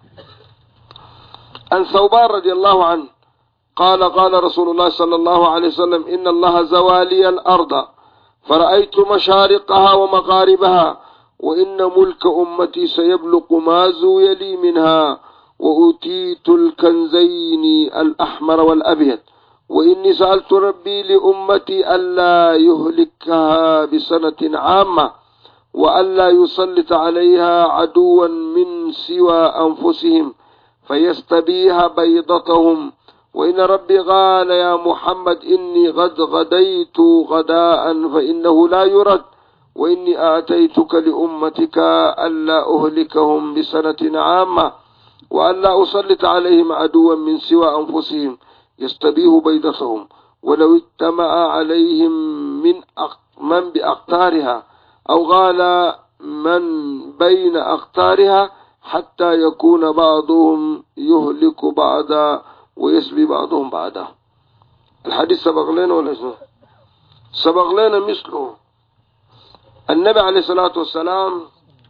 A: عن ثوبان رضي الله عنه قال رسول الله صلى الله عليه وسلم إن الله زوالي الأرض فرأيت مشارقها ومغاربها وإن ملك أمتي سيبلغ ما زوي لي منها وأوتيت الكنزين الأحمر والأبيض وإني سألت ربي لأمتي ألا يهلكها بسنة عامة وألا يسلط عليها عدوا من سوى أنفسهم فيستبيها بيضتهم. وإن ربي قال يا محمد إني قد غديت غداء فإنه لا يرد، وإني آتيتك لأمتك ألا أهلكهم بسنة عامة وألا أسلط عليهم عدوا من سوى أنفسهم يستبيه بيضتهم، ولو اجتمع عليهم من بأقطارها أو قال من بين أقطارها حتى يكون بعضهم يهلك بعضا ويسبي بعضهم بعضا. الحديث سبق لنا ولا شنو؟ سبق لنا مثله. النبي عليه الصلاة والسلام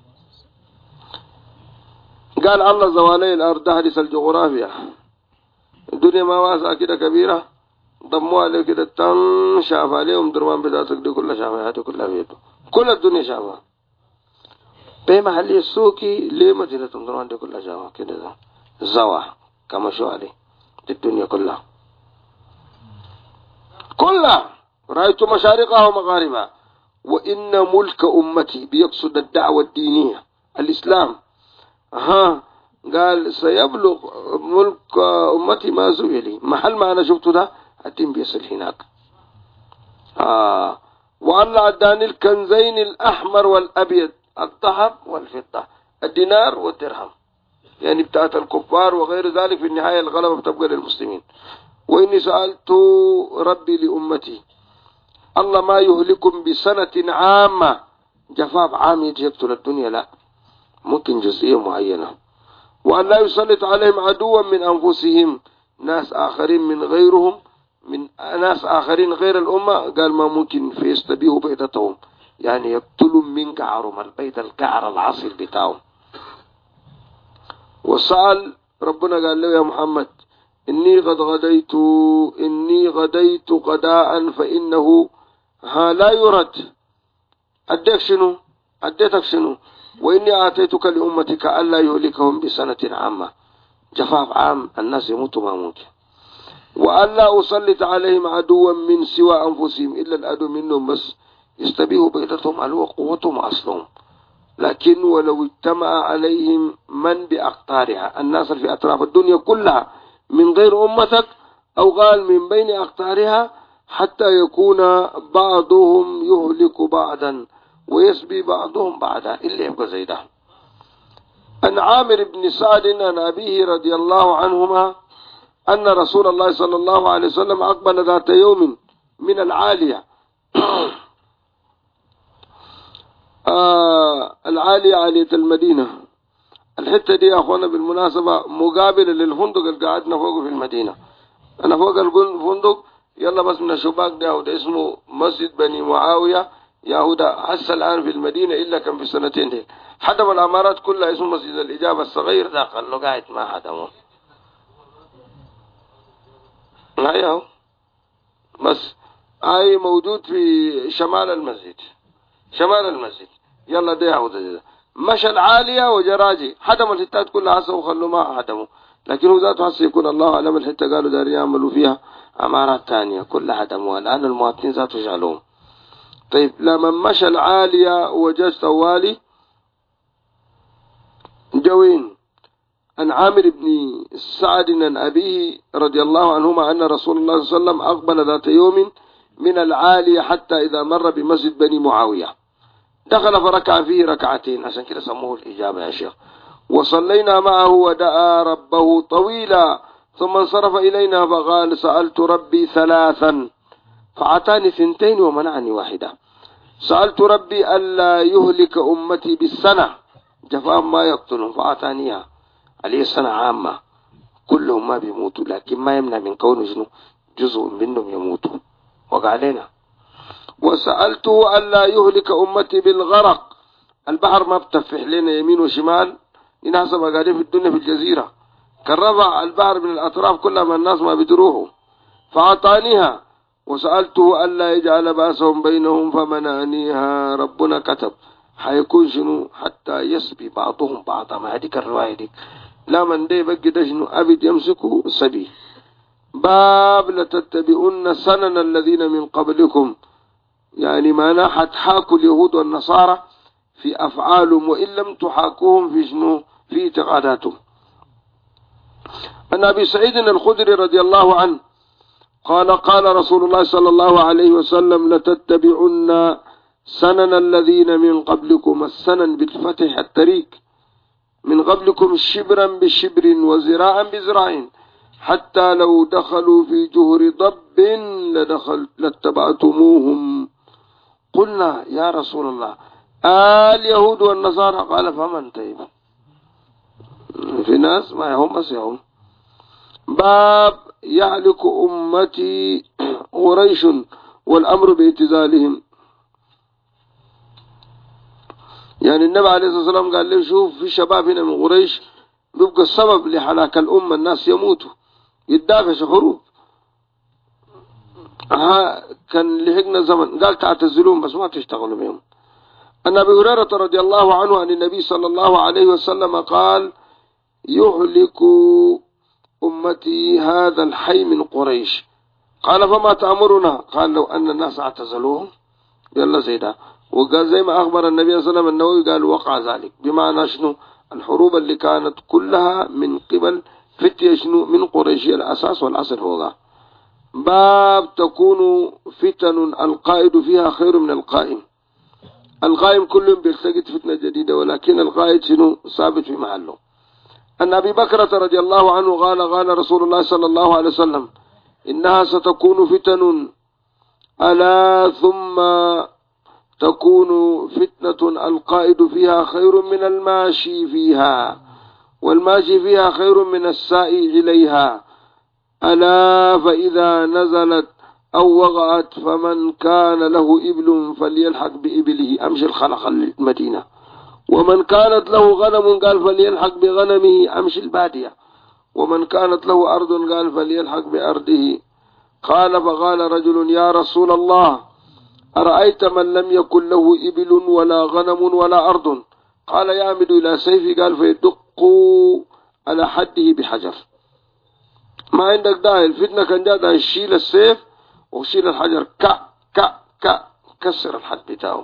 A: قال الله زوالي الأرض حديث الجغرافيا، الدنيا ما واسعة كده كبيرة، ضموا عليه كده شاف عليهم درمان بذاتك دي كلها شافها، هاتي كلها بيده، كل الدنيا شافها بمحلي السوكي ليه مدينة درمان دي كلها شافها كده زوا كما شو عليه الدنيا كلها رأيت مشارقها ومغاربها. وإن ملك أمتي بيقصد الدعوة الدينية الإسلام. قال سيبلغ ملك أمتي ما زويلي، محل ما أنا شفته ده الدين بيصل هناك. والله عداني الكنزين الأحمر والأبيض، الذهب والفضة، الدينار والدرهم، يعني بتاعت الكفار وغير ذلك، في النهاية الغلبة بتبقى للمسلمين. وإني سألت ربي لأمتي الله ما يهلكم بسنة عامة، جفاف عام يجي يقتل الدنيا، لا، ممكن جزئية معينة. وأن لا يسلط عليهم عدوا من أنفسهم، ناس آخرين من غيرهم، من ناس آخرين غير الأمة، قال ما ممكن فيستبيهوا بيضتهم، يعني يقتلوا من كعرهم البيض الكعر العصر بتاعهم. وسأل ربنا قال له يا محمد إني غديت غداء فإنه لا يرد. أديتك شنو؟ وإني آتيتك لأمتك ألا يهلكهم بسنة عامة، جفاف عام الناس يموتوا ما ممكن، وألا أسلط عليهم عدوا من سوى أنفسهم إلا العدو منهم بس يستبيه بيضتهم على قوتهم أصلهم. لكن ولو اجتمع عليهم من بأقطارها، الناس في أطراف الدنيا كلها من غير أمتك، أو قال من بين أقطارها، حتى يكون بعضهم يهلك بعضا ويسبي بعضهم بعضا، إلا يبقى زي ده. عن عامر بن سعد عن أبيه رضي الله عنهما أن رسول الله صلى الله عليه وسلم أقبل ذات يوم من العالية العالية عالية المدينة. الحتة دي يا أخوانا بالمناسبة مقابلة للفندق اللي قاعدنا فوقه في المدينة. أنا فوق الفندق، يلا بس من الشباك ده اسمه مسجد بني معاوية يهودا، هسه الآن في المدينة إلا كان في السنتين دي حدم الأمارات كلها، اسمه مسجد الإجابة الصغير ده، قال له قاعد ما حدمه. أيوه بس أي موجود في شمال المسجد، يلا ده يهودا ده. مشى العالية وجراجي حدم الحتات كلها هسه وخلوا ما حدموا، لكن هو ذاته هسه يكون الله أعلم الحتة قالوا داري يعملوا فيها عمارات تانية كلها حدموها، الآن المواطنين ذاته جعلوهم. طيب لما مشى العالية وجاء طوالي جوين عن عامر بن سعد عن أبيه رضي الله عنهما أن رسول الله صلى الله عليه وسلم أقبل ذات يوم من العالية حتى إذا مر بمسجد بني معاوية دخل فركع فيه ركعتين، عشان كده سموه الإجابة يا شيخ. وصلينا معه ودعا ربه طويلا ثم انصرف إلينا فقال سألت ربي ثلاثا فأعطاني 2 ومنعني 1. سألت ربي ألا يهلك أمتي بالسنة، جفاء ما يقتلهم فأعطانيها، عليه السنة عامة كلهم ما بيموتوا، لكن ما يمنع من كونه جزء منهم يموتوا، وقالنا. وسألته ألا يهلك أمتي بالغرق، البحر ما بتفح لنا يمين وشمال، يناسب قاعدين في الدنيا في الجزيرة، كالربع البحر من الأطراف كلها ما الناس ما بيدروه فأعطانيها. وسألته ألا يجعل بأسهم بينهم فمنعنيها، ربنا كتب حيكون شنو حتى يسبي بعضهم بعضا، ما هذيك الرواية دي، لا من دي بقي ده شنو أبد يمسكوا سبي، باب لتتبعن سنن الذين من قبلكم، يعني ما حتحاكوا اليهود والنصارى في أفعالهم وإن لم تحاكوهم في شنو في اعتقاداتهم. عن أبي سعيد الخدري رضي الله عنه قال قال رسول الله صلى الله عليه وسلم لتتبعن سنن الذين من قبلكم، السنن بالفتح الطريق، من قبلكم شبرا بشبر وزراعا بزراع حتى لو دخلوا في جهر ضب لاتبعتموهم. قلنا يا رسول الله اليهود والنصارى؟ قال فمن طيب، في ناس ما هم بس يهم. باب يعلك أمتي قريش والأمر باعتزالهم، يعني النبي عليه الصلاة والسلام قال له شوف في شباب هنا من قريش بيبقى السبب لحلاك الأمة، الناس يموتوا يتدافش حروب. كان لحقنا زمن قال تعتزلون بس ما تشتغلوا بهم. أن أبي هريرة رضي الله عنه عن النبي صلى الله عليه وسلم قال يهلك أمتي هذا الحي من قريش. قال فما تأمرنا؟ قال لو أن الناس اعتزلوهم يلا زيدا. وقال زي ما أخبر النبي صلى الله عليه وسلم النووي قال وقع ذلك، بمعنى شنو الحروب اللي كانت كلها من قبل فتية شنو من قريش الأساس والأصل هو. باب تكون فتن القائد فيها خير من القائم. القائم كل بيلتقط فتنة جديدة ولكن القائد شنو ثابت في محله. أن أبي بكرة رضي الله عنه قال رسول الله صلى الله عليه وسلم إنها ستكون فتن ألا ثم تكون فتنة القائد فيها خير من الماشي فيها والماشي فيها خير من السائي إليها ألا فإذا نزلت أو وقعت فمن كان له إبل فليلحق بإبله أمشي الخلق المدينة، ومن كانت له غنم قال فليلحق بغنمه أمشي البادية، ومن كانت له أرض قال فليلحق بأرضه. قال فقال رجل يا رسول الله أرأيت من لم يكن له إبل ولا غنم ولا أرض؟ قال يعمد إلى سيفه قال فيدق على حده بحجر. ما عندك داعي الفتنة كان جاء شيل السيف وشيل الحجر كسر الحد بتاعه.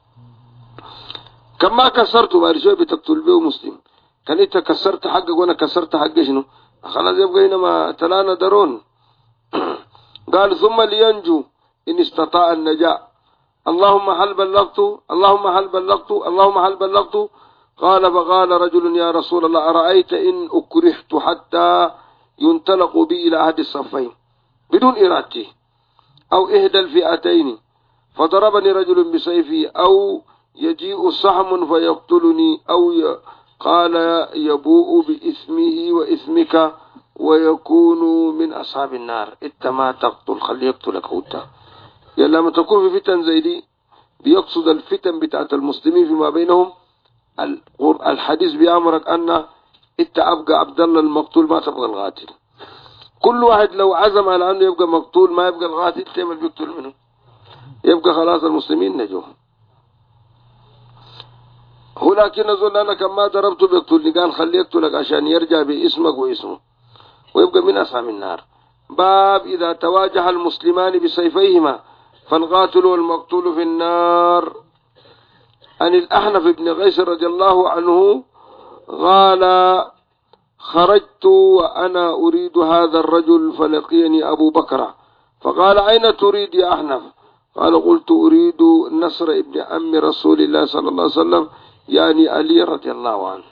A: كما كسرته بعد شوي بتقتل به مسلم، كان انت كسرت حقك وانا كسرت حق شنو خلاص يبقى هنا تلانا درون. قال ثم لينجو إن استطاع النجاة اللهم هل بلغت اللهم هل بلغت اللهم هل بلغت. قال فقال رجل يا رسول الله أرأيت إن أكرهت حتى ينطلق بي إلى أحد الصفين بدون إرادتي أو إحدى الفئتين فضربني رجل بسيفي أو يجيء صحم فيقتلني أو قال يبوء بإثمه وإثمك ويكون من أصحاب النار. إنت ما تقتل خلي يقتلك هوتا. يلا لما تكون في فتن زي دي بيقصد الفتن بتاعت المسلمين فيما بينهم. الحديث بيأمرك أن إنت أبقى عبد الله المقتول ما تبقى القاتل. كل واحد لو عزم على أنه يبقى مقتول ما يبقى القاتل تعمل بيقتل منه يبقى خلاص المسلمين نجوا. هو لكن أظن أنا كما ضربته بيقتلني قال خليه يقتلك عشان يرجع باسمك واسمه ويبقى من أصحاب النار. باب إذا تواجه المسلمان بسيفيهما فالقاتل والمقتول في النار. عن الأحنف بن قيس رضي الله عنه قال خرجت وأنا أريد هذا الرجل فلقيني أبو بكر فقال أين تريد يا أحنف؟ قال قلت أريد نصر ابن أم رسول الله صلى الله عليه وسلم يعني علي رضي الله عنه.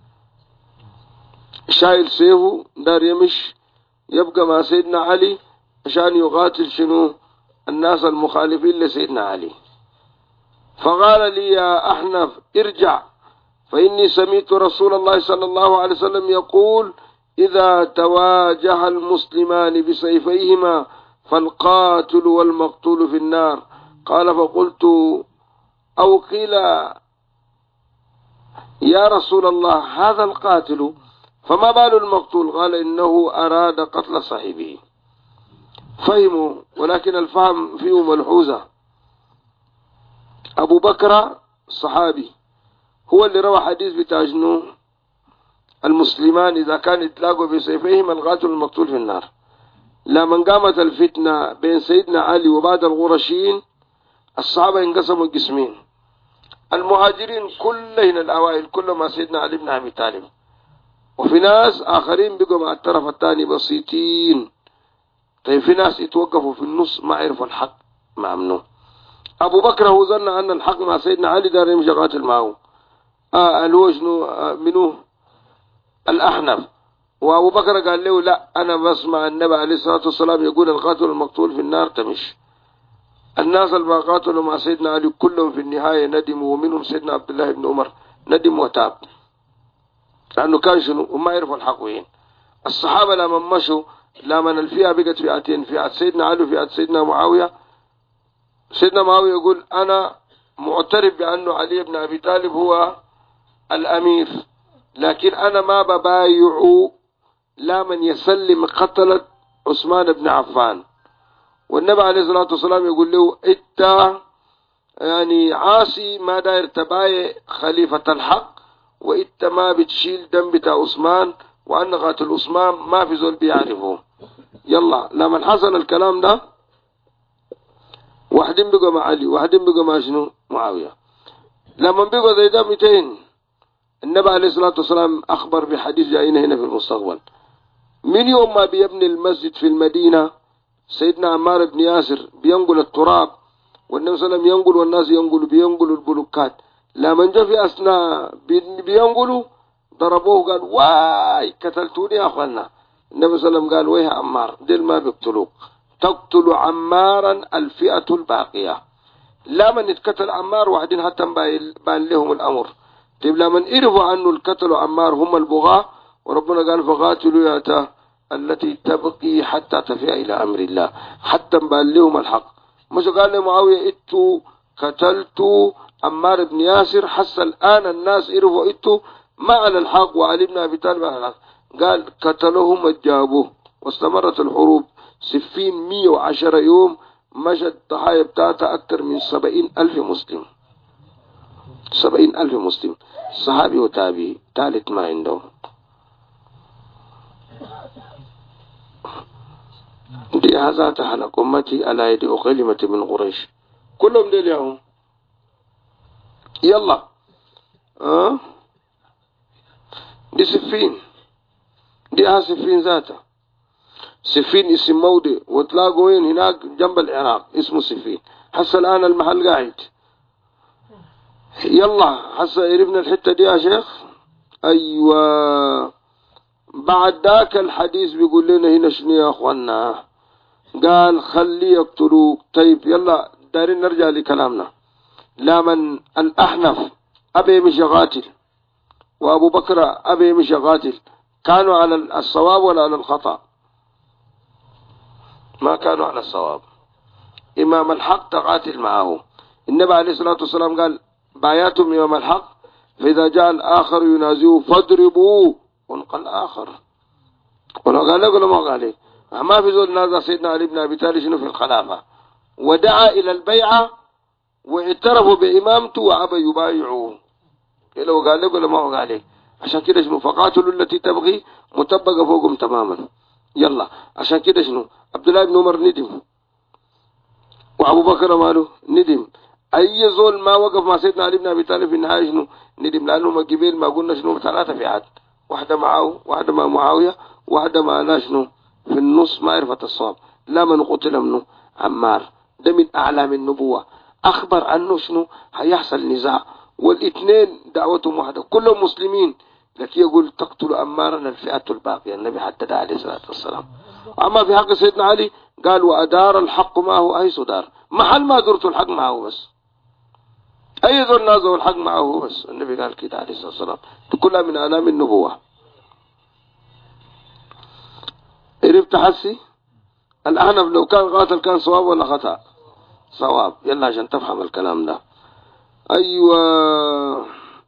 A: شايل سيفه دار يمش يبقى مع سيدنا علي عشان يقاتل شنو الناس المخالفين لسيدنا علي. فقال لي يا أحنف ارجع فإني سمعت رسول الله صلى الله عليه وسلم يقول إذا تواجه المسلمان بسيفيهما فالقاتل والمقتول في النار. قال فقلت أو قيل يا رسول الله هذا القاتل فما بال المقتول؟ قال إنه أراد قتل صاحبه. فهموا ولكن الفهم فيه ملحوظة. أبو بكر صحابي هو اللي روى حديث بتاع شنو المسلمان إذا كان يتلاقوا بسيفيهما القاتل والمقتول في النار. لما قامت الفتنة بين سيدنا علي وبعد الغرشيين الصحابة انقسموا قسمين. المهاجرين كلهم الأوائل كل ما سيدنا علي بن أبي طالب، وفي ناس آخرين بقوا مع الطرف الثاني بسيطين. طيب في ناس يتوقفوا في النص ما عرفوا الحق مع منه. أبو بكر هو ظن أن الحق مع سيدنا علي دار يمشي قاتل معه. الوجن منه الأحنف، وأبو بكر قال له لا أنا بسمع النبي عليه الصلاة والسلام يقول القاتل المقتول في النار تمش. الناس اللي قاتلوا مع سيدنا علي كلهم في النهاية ندموا، ومنهم سيدنا عبد الله بن عمر ندم وتاب، لأنه كان شنو وما يعرفوا الحق وين. الصحابة لما مشوا لما الفئة بقت فئتين، فئة سيدنا علي وفئة سيدنا معاوية. سيدنا معاوية يقول أنا معترف بأنه علي بن أبي طالب هو الأمير، لكن أنا ما ببايع لا من يسلم قتلة عثمان بن عفان. والنبي عليه الصلاة والسلام يقول له إنت يعني عاصي ما داير تبايع خليفة الحق، وإنت ما بتشيل دم بتاع عثمان، وأن قاتل عثمان ما في زول بيعرفه. يلا لما حصل الكلام ده واحدين بقوا مع علي واحدين بقوا مع شنو معاوية. لما بقوا زي ده 200 النبي عليه الصلاة والسلام أخبر بحديث جاينا هنا في المستقبل. من يوم ما بيبني المسجد في المدينة سيدنا عمار بن ياسر بينقل التراب، والنبي صلى الله عليه وسلم ينقل والناس بينقلوا البلوكات. لما جاء في أثناء بينقلوا ضربوه قال واي قتلتوني يا أخوانا. النبي صلى الله عليه وسلم قال ويه عمار ديل ما بيقتلوك، تقتل عمارا الفئة الباقية. لا من اتقتل عمار واحدين حتى بان لهم الأمر. طيب لما عرفوا عنه القتل عمار هم البغاة، وربنا قال فقاتلوا ياتا التي تبقي حتى تفيء إلى أمر الله، حتى بان لهم الحق. مش قال لمعاوية اتوا قتلتوا عمار بن ياسر، حس الآن الناس عرفوا اتوا ما على الحق وعلي بن أبي طالب على الحق. قال قتلوهم وجابوه، واستمرت الحروب سفين 110 يوم، مشت الضحايا بتاعتها أكثر من 70,000 مسلم. 70,000 مسلم، صحابي وتابعي ثالث ما عندهم. دي هذا تحلق أمتي على يد أقلمة من قريش كلهم دي اليوم. يلا دي سفين، دي سفين ذاتها. سفين اسم موضع وتلاقوا وين هناك جنب العراق اسمه سفين. حس الآن المحل قاعد. يلا حس قربنا الحتة دي يا شيخ. أيوة بعد ذاك الحديث بيقول لنا هنا شنو يا أخوانا؟ قال خلي يقتلوك. طيب يلا دارين نرجع لكلامنا. لا من الأحنف أبي مش قاتل وأبو بكر أبي مش قاتل، كانوا على الصواب ولا على الخطأ؟ ما كانوا على الصواب. إمام الحق تقاتل معه. النبي عليه الصلاة والسلام قال باياتهم إمام الحق، فإذا جاء الآخر ينازعه فاضربوه ونقل الآخر. ولو قال لك ولا ما قال لك ما في زول نازع سيدنا علي بن أبي طالب شنو في الخلافة، ودعا إلى البيعة واعترفوا بإمامته وأبى يبايعوه. لو قال لك ولا ما قال لك. عشان كده شنو فقاتلوا التي تبغي مطبقة فوقهم تماما. يلا عشان كده شنو عبد الله بن عمر ندم، وأبو بكر ماله ندم. أي زول ما وقف مع سيدنا علي بن أبي طالب في النهاية شنو ندم، لأنه ما قبيل ما قلنا شنو 3 فئات، واحدة معه واحدة مع معاوية واحدة معنا شنو في النص ما عرفت الصواب. لا من قتل منه عمار، ده من أعلام النبوة، أخبر عنه شنو هيحصل نزاع، والاثنين دعوتهم واحدة كلهم مسلمين، لكن يقول تقتل عمارا الفئة الباقية. النبي حدد عليه الصلاة والسلام. أما في حق سيدنا علي قال وأدار الحق معه أي صدار، محل ما درت الحق معه بس، أي ذو نازل الحق معه بس. النبي قال كده عليه الصلاة والسلام. كلها من أعلام النبوة. عرفت حسي الأحنف لو كان قاتل كان صواب ولا خطأ؟ صواب. يلا عشان تفهم الكلام ده. أيوة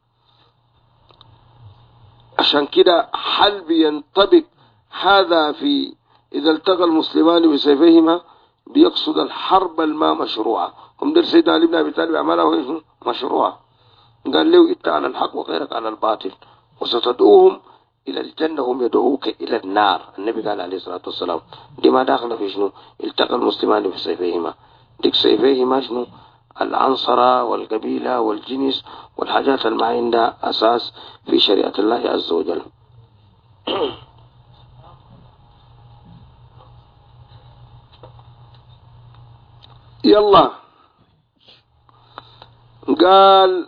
A: عشان كده حل بينطبق هذا في إذا التقى المسلمان بسيفيهما بيقصد الحرب الما مشروعة. هم دل سيدنا علي بن أبي طالب عمله مشروعة. قال له إنت على الحق وغيرك على الباطل، وستدعوهم إلى الجنة هم يدعوك إلى النار. النبي قال عليه الصلاة والسلام دي ما داخل في شنو التقى المسلمان في سيفيهما، ديك سيفيهما شنو العنصرة والقبيلة والجنس والحاجات اللي ما عندها أساس في شريعة الله عز وجل. يلا قال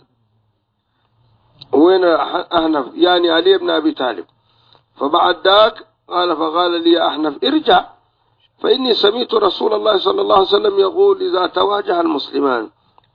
A: وين أحنف يعني علي بن أبي طالب، فبعد ذاك فقال لي أحنف ارجع فإني سمعت رسول الله صلى الله عليه وسلم يقول إذا تواجه المسلمان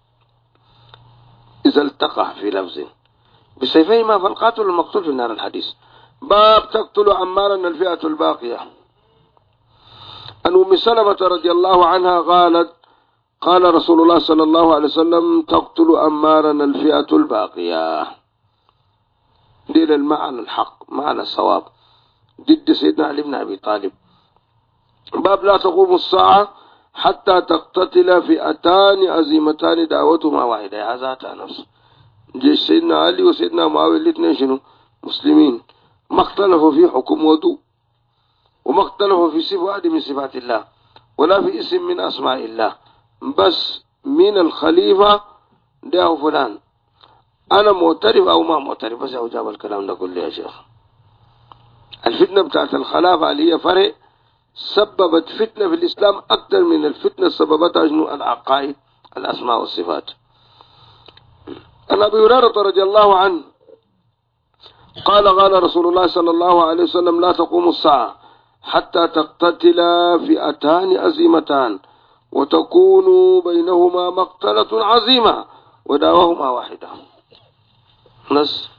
A: إذا التقى في لفظ بسيفيهما فالقاتل المقتول في النار. الحديث باب تقتل عمارا الفئة الباقية. عن أم سلمة رضي الله عنها قالت قال رسول الله صلى الله عليه وسلم تقتل عمارا الفئة الباقية. دين المعنى الحق معنى الصواب ضد سيدنا علي بن أبي طالب. باب لا تقوم الساعة حتى تقتتل فئتان عزيمتان دعوتهما واحدة. هذا نفس جيش سيدنا علي وسيدنا معاوية الاثنين شنو مسلمين، ما اختلفوا في حكم وضوء، وما اختلفوا في صفة واحدة من صفات الله، ولا في اسم من أسماء الله، بس من الخليفة ده فلان أنا معترف أو ما معترف، بس أجاب الكلام ده كله يا شيخ. الفتنة بتاعت الخلافة اللي هي فرق سببت فتنة في الإسلام أكثر من الفتنة سببتها شنو العقائد الأسماء والصفات. عن أبي هريرة رضي الله عنه قال قال رسول الله صلى الله عليه وسلم لا تقوم الساعة حتى تقتتل فئتان عزيمتان وتكون بينهما مقتلة عظيمة ودعواهما واحدة. نص.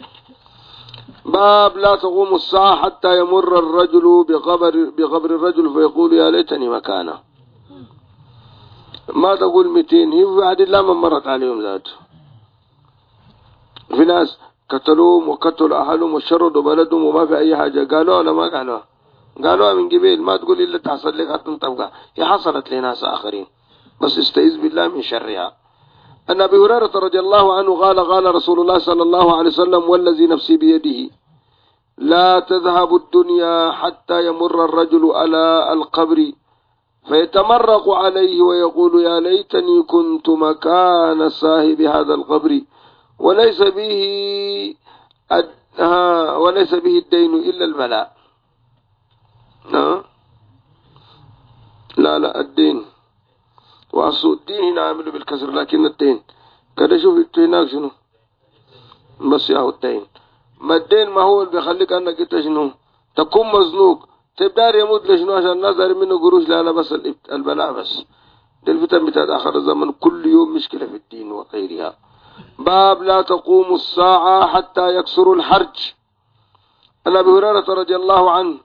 A: باب لا تقوم الساعة حتى يمر الرجل بقبر الرجل فيقول يا ليتني مكانه. ما تقول 200 هي بعد الله من مرت عليهم ذاته. في ناس قتلوهم وقتلوا أهلهم وشردوا بلدهم وما في أي حاجة، قالوا ولا ما قالوا؟ قالوها من قبيل. ما تقول إلا تحصل لك حتى تبقى هي حصلت لناس آخرين، بس استعيذ بالله من شرها. أن أبي هريرة رضي الله عنه قال قال رسول الله صلى الله عليه وسلم والذي نفسي بيده لا تذهب الدنيا حتى يمر الرجل على القبر فيتمرق عليه ويقول يا ليتني كنت مكان صاحب هذا القبر وليس به الدين إلا البلاء. لا الدين وأصل الدين هنا عامل بالكسر، لكن الدين كده شوف هناك شنو بس ياهو الدين. ما الدين ما هو اللي بيخليك أنك انت شنو تكون مزنوق تبدأ يموت لشنو عشان الناس داري منه قروش. لا بس البلاء بس. دي الفتن بتاعت آخر الزمن كل يوم مشكلة في الدين وغيرها. باب لا تقوم الساعة حتى يكسر الحرج. عن أبي هريرة رضي الله عنه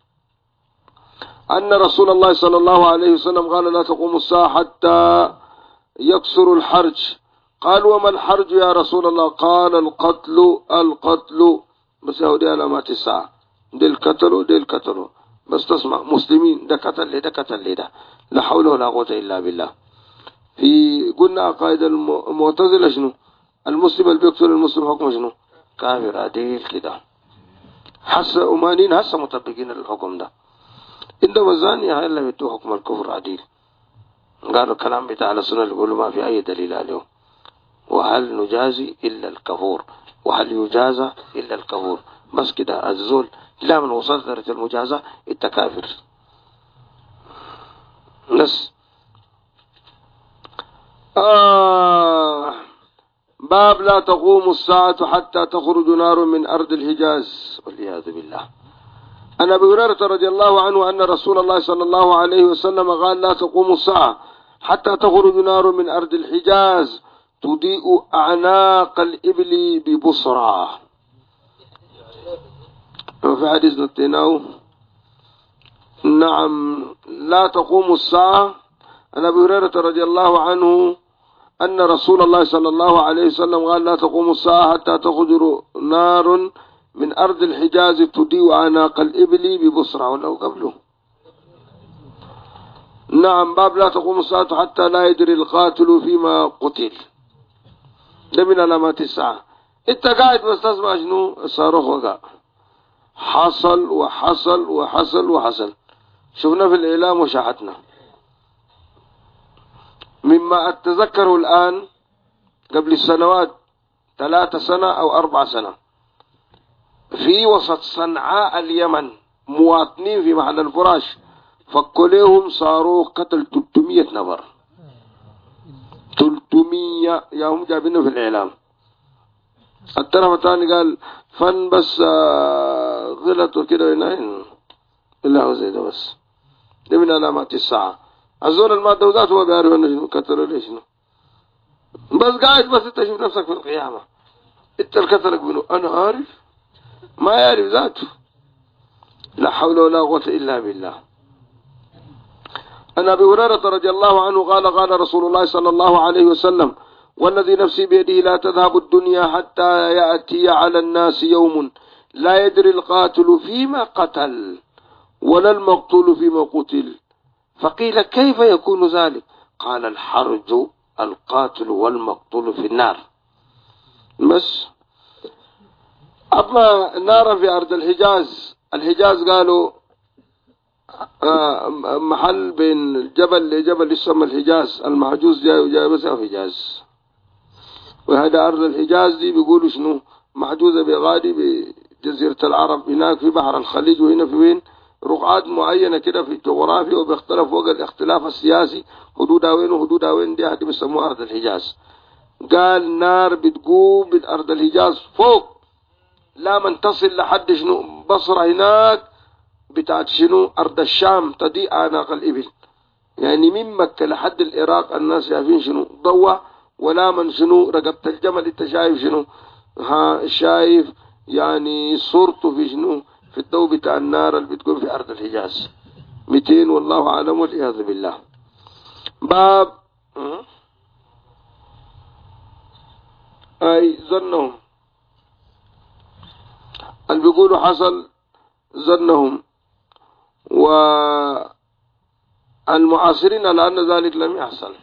A: أن رسول الله صلى الله عليه وسلم قال لا تقوم الساعة حتى يكسر الحرج. قال وما الحرج يا رسول الله؟ قال القتل بس يا دي علامات الساعة، دي القتل بس تسمع مسلمين ده قتل ده لا حول ولا قوة إلا بالله. في قلنا قائد المعتزلة شنو المسلم اللي بيقتل المسلم حكم شنو كافر عديل كده. حسا أمانين هسه مطبقين الحكم ده. عندما الزانية هاي اللي بيدوا حكم الكفر عديل. قالوا الكلام بتاع السنة اللي يقولوا ما في أي دليل عليه. وهل نجازي إلا الكفور وهل يجازى إلا الكفور، بس كده الزول لا من وصلت درجة المجازة التكافر بس. باب لا تقوم الساعة حتى تخرج نار من أرض الحجاز والعياذ بالله. عن أبي هريرة رضي الله عنه أن رسول الله صلى الله عليه وسلم قال لا تقوم الساعة حتى تخرج نار من أرض الحجاز تضيء أعناق الإبل ببصرى. وفي حديث نتناه نعم لا تقوم الساعة. عن أبي هريرة رضي الله عنه أن رسول الله صلى الله عليه وسلم قال لا تقوم الساعة حتى تخرج نار من أرض الحجاز تضيء أعناق الإبل ببصرى ولو قبله. نعم. باب لا تقوم الساعة حتى لا يدري القاتل فيما قتل. ده من علامات الساعة. انت قاعد بس تسمع شنو الصاروخ وقع حصل وحصل وحصل وحصل، شفنا في الإعلام وشاهدنا. مما أتذكره الآن قبل السنوات 3 سنة أو 4 سنة، في وسط صنعاء اليمن مواطنين في محل الفراش فكوا لهم صاروخ قتل 300 نفر. 300 يا هم جايبينه في الإعلام. الطرف الثاني قال فن بس غلط وكده وينين إلا هو زي ده بس. دي من علامات الساعة. الزول المادة وذات هو بيعرف انه شنو كتلوا ليش شنو، بس قاعد بس انت شوف نفسك في القيامة انت الكتلك منه. انا عارف ما يعرف ذاته. لا حول ولا قوة الا بالله. أن أبي هريرة رضي الله عنه قال قال رسول الله صلى الله عليه وسلم والذي نفسي بيده لا تذهب الدنيا حتى يأتي على الناس يوم لا يدري القاتل فيما قتل ولا المقتول فيما قتل. فقيل كيف يكون ذلك؟ قال الحرج القاتل والمقتول في النار. بس أما نارا في أرض الحجاز. الحجاز قالوا محل بين جبل لجبل يسمى الحجاز. المحجوز جاي بس حجاز، وهذا أرض الحجاز دي بيقولوا شنو محجوزة بغادي بجزيرة العرب هناك في بحر الخليج، وهنا في وين رقعات معينة كده في الجغرافيا، وبيختلف وقت الاختلاف السياسي حدودها وين وحدودها وين. دي هذه بيسموها أرض الحجاز. قال نار بتقوم بالأرض الحجاز فوق لا من تصل لحد شنو بصرة هناك بتاعت شنو أرض الشام تضيء أعناق الإبل. يعني من مكة لحد العراق الناس شايفين شنو ضوء، ولا من شنو رقبة الجمل انت شايف شنو شايف يعني صورته في شنو في الضوء بتاع النار اللي بتكون في أرض الحجاز 200 والله أعلم والعياذ بالله. باب أي ظنهم اللي بيقولوا حصل ظنهم، والمعاصرين على أن ذلك لم يحصل.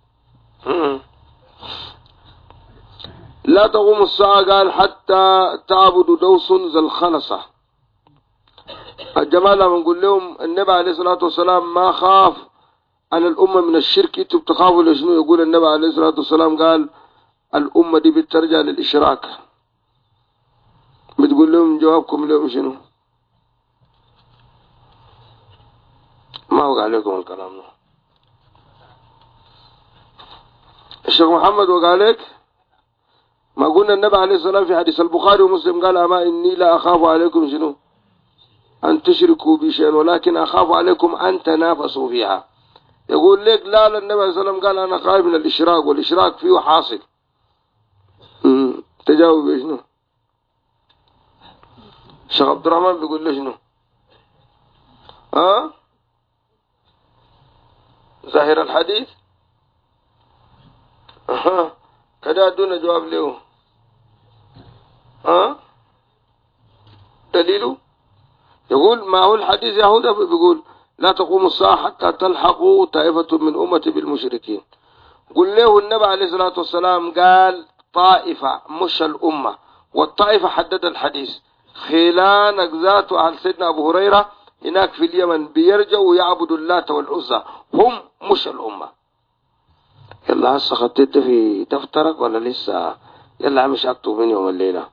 A: لا تقوم الساعة قال حتى تعبد دوس ذا الخنصة. الجماعة لما نقول لهم النبي عليه الصلاة والسلام ما خاف على الأمة من الشرك، انتوا بتخافوا لشنو؟ يقول النبي عليه الصلاة والسلام قال الأمة دي بترجع للإشراك. بتقول لهم جوابكم لهم شنو؟ ما وقع عليكم الكلام ده. الشيخ محمد وقع عليك؟ ما قلنا النبي عليه الصلاة والسلام في حديث البخاري ومسلم قال أما إني لا أخاف عليكم شنو أن تشركوا بشيء ولكن أخاف عليكم أن تنافسوا فيها. يقول لك لا النبي عليه الصلاة والسلام قال أنا خايف من الإشراك، والإشراك فيه حاصل. تجاوب بشنو؟ الشيخ عبد الرحمن بيقول له شنو؟ ظاهر الحديث كده دون جواب له. دليله يقول ما هو الحديث يهودا بيقول لا تقوم الساعة حتى تلحقوا طائفة من أمتي بالمشركين. قل له النبي عليه الصلاة والسلام قال طائفة مش الأمة، والطائفة حدد الحديث خلان أجزات أهل سيدنا أبو هريرة هناك في اليمن بيرجعوا ويعبدوا اللات والعزى، هم مش الأمة. يلا هسه خطيت في دفترك ولا لسه؟ يلا مش أكتب من يوم الليلة.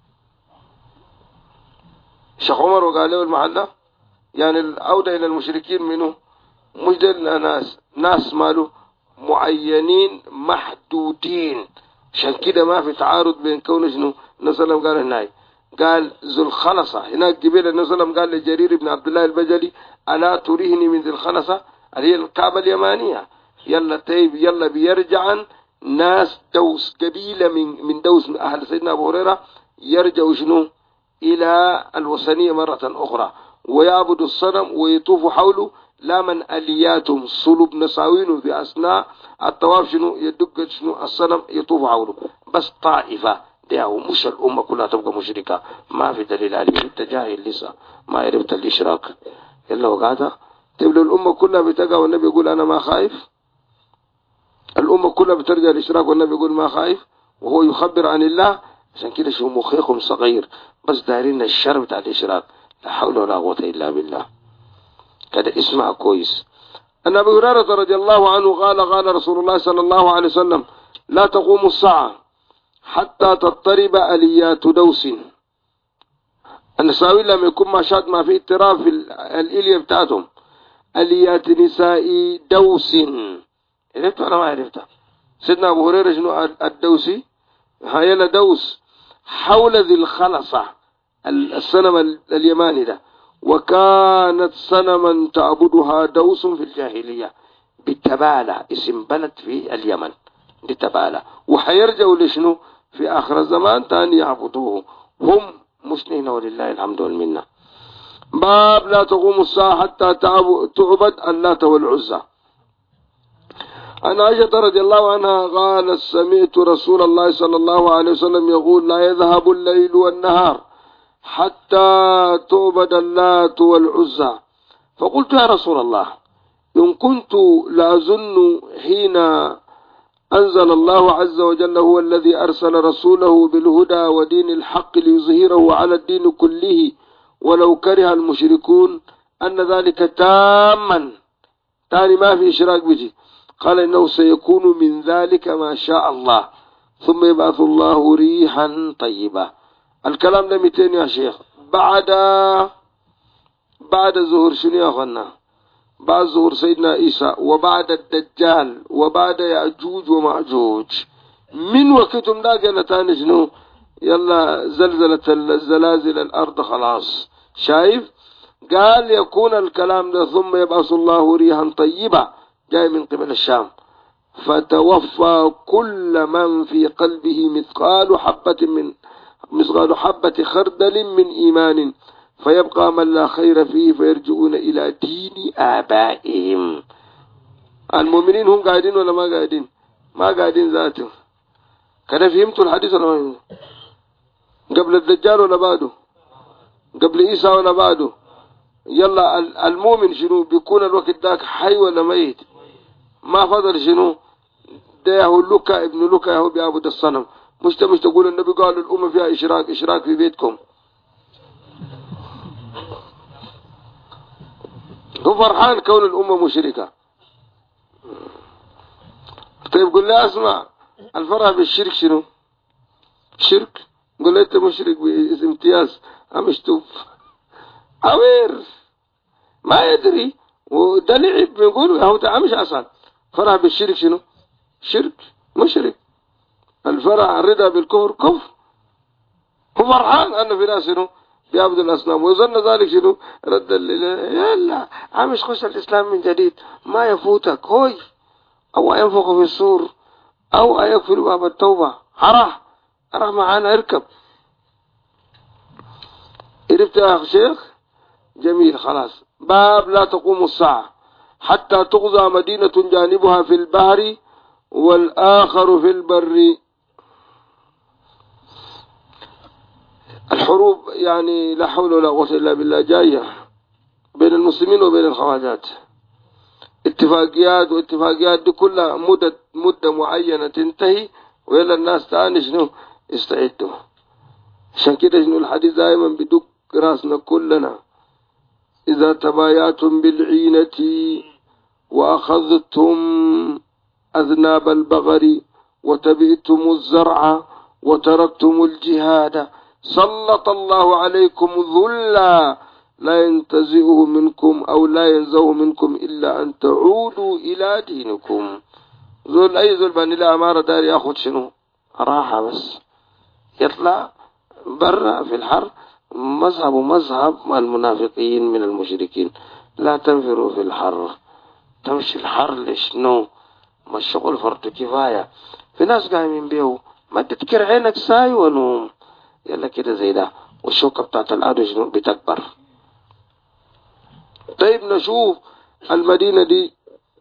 A: شيخ عمر وقال له المحلة يعني العودة إلى المشركين منه مش دل ناس ماله معينين محدودين، عشان كده ما في تعارض بين كون شنو نسلم قال هناك قال ذو الخنصة هناك جبيل النسلم قال لجرير بن عبد الله البجلي ألا تريهني من ذي الخنصة اللي هي الكعبة اليمانية. يلا طيب يلا بيرجعن ناس دوس قبيلة من دوس أهل سيدنا أبو هريرة يرجعوا شنو إلى الوثنية مرة أخرى ويعبدوا الصنم ويطوفوا حوله لا من ألياتهم صلب نساوين في أثناء الطواف شنو يدق شنو الصنم يطوف حوله. بس طائفة ده مش الأمة كلها تبقى مشركة، ما في دليل عليه. انت جاهل لسه ما عرفت الإشراك. يلا وقعتها تبلو الأمة كلها بتقع والنبي يقول أنا ما خايف. الأمة كلها بترجع الإشراك والنبي يقول ما خايف، وهو يخبر عن الله. عشان كده شو مخيكم صغير، بس دارين الشر بتاع الإشراك. لا حول ولا قوة إلا بالله. كده اسمع كويس. أن أبي هريرة رضي الله عنه قال رسول الله صلى الله عليه وسلم: لا تقوم الساعة حتى تضطرب أليات دوس. النساوي لما يكون مشاد ما في اضطراب في الإلية بتاعتهم، أليات نساء دوس. عرفت ولا ما عرفت؟ سيدنا أبو هريرة شنو الدوسي؟ هايلا دوس حول ذي الخلصة، الصنم اليماني ده، وكانت صنما تعبدها دوس في الجاهلية بالتبالة، اسم بلد في اليمن دي تبالة، وحيرجعوا لشنو في آخر الزمان تاني يعبدوه هم مسلمين ولله الحمد والمنة. باب لا تقوم الساعة حتى تعبد اللات والعزى. عن عائشة رضي الله عنها قال: سمعت رسول الله صلى الله عليه وسلم يقول: لا يذهب الليل والنهار حتى تعبد اللات والعزى. فقلت: يا رسول الله، إن كنت لأظن حين أنزل الله عز وجل هو الذي أرسل رسوله بالهدى ودين الحق ليظهره على الدين كله ولو كره المشركون أن ذلك تاما، تاني ما في إشراك بجي. قال: إنه سيكون من ذلك ما شاء الله، ثم يبعث الله ريحا طيبة. الكلام ده 200 يا شيخ. بعد ظهور شنو يا أخوانا؟ بعد ظهور سيدنا عيسى، وبعد الدجال، وبعد يأجوج ومأجوج. من وقتهم ده قال تاني شنو؟ يلا زلزلت الزلازل الأرض خلاص. شايف؟ قال يكون الكلام ده ثم يبعث الله ريحا طيبة جاي من قبل الشام، فتوفى كل من في قلبه مثقال حبة خردل من إيمان، فيبقى من لا خير فيه فيرجعون إلى دين آبائهم. المؤمنين هم قاعدين ولا ما قاعدين؟ ما قاعدين ذاته. كده فهمتوا الحديث ولا ما فهمتوا؟ قبل الدجال ولا بعده؟ قبل عيسى ولا بعده؟ يلا المؤمن شنو بيكون الوقت ذاك حي ولا ميت؟ ما فضل شنو ده يهو لوكا ابن لوكا يهو بيعبد الصنم. مش تقول النبي قال الأمة فيها إشراك في بيتكم. هو فرحان كون الأمة مشركة. طيب قل لي اسمع، الفرح بالشرك شنو؟ شرك؟ قل لي انت مشرك باسم امتياز امشتوف عوير ما يدري، وده لعب بيقولوا يا هو تعمش اصلا. فرح بالشرك شنو؟ شرك مشرك. الفرح الرضا بالكفر كفر. هو فرحان ان في ناس شنو بيعبد الأصنام، ويظن ذلك شنو رد يلا عامش خش الإسلام من جديد ما يفوتك هوي، أو ينفخ في السور أو يقفل باب التوبة. أرح معانا اركب. عرفت يا أخي شيخ؟ جميل خلاص. باب لا تقوم الساعة حتى تغزى مدينة جانبها في البحر والآخر في البر. الحروب يعني لا حول ولا قوة إلا بالله جاية بين المسلمين وبين الخواجات، اتفاقيات دي كلها مدة معينة تنتهي ويلا الناس تاني شنو استعدوا. عشان كده شنو الحديث دائما بدق راسنا كلنا: إذا تبايعتم بالعينة وأخذتم أذناب البغر وتبئتم الزرع وتركتم الجهاد سلط الله عليكم ذلا لا ينتزئه منكم أو لا ينزه منكم إلا أن تعودوا إلى دينكم. أي ذل بني لا أمارة دار يأخذ شنو راحة بس يطلع برا في الحر. مذهب المنافقين من المشركين: لا تنفروا في الحر. تمشي الحر لشنو؟ ما الشغل فرط كفاية. في ناس قايمين بيه ما تذكر عينك ساي ونوم يلا كده زي ده، والشوكة بتاعت العدو شنو بتكبر. طيب نشوف المدينة دي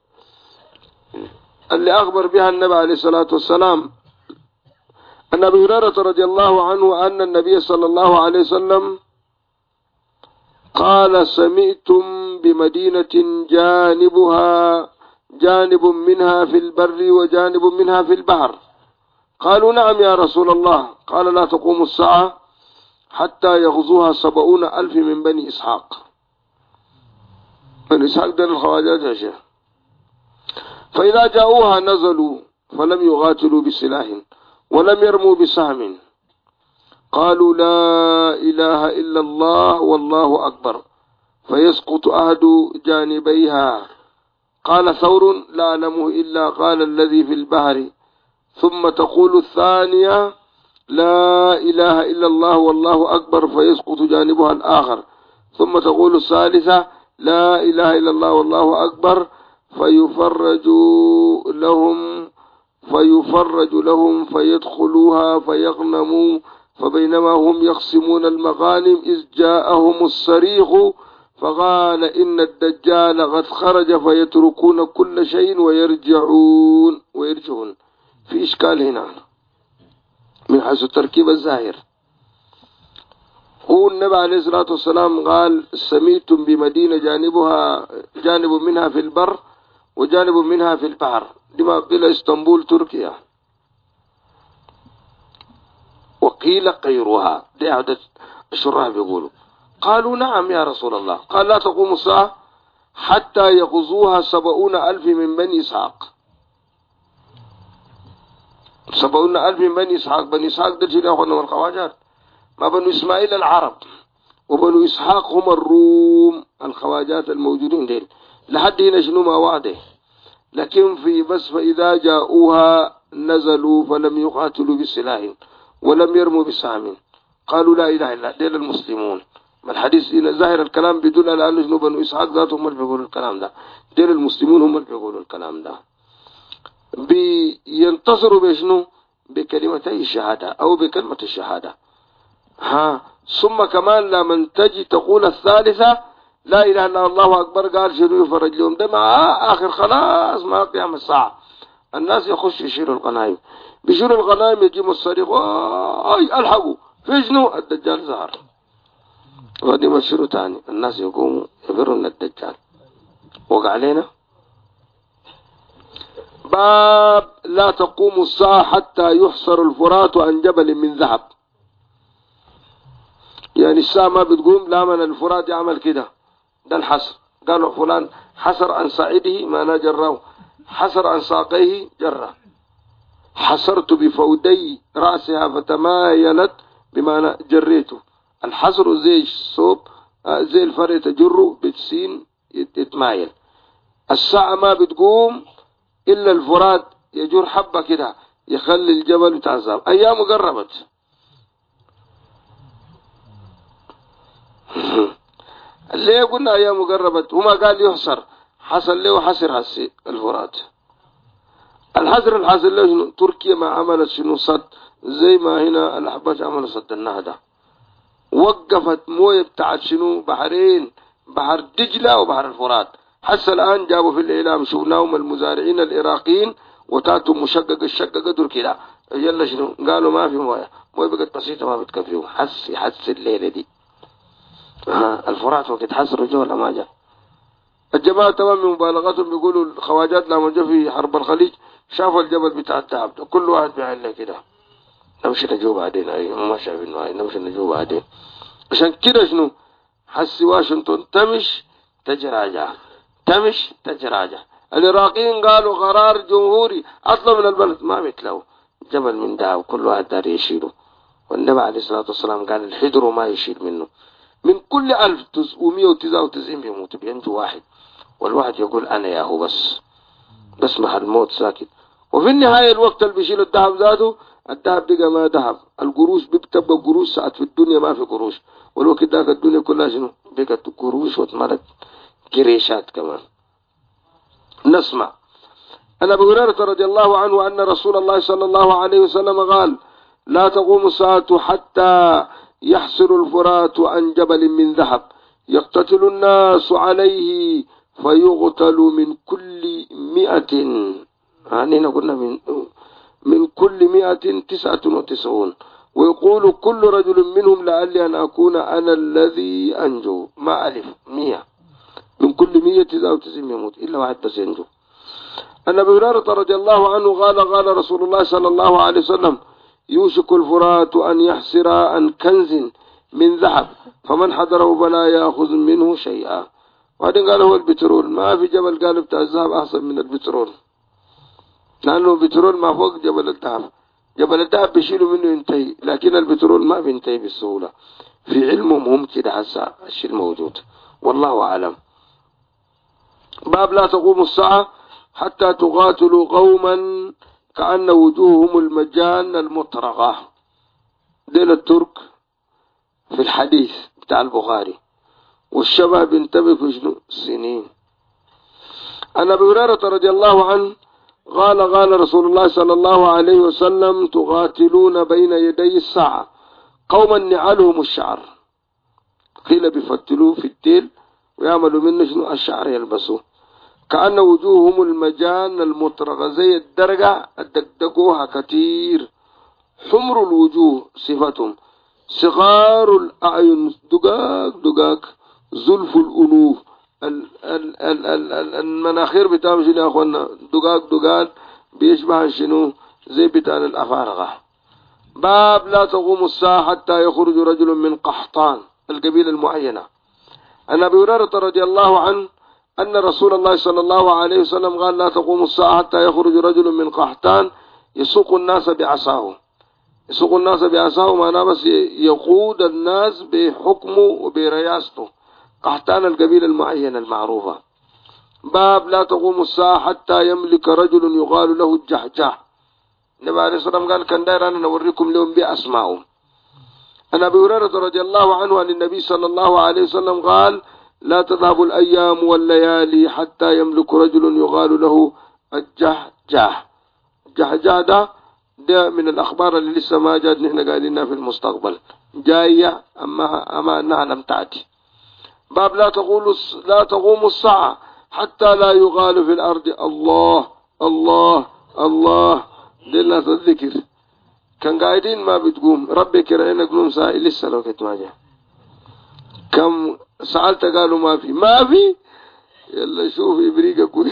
A: اللي أخبر بها النبي عليه الصلاة والسلام. أن أبي هريرة رضي الله عنه أن النبي صلى الله عليه وسلم قال: سمعتم بمدينة جانب منها في البر وجانب منها في البحر قالوا نعم يا رسول الله. قال لا تقوم الساعة حتى يغزوها 70,000 من بني إسحاق. بني إسحاق دين الخواجات يا شيخ. فإذا جاءوها نزلوا فلم يقاتلوا بسلاح ولم يرموا بسهم، قالوا لا إله إلا الله والله أكبر، فيسقط أحد جانبيها. قال ثور لا أعلمه إلا قال الذي في البحر. ثم تقول الثانية لا إله إلا الله والله أكبر، فيسقط جانبها الآخر. ثم تقول الثالثة لا إله إلا الله والله أكبر، فيفرج لهم فيدخلوها فيغنموا. فبينما هم يقسمون المغانم إذ جاءهم الصريخ فقال إن الدجال قد خرج، فيتركون كل شيء ويرجعون. في إشكال هنا من حيث التركيب الظاهر. هو النبي عليه الصلاة والسلام قال سميتم بمدينة جانب منها في البر وجانب منها في البحر، لما قيل اسطنبول تركيا وقيل غيرها. دي عدد الشراح بيقولوا. قالوا نعم يا رسول الله. قال لا تقوم الساعة حتى يغزوها 70,000 من بني إسحاق. 70,000 من بني إسحاق. بني إسحاق ده جيل أخونا من الخواجات، ما بنو إسماعيل العرب، وبنو إسحاق هم الروم الخواجات الموجودين دين. لحد هنا شنو ما وعده. لكن في بس فإذا جاءوها نزلوا فلم يقاتلوا بالسلاح ولم يرموا بسهم، قالوا لا إله إلا دين المسلمون. ما الحديث إن ظاهر الكلام بيدل على أن شنو بنو إسحاق ذاتهم اللي بيقولوا الكلام ده، دين المسلمون هم اللي بيقولوا الكلام ده. بينتصروا بشنو؟ بكلمتي الشهادة أو بكلمة الشهادة. ثم كمان لما تجي تقول الثالثة لا إله إلا الله أكبر، قال شنو يفرج لهم ده مع آخر خلاص ما قيام الساعة. الناس يخش يشيلوا الغنائم، بيشيلوا الغنائم يجيبوا الصريخ أي الحقوا في شنو؟ الدجال ظهر. ودي مشيروا تاني الناس يقوموا يفرون الدجال وقع علينا. باب لا تقوم الساعة حتى يحصر الفرات عن جبل من ذهب. يعني الساعة ما بتقوم لا من الفرات يعمل كده، ده الحصر. قالوا فلان حصر عن صعيده ما جراه، حصر عن ساقيه جره. حصرت بفودي رأسها فتمايلت بمعنى جريته. الحصر زي الصوب زي الفرق تجره بتسين يتمايل. الساعة ما بتقوم إلا الفرات يجر حبة كده يخلي الجبل يتعذب. أيام قربت. اللي قلنا أيام قربت وما قال يحصر، حصل له حصر هسي الفرات. الحصر له شنو؟ تركيا ما عملت شنو صد زي ما هنا الأحباش عملوا صد النهضة، وقفت مويه بتاعت شنو بحرين، بحر دجلة وبحر الفرات. حتى الآن جابوا في الإعلام شفناهم المزارعين العراقيين وتاتهم الشقة دول كده يلا شنو قالوا ما في مويه بقت بسيطة ما بتكفيهم. حس الليلة دي الفرات وقت حس رجوع ما جاء. الجماعة تمام من مبالغتهم بيقولوا الخواجات لما جاء في حرب الخليج شافوا الجبل بتاع التعب ده كل واحد بيعلق كده نمشي نجوه بعدين. أي ما شايفين معي نمشي نجوه بعدين. عشان كده شنو حس واشنطن تمش تجراجع تمش تجراجع. العراقيين قالوا قرار جمهوري اطلع من البلد ما بيتلو جبل من ده وكل واحد دار يشيله. والنبي عليه الصلاة والسلام قال الحجر ما يشيل منه. من كل 1999 بيموت بينجو واحد، والواحد يقول أنا يا هو بس مع الموت ساكت. وفي النهاية الوقت اللي بيشيل الذهب ذاته الذهب بقى ما ذهب. القروش بتبقى قروش ساعات في الدنيا ما في قروش، والوقت ذاك الدنيا كلها شنو بقت قروش واتملت قريشات كمان. نسمع أن أبي هريرة رضي الله عنه أن رسول الله صلى الله عليه وسلم قال لا تقوم الساعة حتى يحصر الفرات عن جبل من ذهب يقتتل الناس عليه فيقتل من كل 100 يعني قلنا من كل 199 ويقول كل رجل منهم لعلي أن أكون أنا الذي أنجو. ما ألف 100 من كل 199 يموت إلا واحد بس ينجو. أن أبي هريرة رضي الله عنه قال رسول الله صلى الله عليه وسلم يوشك الفرات أن يحسر عن كنز من ذهب فمن حضره فلا يأخذ منه شيئا. وبعدين قال هو البترول، ما في جبل قال بتاع الذهب أحسن من البترول، لأنه البترول ما فوق جبل الذهب. جبل الذهب بيشيلوا منه ينتهي، لكن البترول ما بينتهي بالسهولة. في علمهم هم كده هسا الشيء الموجود، والله أعلم. باب لا تقوم الساعة حتى تقاتلوا قوما كأن وجوههم المجان المطرقة. دين الترك في الحديث بتاع البخاري، والشبه بينتبه في شنو سنين. أن أبي هريرة رضي الله عنه قال رسول الله صلى الله عليه وسلم تقاتلون بين يدي الساعة قوما نعالهم الشعر، قيل بيفتلوه في التيل ويعملوا منه شنو الشعر يلبسوه، كأن وجوههم المجان المطرقة زي الدرجة الدقدقوها كتير، حمر الوجوه صفتهم، صغار الأعين دقاق زلف الأنوف، المناخير بتاعهم شنو يا أخوانا دقاق بيشبه شنو زي بتاع الأفارقة. باب لا تقوم الساعة حتى يخرج رجل من قحطان القبيلة المعينة. أن أبي هريرة رضي الله عنه أن رسول الله صلى الله عليه وسلم قال لا تقوم الساعة حتى يخرج رجل من قحطان يسوق الناس بعصاه. يسوق الناس بعصاه معناه بس يقود الناس بحكمه وبرياسته. قحطان القبيلة المعينة المعروفة. باب لا تقوم الساعة حتى يملك رجل يقال له الجحجاح. النبي عليه الصلاة والسلام قال كان داير أنا نوريكم لهم بأسمائهم. أن أبي هريرة رضي الله عنه عن النبي صلى الله عليه وسلم قال لا تذهب الأيام والليالي حتى يملك رجل يقال له الجحجاح. الجحجاح ده من الأخبار اللي لسه ما جات نحن قايلينها في المستقبل جاية أما أنها لم تأتي. باب لا تقوم الساعة حتى لا يقال في الأرض الله الله الله. دي الناس الذكر كان قاعدين ما بتقوم، ربي كرهنا قلوم سائل لسه لو كنت ما جاء. كم سألت قالوا ما في يلا شوف إبريقة كوي.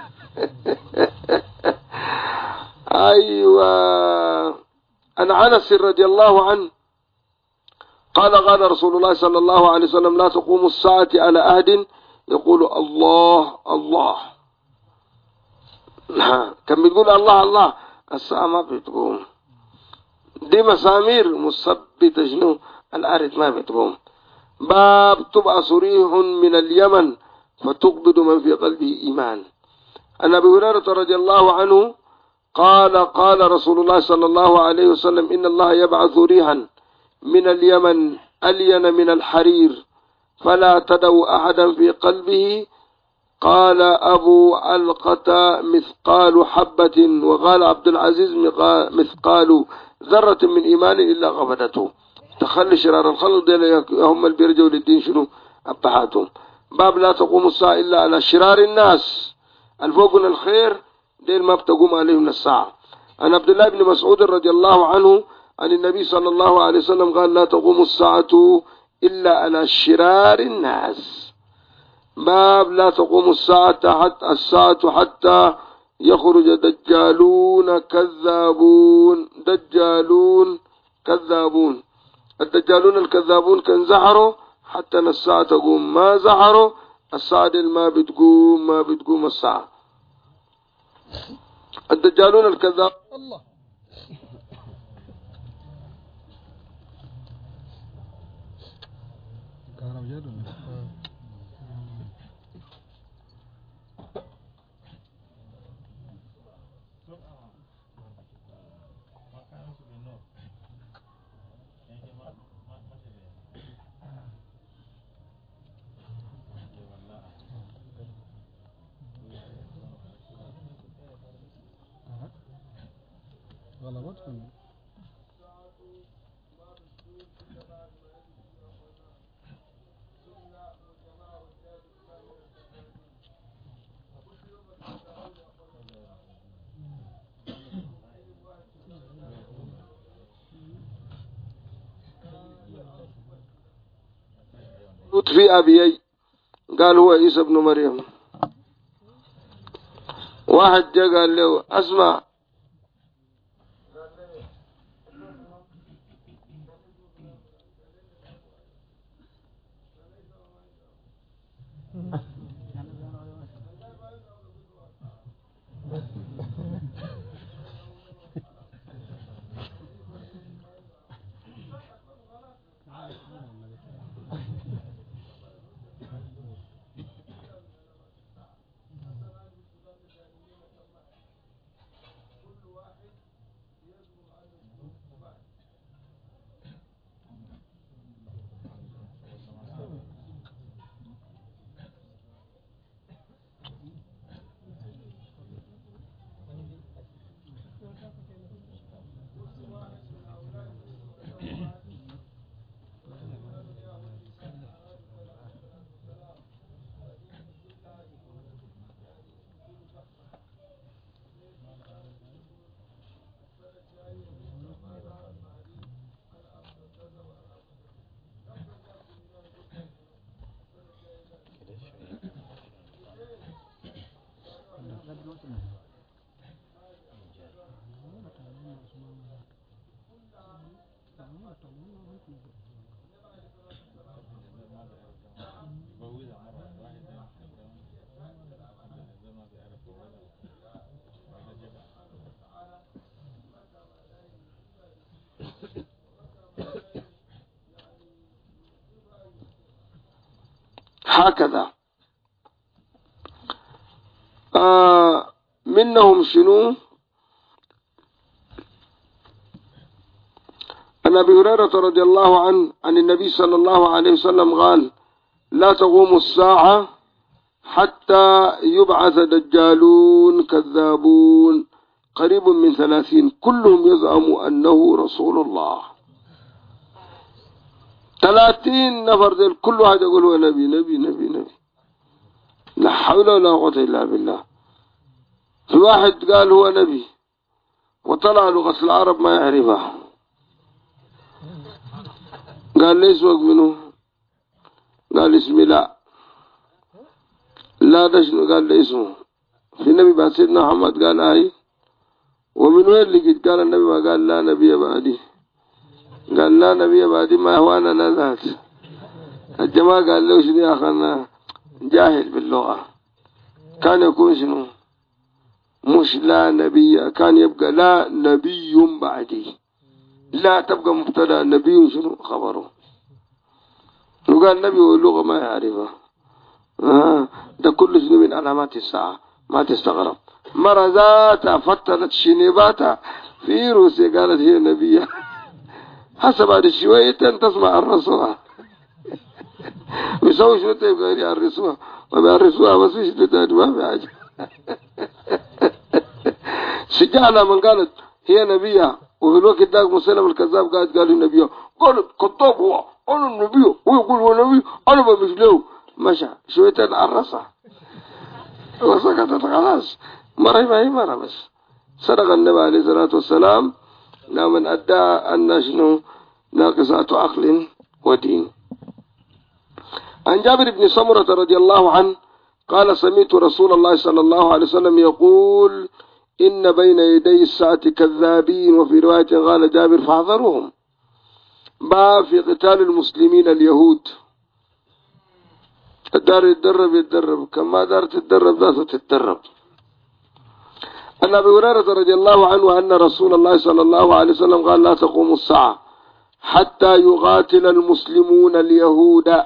A: أيوة. أنا أنس رضي الله عنه قال رسول الله صلى الله عليه وسلم لا تقوم الساعة على أحد يقول الله الله. كان بيقول الله الله الساعة ما بتقوم. دي مسامير مثبتة شنو الأرض ما بتقوم. باب تبعث ريح من اليمن فتقبض من في قلبه إيمان. أن أبي هريرة رضي الله عنه قال رسول الله صلى الله عليه وسلم إن الله يبعث ريحا من اليمن ألين من الحرير فلا تدعوا أحدا في قلبه. قال أبو علقة مثقال حبة، وقال عبد العزيز مثقال ذرة من إيمان إلا قبضته. تخلي شرار الخلق دي هم اللي بيرجوا للدين شنو أبحاتهم. باب لا تقوم الساعة إلا على شرار الناس الفوقنا الخير ديل ما بتقوم عليهم الساعة. عن عبد الله بن مسعود رضي الله عنه عن النبي صلى الله عليه وسلم قال لا تقوم الساعة إلا على شرار الناس. باب لا تقوم الساعة حتى يخرج دجالون كذابون. الدجالون الكذابون كان زحروا حتى الساعة تقوم، ما زحروا الساعة ما بتقوم الساعة. الدجالون الكذاب الله غلبتكم. في أبيي قال هو عيسى ابن مريم. واحد جاء قال له اسمع هكذا منهم شنو؟ عن أبي هريرة رضي الله عنه عن النبي صلى الله عليه وسلم قال لا تقوم الساعة حتى يبعث دجالون كذابون قريب من 30 كلهم يزعم أنه رسول الله. 30 نفر دل كل واحد يقول هو نبي نبي نبي نبي، لا حول ولا قوة إلا بالله. في واحد قال هو نبي وطلع لغة العرب ما يعرفها، قال ليس وقت منه، قال اسمي لا ده شنو؟ قال لي اسمه. في نبي بعد سيدنا محمد قال هاي، ومن وين لقيت؟ قال النبي ما قال لا نبي بعدي، قال لا نبي بعدي ما هو أنا لا ذات. الجماعة قال له شنو يا أخانا جاهل باللغة، كان يكون شنو مش لا نبي، كان يبقى لا نبي بعدي، لا تبقى مبتدا نبي شنو خبره. وقال نبي واللغة ما يعرفها. ده كل شنو من علامات الساعة، ما تستغرب. مرة ذاتها فترت شنيباتها في روسيا قالت هي نبية، حسب هذا شوية تسمع الرسول ويسوي شنو تبقى يعرسوها وبيعرسوها بس فيش تداد ما في حاجة. شجعنا من قالت هي نبية، وفي الوقت ده مسلم الكذاب قال نبيه، قالت كذاب هو أنا النبي، ويقول هو نبي أنا بمثله. مشى شوية عرسها وسكتت خلاص. مرة ما هي مرة بس. صدق النبي عليه الصلاة والسلام من أدى أن شنو ناقصات عقل ودين. عن جابر بن سمرة رضي الله عنه قال سمعت رسول الله صلى الله عليه وسلم يقول إن بين يدي الساعة كذابين، وفي رواية قال جابر فاحذروهم. باب في قتال المسلمين اليهود. الدار يتدرب كما دار تتدرب ذاته تتدرب. أن أبي هريرة رضي الله عنه أن رسول الله صلى الله عليه وسلم قال لا تقوم الساعة حتى يقاتل المسلمون اليهود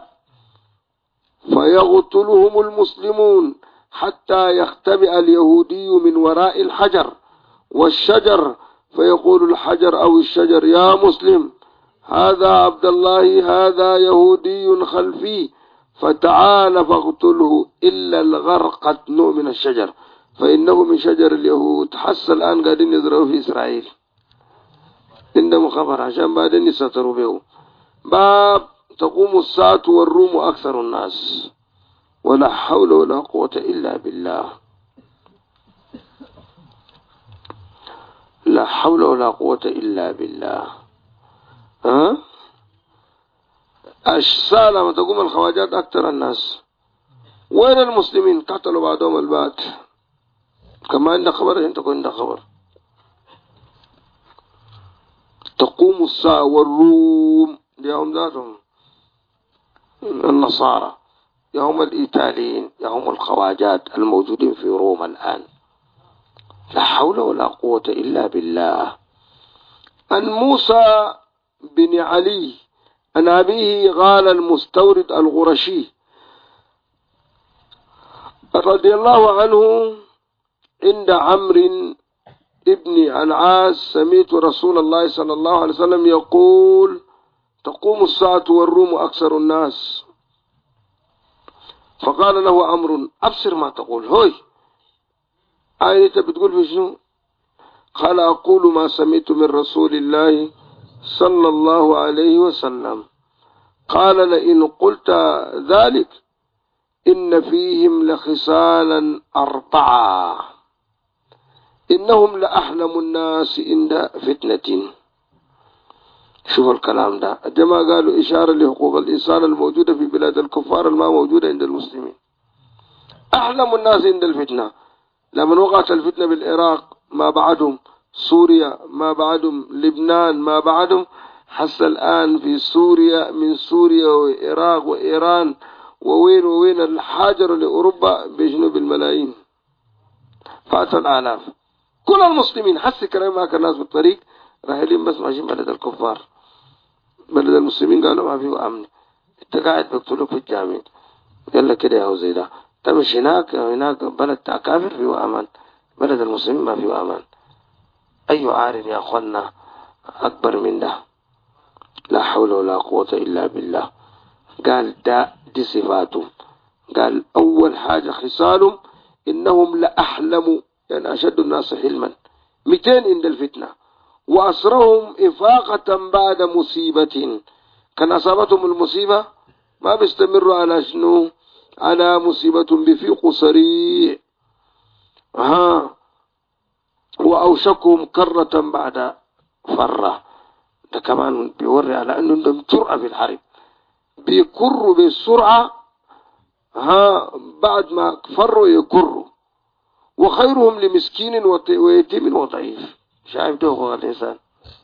A: فيقتلهم المسلمون حتى يختبئ اليهودي من وراء الحجر والشجر، فيقول الحجر أو الشجر يا مسلم هذا عبد الله هذا يهودي خلفي فتعال فاقتله إلا الغرقة نوع من الشجر فإنه من شجر اليهود. حس الآن قاعدين يضربوا في إسرائيل، عندهم خبر عشان بعدين يستروا به. باب تقوم الساعة والروم أكثر الناس ولا حول ولا قوة إلا بالله. لا حول ولا قوة إلا بالله. الساعة لما تقوم الخواجات أكثر الناس. وين المسلمين؟ قتلوا بعضهم البعض. كما عندك خبر أنت كنت عندك خبر. تقوم الساعة والروم يوم ذاتهم النصارى، يوم الإيطاليين، يوم الخواجات الموجودين في روما الآن. لا حول ولا قوة إلا بالله. عن موسى بن علي عن أبيه قال المستورد الغرشي رضي الله عنه عند عمرو ابن العاص سمعت رسول الله صلى الله عليه وسلم يقول تقوم الساعة والروم أكثر الناس. فقال له عمرو أبصر ما تقول. هوي أنت بتقول في شنو؟ قال أقول ما سمعت من رسول الله صلى الله عليه وسلم. قال لئن قلت ذلك إن فيهم لخصالا 4 إنهم لأحلم الناس عند فتنة. شوف الكلام ده الجماعة قالوا إشارة لحقوق الإنسان الموجودة في بلاد الكفار الما موجودة عند المسلمين. أحلم الناس عند الفتنة. لما وقعت الفتنة بالعراق ما بعدهم، سوريا ما بعدهم، لبنان ما بعدهم، حتى الآن في سوريا، من سوريا وإراق وإيران ووين الحاجر لأوروبا بجنوب الملايين، فات الآلاف. كل المسلمين حس كلام ما كان الناس بالطريق راهلين بس ماشيين بلد الكفار. بلد المسلمين قالوا ما فيه أمن، انت قاعد بقتلوك في الجامع يلا كده يا زي ده. تمشي هناك بلد كافر فيه أمان، بلد المسلمين ما فيه أمان. أي عار يا أخوانا أكبر من ده؟ لا حول ولا قوة إلا بالله. قال دي صفاتهم. قال أول حاجة خصالهم إنهم لأحلموا، يعني أشد الناس حلما 200 عند الفتنة، وأسرهم إفاقة بعد مصيبة. كان أصابتهم المصيبة ما بيستمروا على شنو؟ على مصيبة بفيق سريع. وأوشكهم كرة بعد فرة. ده كمان بيوري على أنه عندهم جرأة في الحرب، بيكروا بالسرعة بعد ما فروا يكروا. وخيرهم لمسكين ويتيم وضعيف. شايف ده هو الإنسان.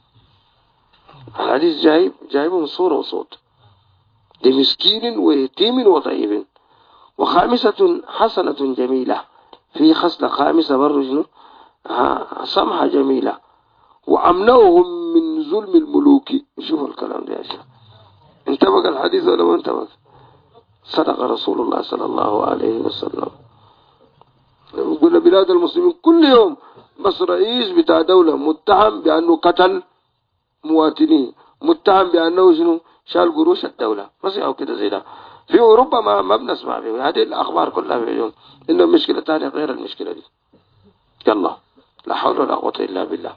A: الحديث جايبه من صورة وصوت. لمسكين ويتيم وضعيف. وخامسة حسنة جميلة، في خصلة خامسة برضو شنو؟ سمحة جميلة. وأمنعهم من ظلم الملوك. شوفوا الكلام ده يا شيخ، انتبه الحديث ولا ما انتبه؟ صدق رسول الله صلى الله عليه وسلم. يقول بلاد المسلمين كل يوم بس رئيس بتاع دولة متهم بأنه قتل مواطنيه، متهم بأنه شنو؟ شال قروش الدولة. بس أو كده زي ده. في أوروبا ما بنسمع فيه هذه الأخبار كلها في اليوم. إنه مشكلة ثانية غير المشكلة دي. يلا لا حول ولا قوة إلا بالله.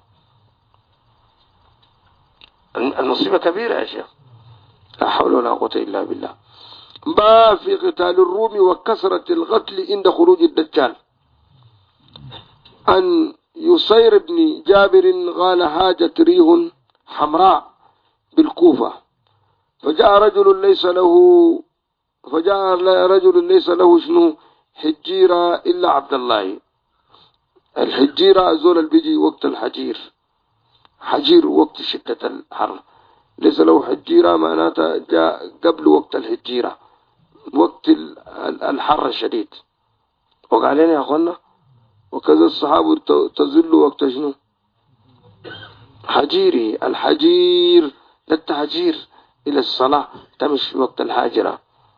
A: المصيبة كبيرة يا شيخ، لا حول ولا قوة إلا بالله. با في قتال الروم وكثرة القتل عند خروج الدجال. عن يسير بن جابر قال هاجت ريح حمراء بالكوفة، فجاء رجل ليس له شنو حجيرة إلا عبد الله. الحجيرة زول اللي بيجي وقت الحجير، حجير وقت شدة الحر. ليس له حجيرة معناتها جاء قبل وقت الحجيرة، وقت الحر الشديد. وقال لنا يا أخوانا وكذا الصحابة تزل وقت شنو؟ حجيري. الحجير للتحجير إلى الصلاة، تمشي وقت الحاجرة.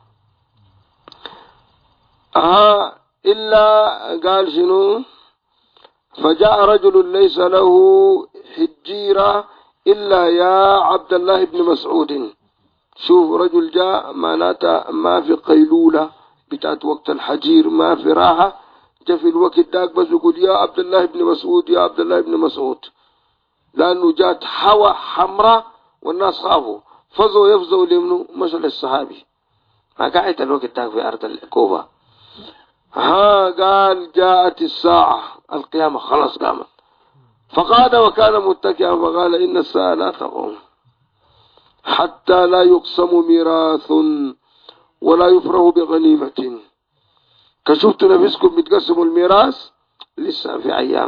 A: إلا قال شنو؟ فجاء رجل ليس له حجيرة إلا يا عبد الله بن مسعود. شوف رجل جاء معناته ما في قيلولة بتاعت وقت الحجير، ما في راحة، جاء في الوقت داك بس يقول يا عبد الله بن مسعود يا عبد الله بن مسعود، لأنه جات حوا حمراء والناس خافوا فزوا يفزوا لمنه مشوا للصحابي. ما قاعد الوقت داك في أرض الكوفة. قال جاءت الساعة، القيامة خلاص قامت. فقال وكان متكئا فقال إن الساعة لا تقوم حتى لا يقسم ميراث ولا يفرغ بغنيمة. كشفت نفسكم بتقسموا الميراث لسه في أيام.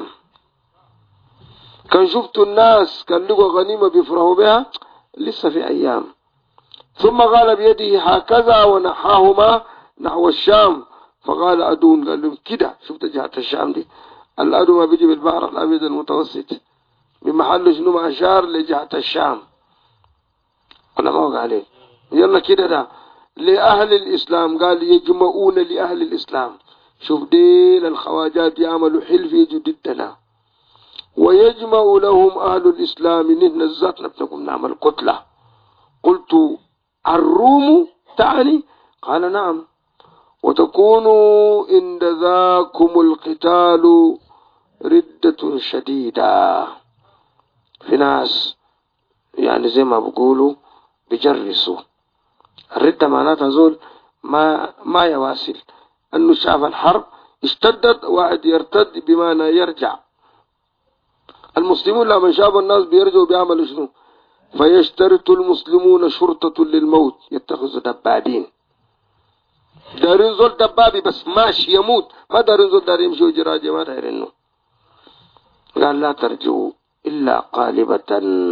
A: كان شفتوا الناس كان لقوا غنيمة بيفرحوا بها، لسه في أيام. ثم قال بيده هكذا ونحاهما نحو الشام، فقال أدون، قال لهم كده. شفت جهة الشام دي، الأدو ما بيجي بالبحر الأبيض المتوسط، بمحل شنو ما أشار لجهة الشام. أنا ما وقع عليه. يلا كده ده لأهل الإسلام، قال يجمعون لأهل الإسلام. شوف ديل الخواجات يعملوا حلف ضدنا، ويجمع لهم أهل الإسلام، نحن الذات نبتكم نعمل كتلة. قلت الروم تعني؟ قال نعم. وتكون عند ذاكم القتال ردة شديدة. في ناس يعني زي ما بقولوا بيجرسوا الردة، معناتها زول ما يواصل، انه شاف الحرب اشتدت واحد يرتد بمعنى يرجع. المسلمون لما شافوا الناس بيرجعوا بيعملوا شنو؟ فيشترط المسلمون شرطة للموت، يتخذوا دبابين. دارين زول دبابي بس ماشي يموت، ما دارين زول دارين يمشي وجراجة، ما دارينه. قال لا ترجعوا إلا قالبة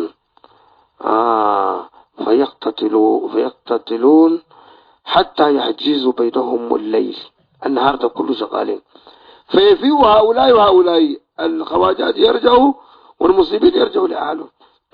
A: فيقتتلون حتى يحجزوا بينهم الليل، النهار ده كله شغالين. فيفيوا هؤلاء وهؤلاء، الخواجات يرجعوا والمسلمين يرجعوا لأهلهم.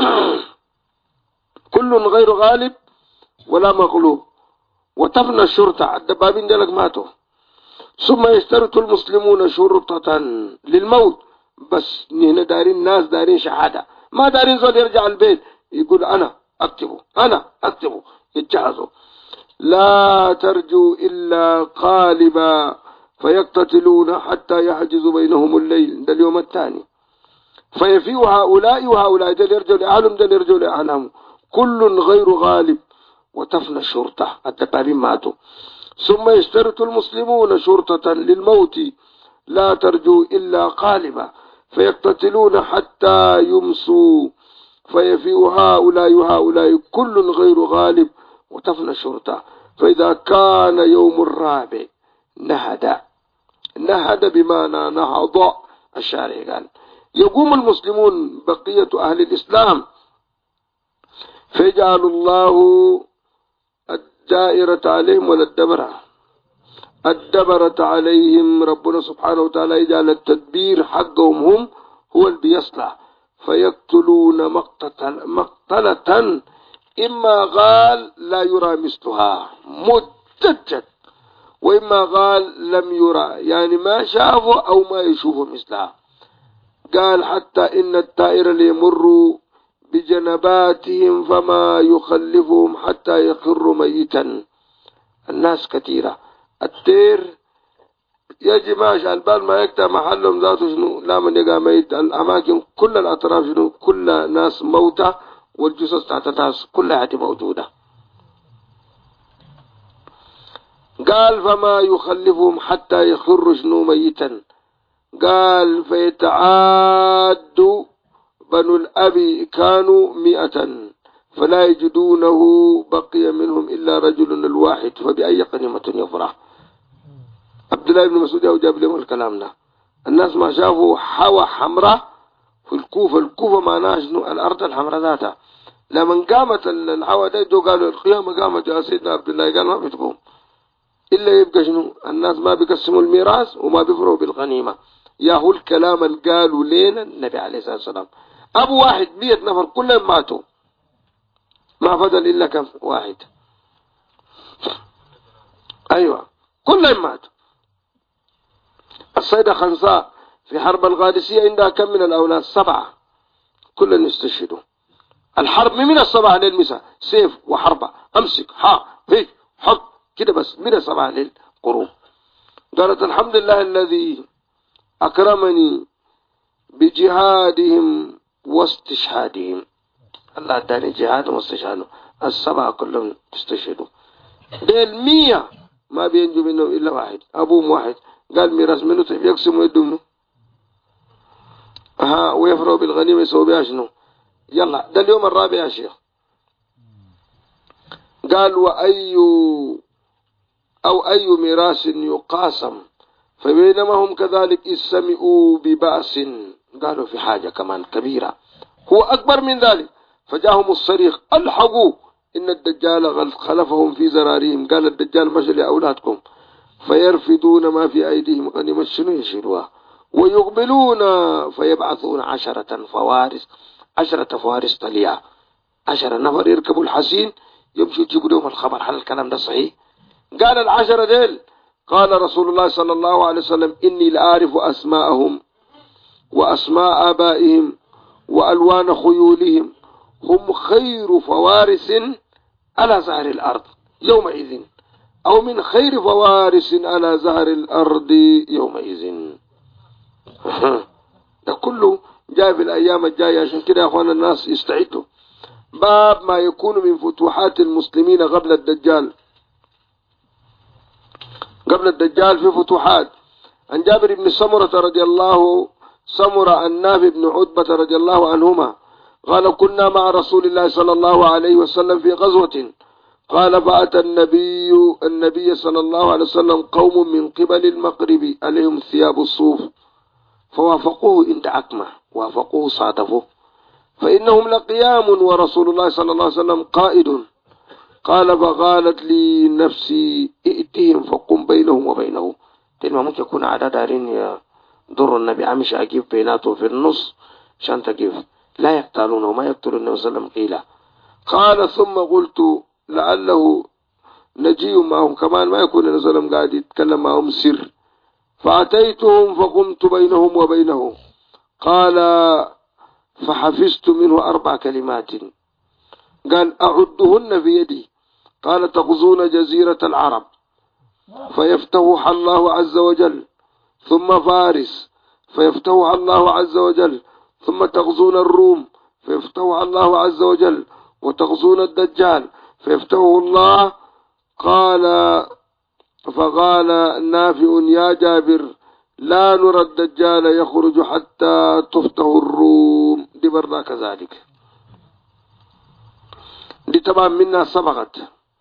A: كل غير غالب ولا مغلوب. وتفنى الشرطة، الدبابين دلك ماتوا. ثم يشترط المسلمون شرطة للموت، بس نحن دارين ناس دارين شهادة، ما دارين زول يرجع البيت يقول أنا أكتبه يتجهزوا. لا ترجوا إلا قالبا فيقتتلون حتى يحجزوا بينهم الليل، ده اليوم الثاني. فيفيء هؤلاء وهؤلاء، ده يرجعوا لأهلهم ده يرجعوا لأهلهم، كل غير غالب. وتفنى الشرطة، الدبابين ماتوا. ثم يشترط المسلمون شرطة للموت، لا ترجوا إلا قالبا فيقتتلون حتى يمسوا. فيفيء هؤلاء وهؤلاء، كل غير غالب. وتفنى الشرطة. فإذا كان يوم الرابع نهد بمعنى نهض. الشارع قال يقوم المسلمون بقية أهل الإسلام، فيجعل الله الدائرة عليهم ولا الدبرة عليهم. ربنا سبحانه وتعالى يجعل التدبير حقهم هم هو اللي بيصلح. فيقتلون مقتلة إما قال لا يرى مثلها متجد، وإما قال لم يرى يعني ما شافوا أو ما يشوفوا مثلها. قال حتى إن الطائر ليمر بجنباتهم فما يخلفهم حتى يخروا ميتا. الناس كثيرة، الطير يجي ماشي البال ما يقطع محلهم ذاته شنو، لا من يقع ميت. الأماكن كل الأطراف شنو، كل ناس موتى، والجثث تحت الناس كلها موجودة. قال فما يخلفهم حتى يخروا شنو ميتا. قال فيتعاد بنو الأبي كانوا 100 فلا يجدونه بقي منهم إلا رجل الواحد، فبأي قنيمة يفرح. عبد الله بن مسعود جاب لهم الكلام ده. الناس ما شافوا حوى حمراء في الكوفة معناها شنو، الأرض الحمراء ذاتها. لما قامت الحوى ده قالوا القيامة قامت يا سيدنا عبد الله، قال ما بتقوم إلا يبقى شنو، الناس ما بيقسموا الميراث وما بيفروا بالغنيمة. ياهو الكلام اللي قالوا لنا النبي عليه الصلاة والسلام. أبو واحد 100 نفر كلهم ماتوا، ما فضل إلا كم واحد. أيوة كلهم ماتوا. السيدة خنساء في حرب القادسية عندها كم من الأولاد؟ 7، كلهم استشهدوا. الحرب من الصباح للمساء، سيف وحربة، أمسك هيك حط كده، بس من الصباح للقروب. قالت الحمد لله الذي أكرمني بجهادهم واستشهادهم. الله اداني جهادهم واستشهادهم. 7 كلهم استشهدوا. ديل 100 ما بينجو منهم إلا واحد، أبوهم واحد. قال ميراث منه طيب يقسموا يدومنه ويفروا بالغنيمة يسووا بها شنو. يلا ده اليوم الرابع يا شيخ. قال أي ميراث يقاسم فبينما هم كذلك إذ سمعوا ببأس، قالوا في حاجة كمان كبيرة هو أكبر من ذلك، فجاءهم الصريخ الحقوا إن الدجال خلفهم في زراريهم. قال الدجال مشى لأولادكم، فيرفضون ما في أيديهم غنيمة شنو يشيلوها، ويقبلون فيبعثون 10 فوارس طليعة، 10 نفر يركبوا الحسين يمشوا يجيبوا لهم الخبر. هل الكلام ده صحيح؟ قال 10 ديل، قال رسول الله صلى الله عليه وسلم إني لأعرف أسماءهم وأسماء آبائهم وألوان خيولهم، هم خير فوارس على زهر الأرض يومئذ، أو من خير فوارس على زهر الأرض يومئذ. ده كله جاء في الأيام الجاية، عشان كده يا أخوان الناس يستعدوا. باب ما يكون من فتوحات المسلمين قبل الدجال. قبل الدجال في فتوحات. عن جابر بن سمرة النافع بن عتبة رضي الله عنهما قال كنا مع رسول الله صلى الله عليه وسلم في غزوة، قال فأتى النبي صلى الله عليه وسلم قوم من قبل المغرب عليهم ثياب الصوف، فوافقوه عند عكمة، وافقوه صادفوه، فإنهم لقيام ورسول الله صلى الله عليه وسلم قائد. قال فقالت لي نفسي ائتهم فقم بينهم وبينه. تلما ممكن يكون عدد دارين يضر النبي عمش أجيب بيناته في النص عشان تجيب، لا يقتلونه وما يقتل النبي صلى الله عليه وسلم قيل. قال ثم قلت لعله نجي معهم، كمان ما يكون النبي صلى الله عليه وسلم قاعد يتكلم معهم سر. فأتيتهم فقمت بينهم وبينه. قال فحفظت منه 4 كلمات، قال أعدهن في يدي. قال تغزون جزيرة العرب فيفتح الله عز وجل، ثم فارس فيفتح الله عز وجل، ثم تغزون الروم فيفتح الله عز وجل، وتغزون الدجال فيفتحه الله. فقال نافع يا جابر لا نرى الدجال يخرج حتى تفتح الروم. دي برضه كذلك، دي طبعا منها سبقت.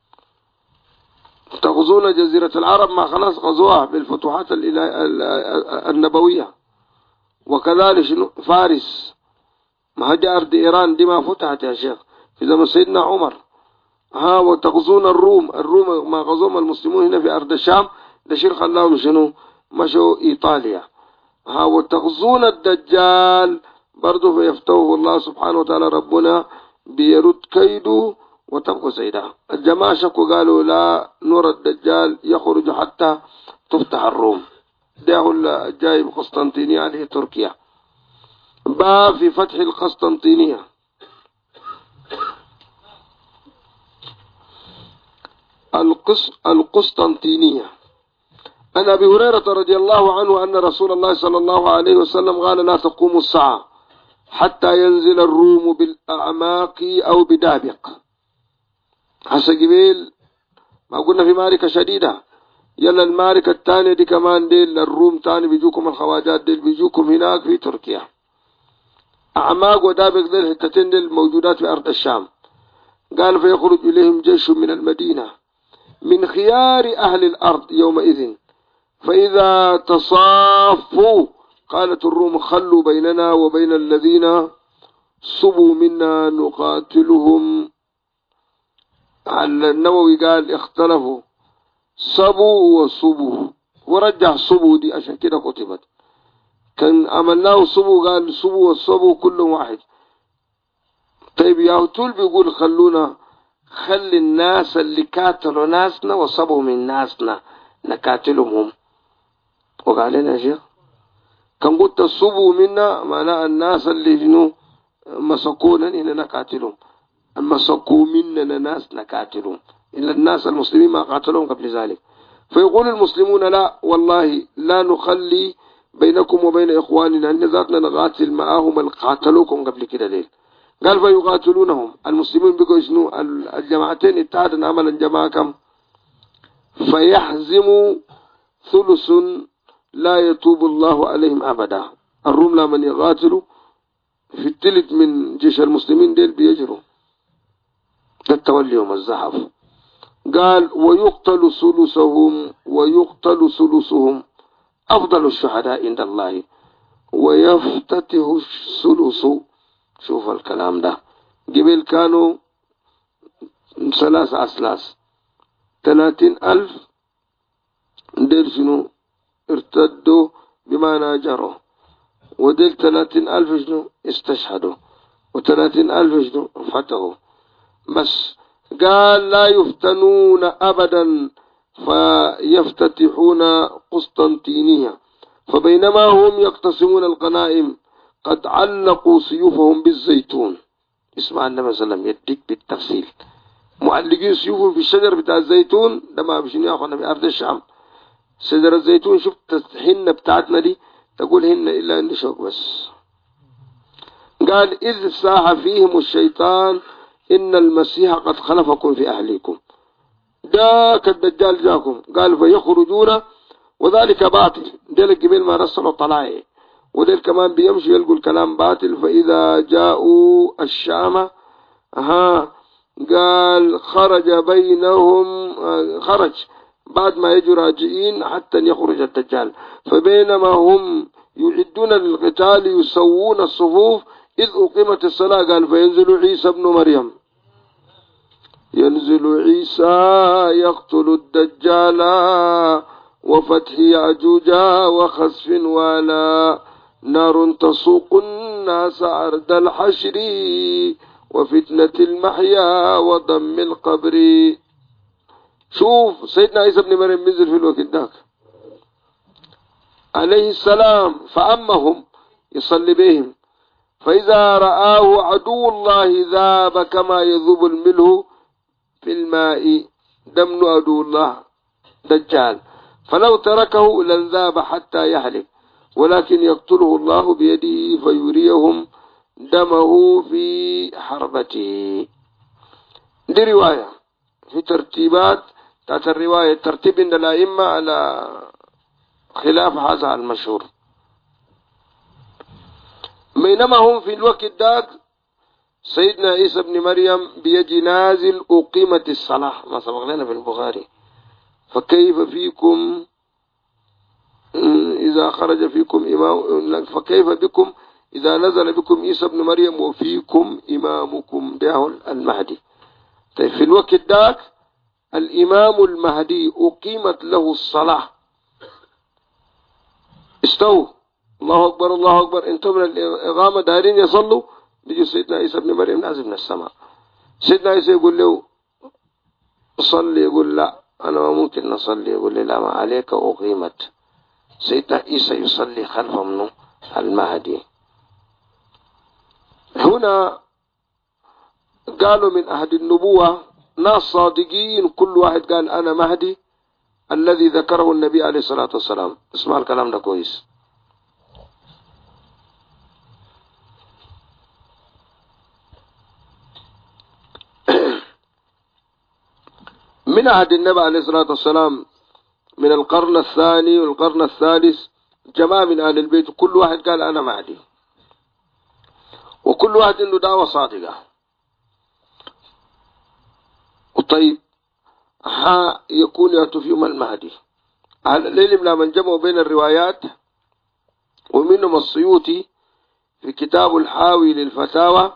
A: تغزون جزيرة العرب ما خلاص غزوها بالفتوحات النبوية. وكذلك فارس، ما هدي أرض إيران دي ما فتحت يا شيخ في زمن سيدنا عمر. وتغزون الروم ما غزوهم المسلمون هنا في أرض الشام، ده شير خلاهم شنو مشوا إيطاليا. وتغزون الدجال برضو فيفتوه الله سبحانه وتعالى ربنا بيرد كيده وتبقى سيدا. الجماعة شكوا قالوا لا نرى الدجال يخرج حتى تفتح الروم. ده الجاي بقسطنطينية عليه تركيا. باب في فتح القسطنطينية. القسطنطينية. عن أبي هريرة رضي الله عنه أن رسول الله صلى الله عليه وسلم قال لا تقوم الساعة حتى ينزل الروم بالأعماق أو بدابق. حسن جبيل ما قلنا في معركة شديدة، يلا المعركة الثانية دي كمان ديل الروم تاني بيجوكم، الخواجات ديل بيجوكم هناك في تركيا. أعماق ودابق ديل الحتتين ديل موجودات في أرض الشام. قال فيخرج إليهم جيش من المدينة من خيار أهل الأرض يومئذ، فإذا تصافوا قالت الروم خلوا بيننا وبين الذين صبوا منا نقاتلهم. النووي قال اختلفوا صبوا وصبوا، ورجع صبوا دي عشان كده كتبت. كان عملناه صبوا قال صبوا والصبوا كلهم واحد. طيب يا طول بيقول خلونا، خلي الناس اللي كاتلوا ناسنا وصبوا من ناسنا نكاتلهم. وقال لنا يا شيخ كان قلت الصبوا منا معناه الناس اللي جنوا مسكونا إننا نقاتلهم، المسكوا مننا ناس نقاتلهم، إلا الناس المسلمين ما قاتلهم قبل ذلك. فيقول المسلمون لا والله لا نخلي بينكم وبين إخواننا أن ذاتنا نقاتل معهم اللي قاتلوكم قبل كده ليل. قال فيقاتلونهم المسلمين بقوا شنو الجماعتين اتحادا عملا جماعة كم، فيحزموا ثلث لا يتوب الله عليهم أبدا. الروم لا من يقاتلوا في الثلث من جيش المسلمين ديل بيجروا التولي يوم الزحف. قال ويقتل ثلثهم أفضل الشهداء عند الله ويفتتح الثلث. شوف الكلام ده، قبل كانوا 3 أسلاس 30,000 دير شنو ارتدوا بما ناجروا، وديل 30,000 شنو استشهدوا، و30,000 شنو فتحوا. بس قال لا يفتنون أبدا فيفتتحون قسطنطينية، فبينما هم يقتسمون الغنائم قد علقوا سيوفهم بالزيتون. اسمع النبي صلى الله عليه وسلم يديك بالتفصيل، معلقين سيوفهم في الشجر بتاع الزيتون ده. ما بشنو يا اخوانا بأرض الشام شجر الزيتون، شفت الحنة بتاعتنا دي تقول هن إلا إن شوك بس. قال إذ ساح فيهم الشيطان إن المسيح قد خلفكم في أهليكم، داك الدجال جاكم. قال فيخرجون وذلك باطل، ديل قبل ما رسلوا طلائع، وديل كمان بيمشوا يلقوا الكلام باطل. فإذا جاءوا الشام قال خرج بينهم، خرج بعد ما يجوا راجعين حتى يخرج الدجال. فبينما هم يعدون للقتال يسوون الصفوف إذ أقيمت الصلاة. قال فينزل عيسى ابن مريم، ينزل عيسى يقتل الدجال وفتح يأجوج وخسف ولا نار تسوق الناس عرض الحشر وفتنة المحيا وضم القبر. شوف سيدنا عيسى ابن مريم بينزل في الوقت ذاك عليه السلام، فأمهم يصلي بهم، فإذا رآه عدو الله ذاب كما يذوب الملح في الماء، دمن عدو الله دجال، فلو تركه لنذاب حتى يهلك، ولكن يقتله الله بيده فيريهم دمه في حربته. دي رواية في ترتيبات تحت الرواية، ترتيب عند الأئمة على خلاف هذا المشهور. بينما هم في الوقت ذاك سيدنا عيسى بن مريم بيجي نازل أقيمت الصلاة، ما سبق لنا في البخاري. فكيف فيكم إذا خرج فيكم إمام، فكيف بكم إذا نزل بكم عيسى بن مريم وفيكم إمامكم ده المهدي. طيب في الوقت ذاك الإمام المهدي أقيمت له الصلاة، استووا الله أكبر الله أكبر، انتم من الإقامة دارين يصلوا، بيجي سيدنا عيسى بن مريم نازل من السماء. سيدنا عيسى يقول له صلي، يقول لا أنا ما ممكن نصلي، يقول لي لا ما عليك أقيمت. سيدنا عيسى يصلي خلف منه المهدي. هنا قالوا من أهل النبوة ناس صادقين، كل واحد قال أنا مهدي الذي ذكره النبي عليه الصلاة والسلام. اسمع الكلام ده كويس. من عهد النبي عليه الصلاة والسلام من القرن الثاني والقرن الثالث جماعة من أهل البيت كل واحد قال أنا مهدي، وكل واحد عنده دعوة صادقة. وطيب يكون يأتوا فيهم المهدي. أهل العلم لما جمعوا بين الروايات، ومنهم السيوطي في كتاب الحاوي للفتاوى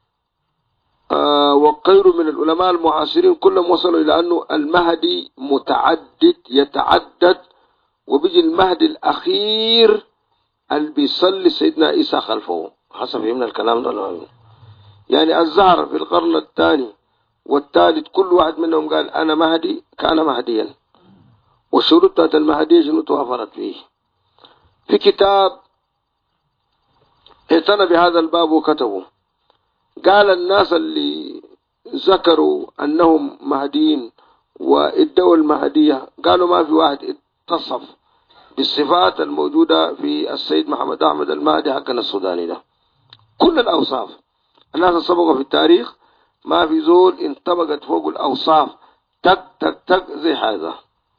A: وغيره من العلماء المعاصرين كلهم وصلوا إلى أنه المهدي متعدد يتعدد، وبيجي المهدي الأخير اللي بيصلي سيدنا عيسى خلفه، حسب فهمنا الكلام ده. يعني الزهر في القرن الثاني والثالث كل واحد منهم قال أنا مهدي، كان مهديا، وشروط المهدي شنو توفرت فيه. في كتاب اعتنى بهذا الباب وكتبه، قال الناس اللي ذكروا أنهم مهديين وادعوا المهدية قالوا ما في واحد اتصف بالصفات الموجودة في السيد محمد أحمد المهدي حقنا السوداني ده. كل الأوصاف الناس سبقوا في التاريخ ما في زول انطبقت فوق الأوصاف تك تك تك زي هذا.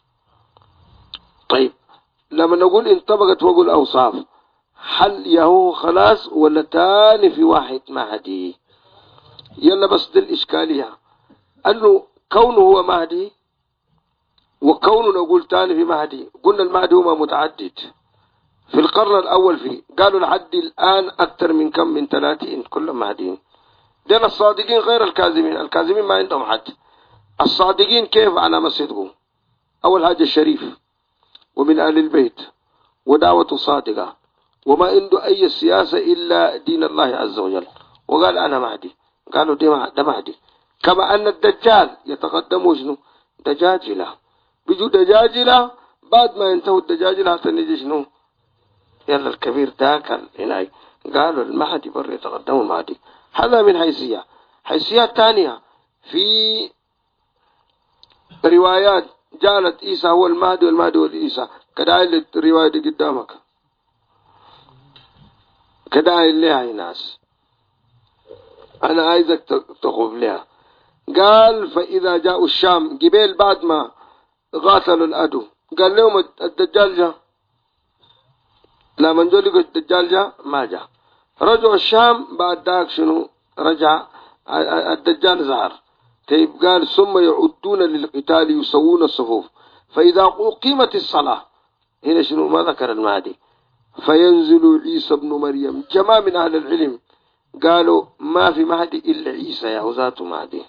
A: طيب لما نقول انطبقت فوق الأوصاف، هل يهو خلاص ولا تاني في واحد مهدي؟ يلا بس دي الإشكالية، أنه كونه هو مهدي وكونه نقول تاني في مهدي. قلنا المهدي هو متعدد، في القرن الأول فيه، قالوا لحد الآن أكثر من كم، من 30 كلهم مهديين. دين الصادقين غير الكاذبين، الكاذبين ما عندهم حد. الصادقين كيف على ما صدقوا؟ أول حاجة الشريف ومن آل البيت ودعوة صادقة وما عنده أي سياسة إلا دين الله عز وجل، وقال أنا مهدي. قالوا ده مهدي. كما أن الدجال يتقدموا شنو؟ دجاجلة، بيجوا دجاجلة، بعد ما ينتهوا الدجاجلة هتنجي شنو؟ يلا الكبير داك هناك. قالوا المهدي بر يتقدموا المهدي. هذا من حيثية. حيثيات ثانية، في روايات جعلت عيسى هو المهدي والمهدي هو عيسى. كدايل الرواية دي قدامك، كدايل لها ناس، أنا عايزك تخوف لها. قال فإذا جاءوا الشام قبيل بعد ما قاتلوا الأدو، قال لهم الدجال جاء. لا من جولي الدجال جاء ما جاء. رجعوا الشام بعد ذاك شنو؟ رجع الدجال ظهر. طيب قال ثم يعدون للقتال يسوون الصفوف، فإذا أقيمت الصلاة، هنا شنو ما ذكر المهدي، فينزل عيسى ابن مريم. جماعة من أهل العلم قالوا ما في مهدي إلا عيسى، يا ذاته مهدي.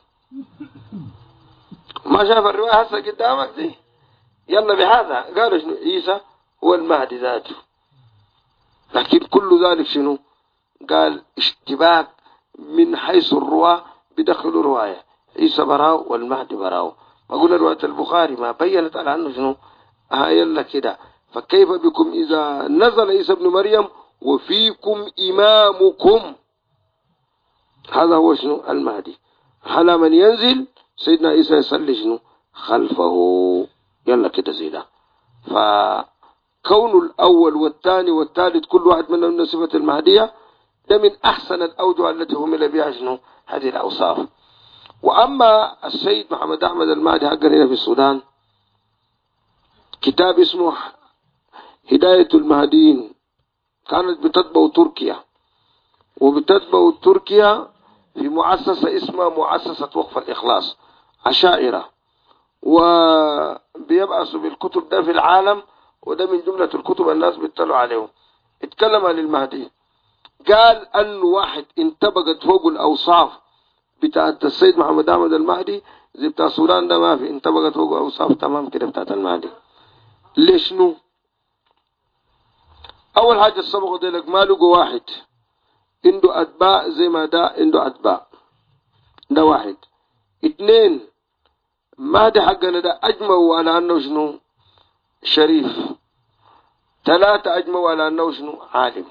A: ما شاف الرواية هسه قدامك دي؟ يلا بهذا قالوا شنو؟ عيسى هو المهدي ذاته. لكن كل ذلك شنو؟ قال اشتباك من حيث الرواة، بدخلوا رواية عيسى براو والمهدي براو. أقول رواية البخاري ما بيّنت على أنه شنو؟ يلا كده. فكيف بكم إذا نزل عيسى ابن مريم وفيكم إمامكم؟ هذا هو شنو؟ المهدي. على من ينزل سيدنا عيسى يصلي شنو؟ خلفه. يلا كده زيدا. فكون الأول والثاني والثالث كل واحد منهم من صفة المهدية، ده من أحسن الأوجه التي همل بها شنو؟ هذه الأوصاف. وأما السيد محمد أحمد المهدي حقا هنا في السودان، كتاب اسمه هداية المهديين، كانت بتتبع تركيا، وبتتبع تركيا في مؤسسة اسمها مؤسسة وقف الإخلاص، عشائرة، وبيبعثوا بالكتب ده في العالم، وده من جملة الكتب الناس بيطلعوا عليهم. اتكلم عن المهدي، قال أن واحد انطبقت فوق الأوصاف بتاعت السيد محمد أحمد المهدي زي بتاع السودان ده ما في، انطبقت فوق أوصاف تمام كده بتاعت المهدي. ليش نو؟ أول حاجة السبق ده لك ما لقوا واحد عنده أتباع زي ما ده عنده أتباع، ده واحد. اثنين، مهدي حقنا ده أجمعوا على أنه شنو؟ شريف. ثلاثة، أجمعوا على أنه شنو؟ عالم.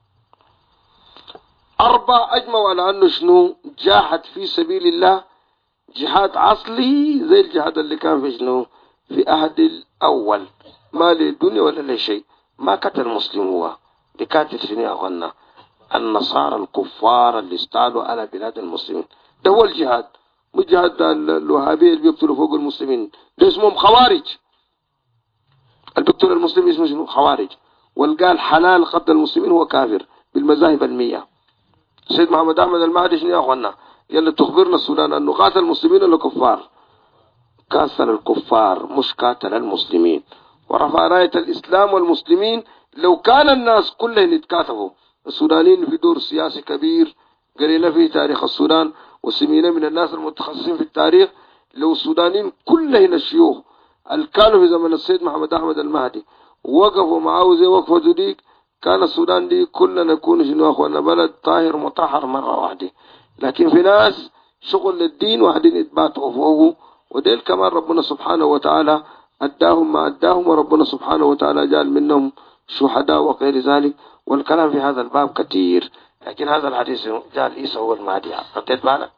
A: أربعة، أجمعوا على أنه شنو؟ جاهد في سبيل الله جهاد عصلي زي الجهاد اللي كان في شنو؟ في أحد الأول، ما للدنيا ولا لشيء. ما قتل مسلم، هو بكاتل شنو يا أخوانا؟ النصارى الكفار اللي استعلوا على بلاد المسلمين، ده هو الجهاد. مو جهاد الوهابية اللي بيقتلوا فوق المسلمين، ده اسمهم خوارج. اللي بيقتل المسلم اسمه شنو؟ خوارج. والقال حلال قتل المسلمين هو كافر بالمذاهب 100. سيد محمد أحمد المهدي شنو يا أخوانا؟ يلا تخبرنا السودان أنه قاتل المسلمين ولا كفار؟ قاتل الكفار مش قاتل المسلمين، ورفع راية الإسلام والمسلمين. لو كان الناس كلهم يتكاتفوا، السودانيين في دور سياسي كبير قرينا في تاريخ السودان وسمينا من الناس المتخصصين في التاريخ، لو السودانيين كلهم الشيوخ اللي كانوا في زمن السيد محمد أحمد المهدي وقفوا معه زي وقفة ذيك، كان السودان دي كلنا نكون شنو أخوانا؟ بلد طاهر مطهر مرة واحدة. لكن في ناس شغل للدين واحدين يتباتوا فوقه، وديل كمان ربنا سبحانه وتعالى أداهم ما أداهم، وربنا سبحانه وتعالى جعل منهم شهداء وغير ذلك. والكلام في هذا الباب كثير، لكن هذا الحديث جعل عيسى هو المهدي. غطيت بالك؟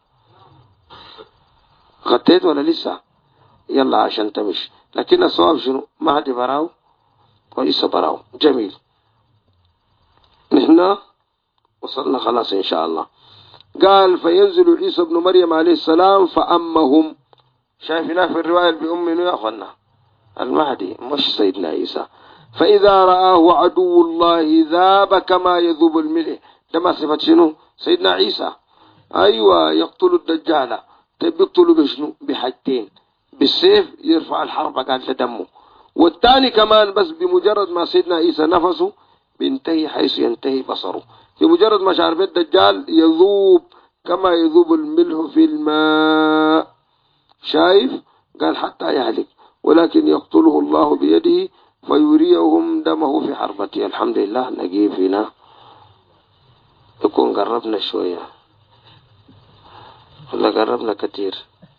A: غطيت ولا لسه؟ يلا عشان تمشي. لكن الصواب شنو؟ مهدي براو وعيسى براو. جميل، نحن وصلنا خلاص إن شاء الله. قال فينزل عيسى ابن مريم عليه السلام فأمهم. شايفنا في الرواية اللي بيؤمنوا يا أخوانا المهدي مش سيدنا عيسى. فإذا رآه عدو الله ذاب كما يذوب الملح. ده ما صفة شنو؟ سيدنا عيسى. أيوة، يقتل الدجال. طيب يقتلوا بشنو؟ بحاجتين، بالسيف يرفع الحرب قال دمه، والثاني كمان بس بمجرد ما سيدنا عيسى نفسه بينتهي حيث ينتهي بصره. في مجرد ما شعر به الدجال يذوب كما يذوب الملح في الماء. شايف؟ قال حتى يهلك، ولكن يقتله الله بيده فيريهم دمه في حربته. الحمد لله نجيب هنا يكون قربنا شوية ولا قربنا كتير.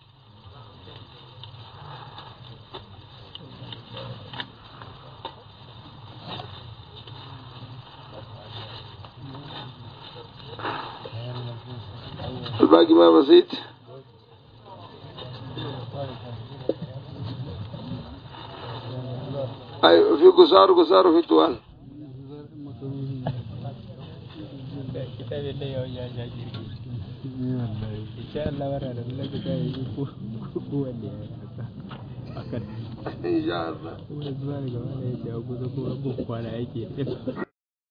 A: الباقي ما بسيط. أي في قصار وفي طوال.
B: إن شاء الله ورا لك كتاب
A: إن شاء الله.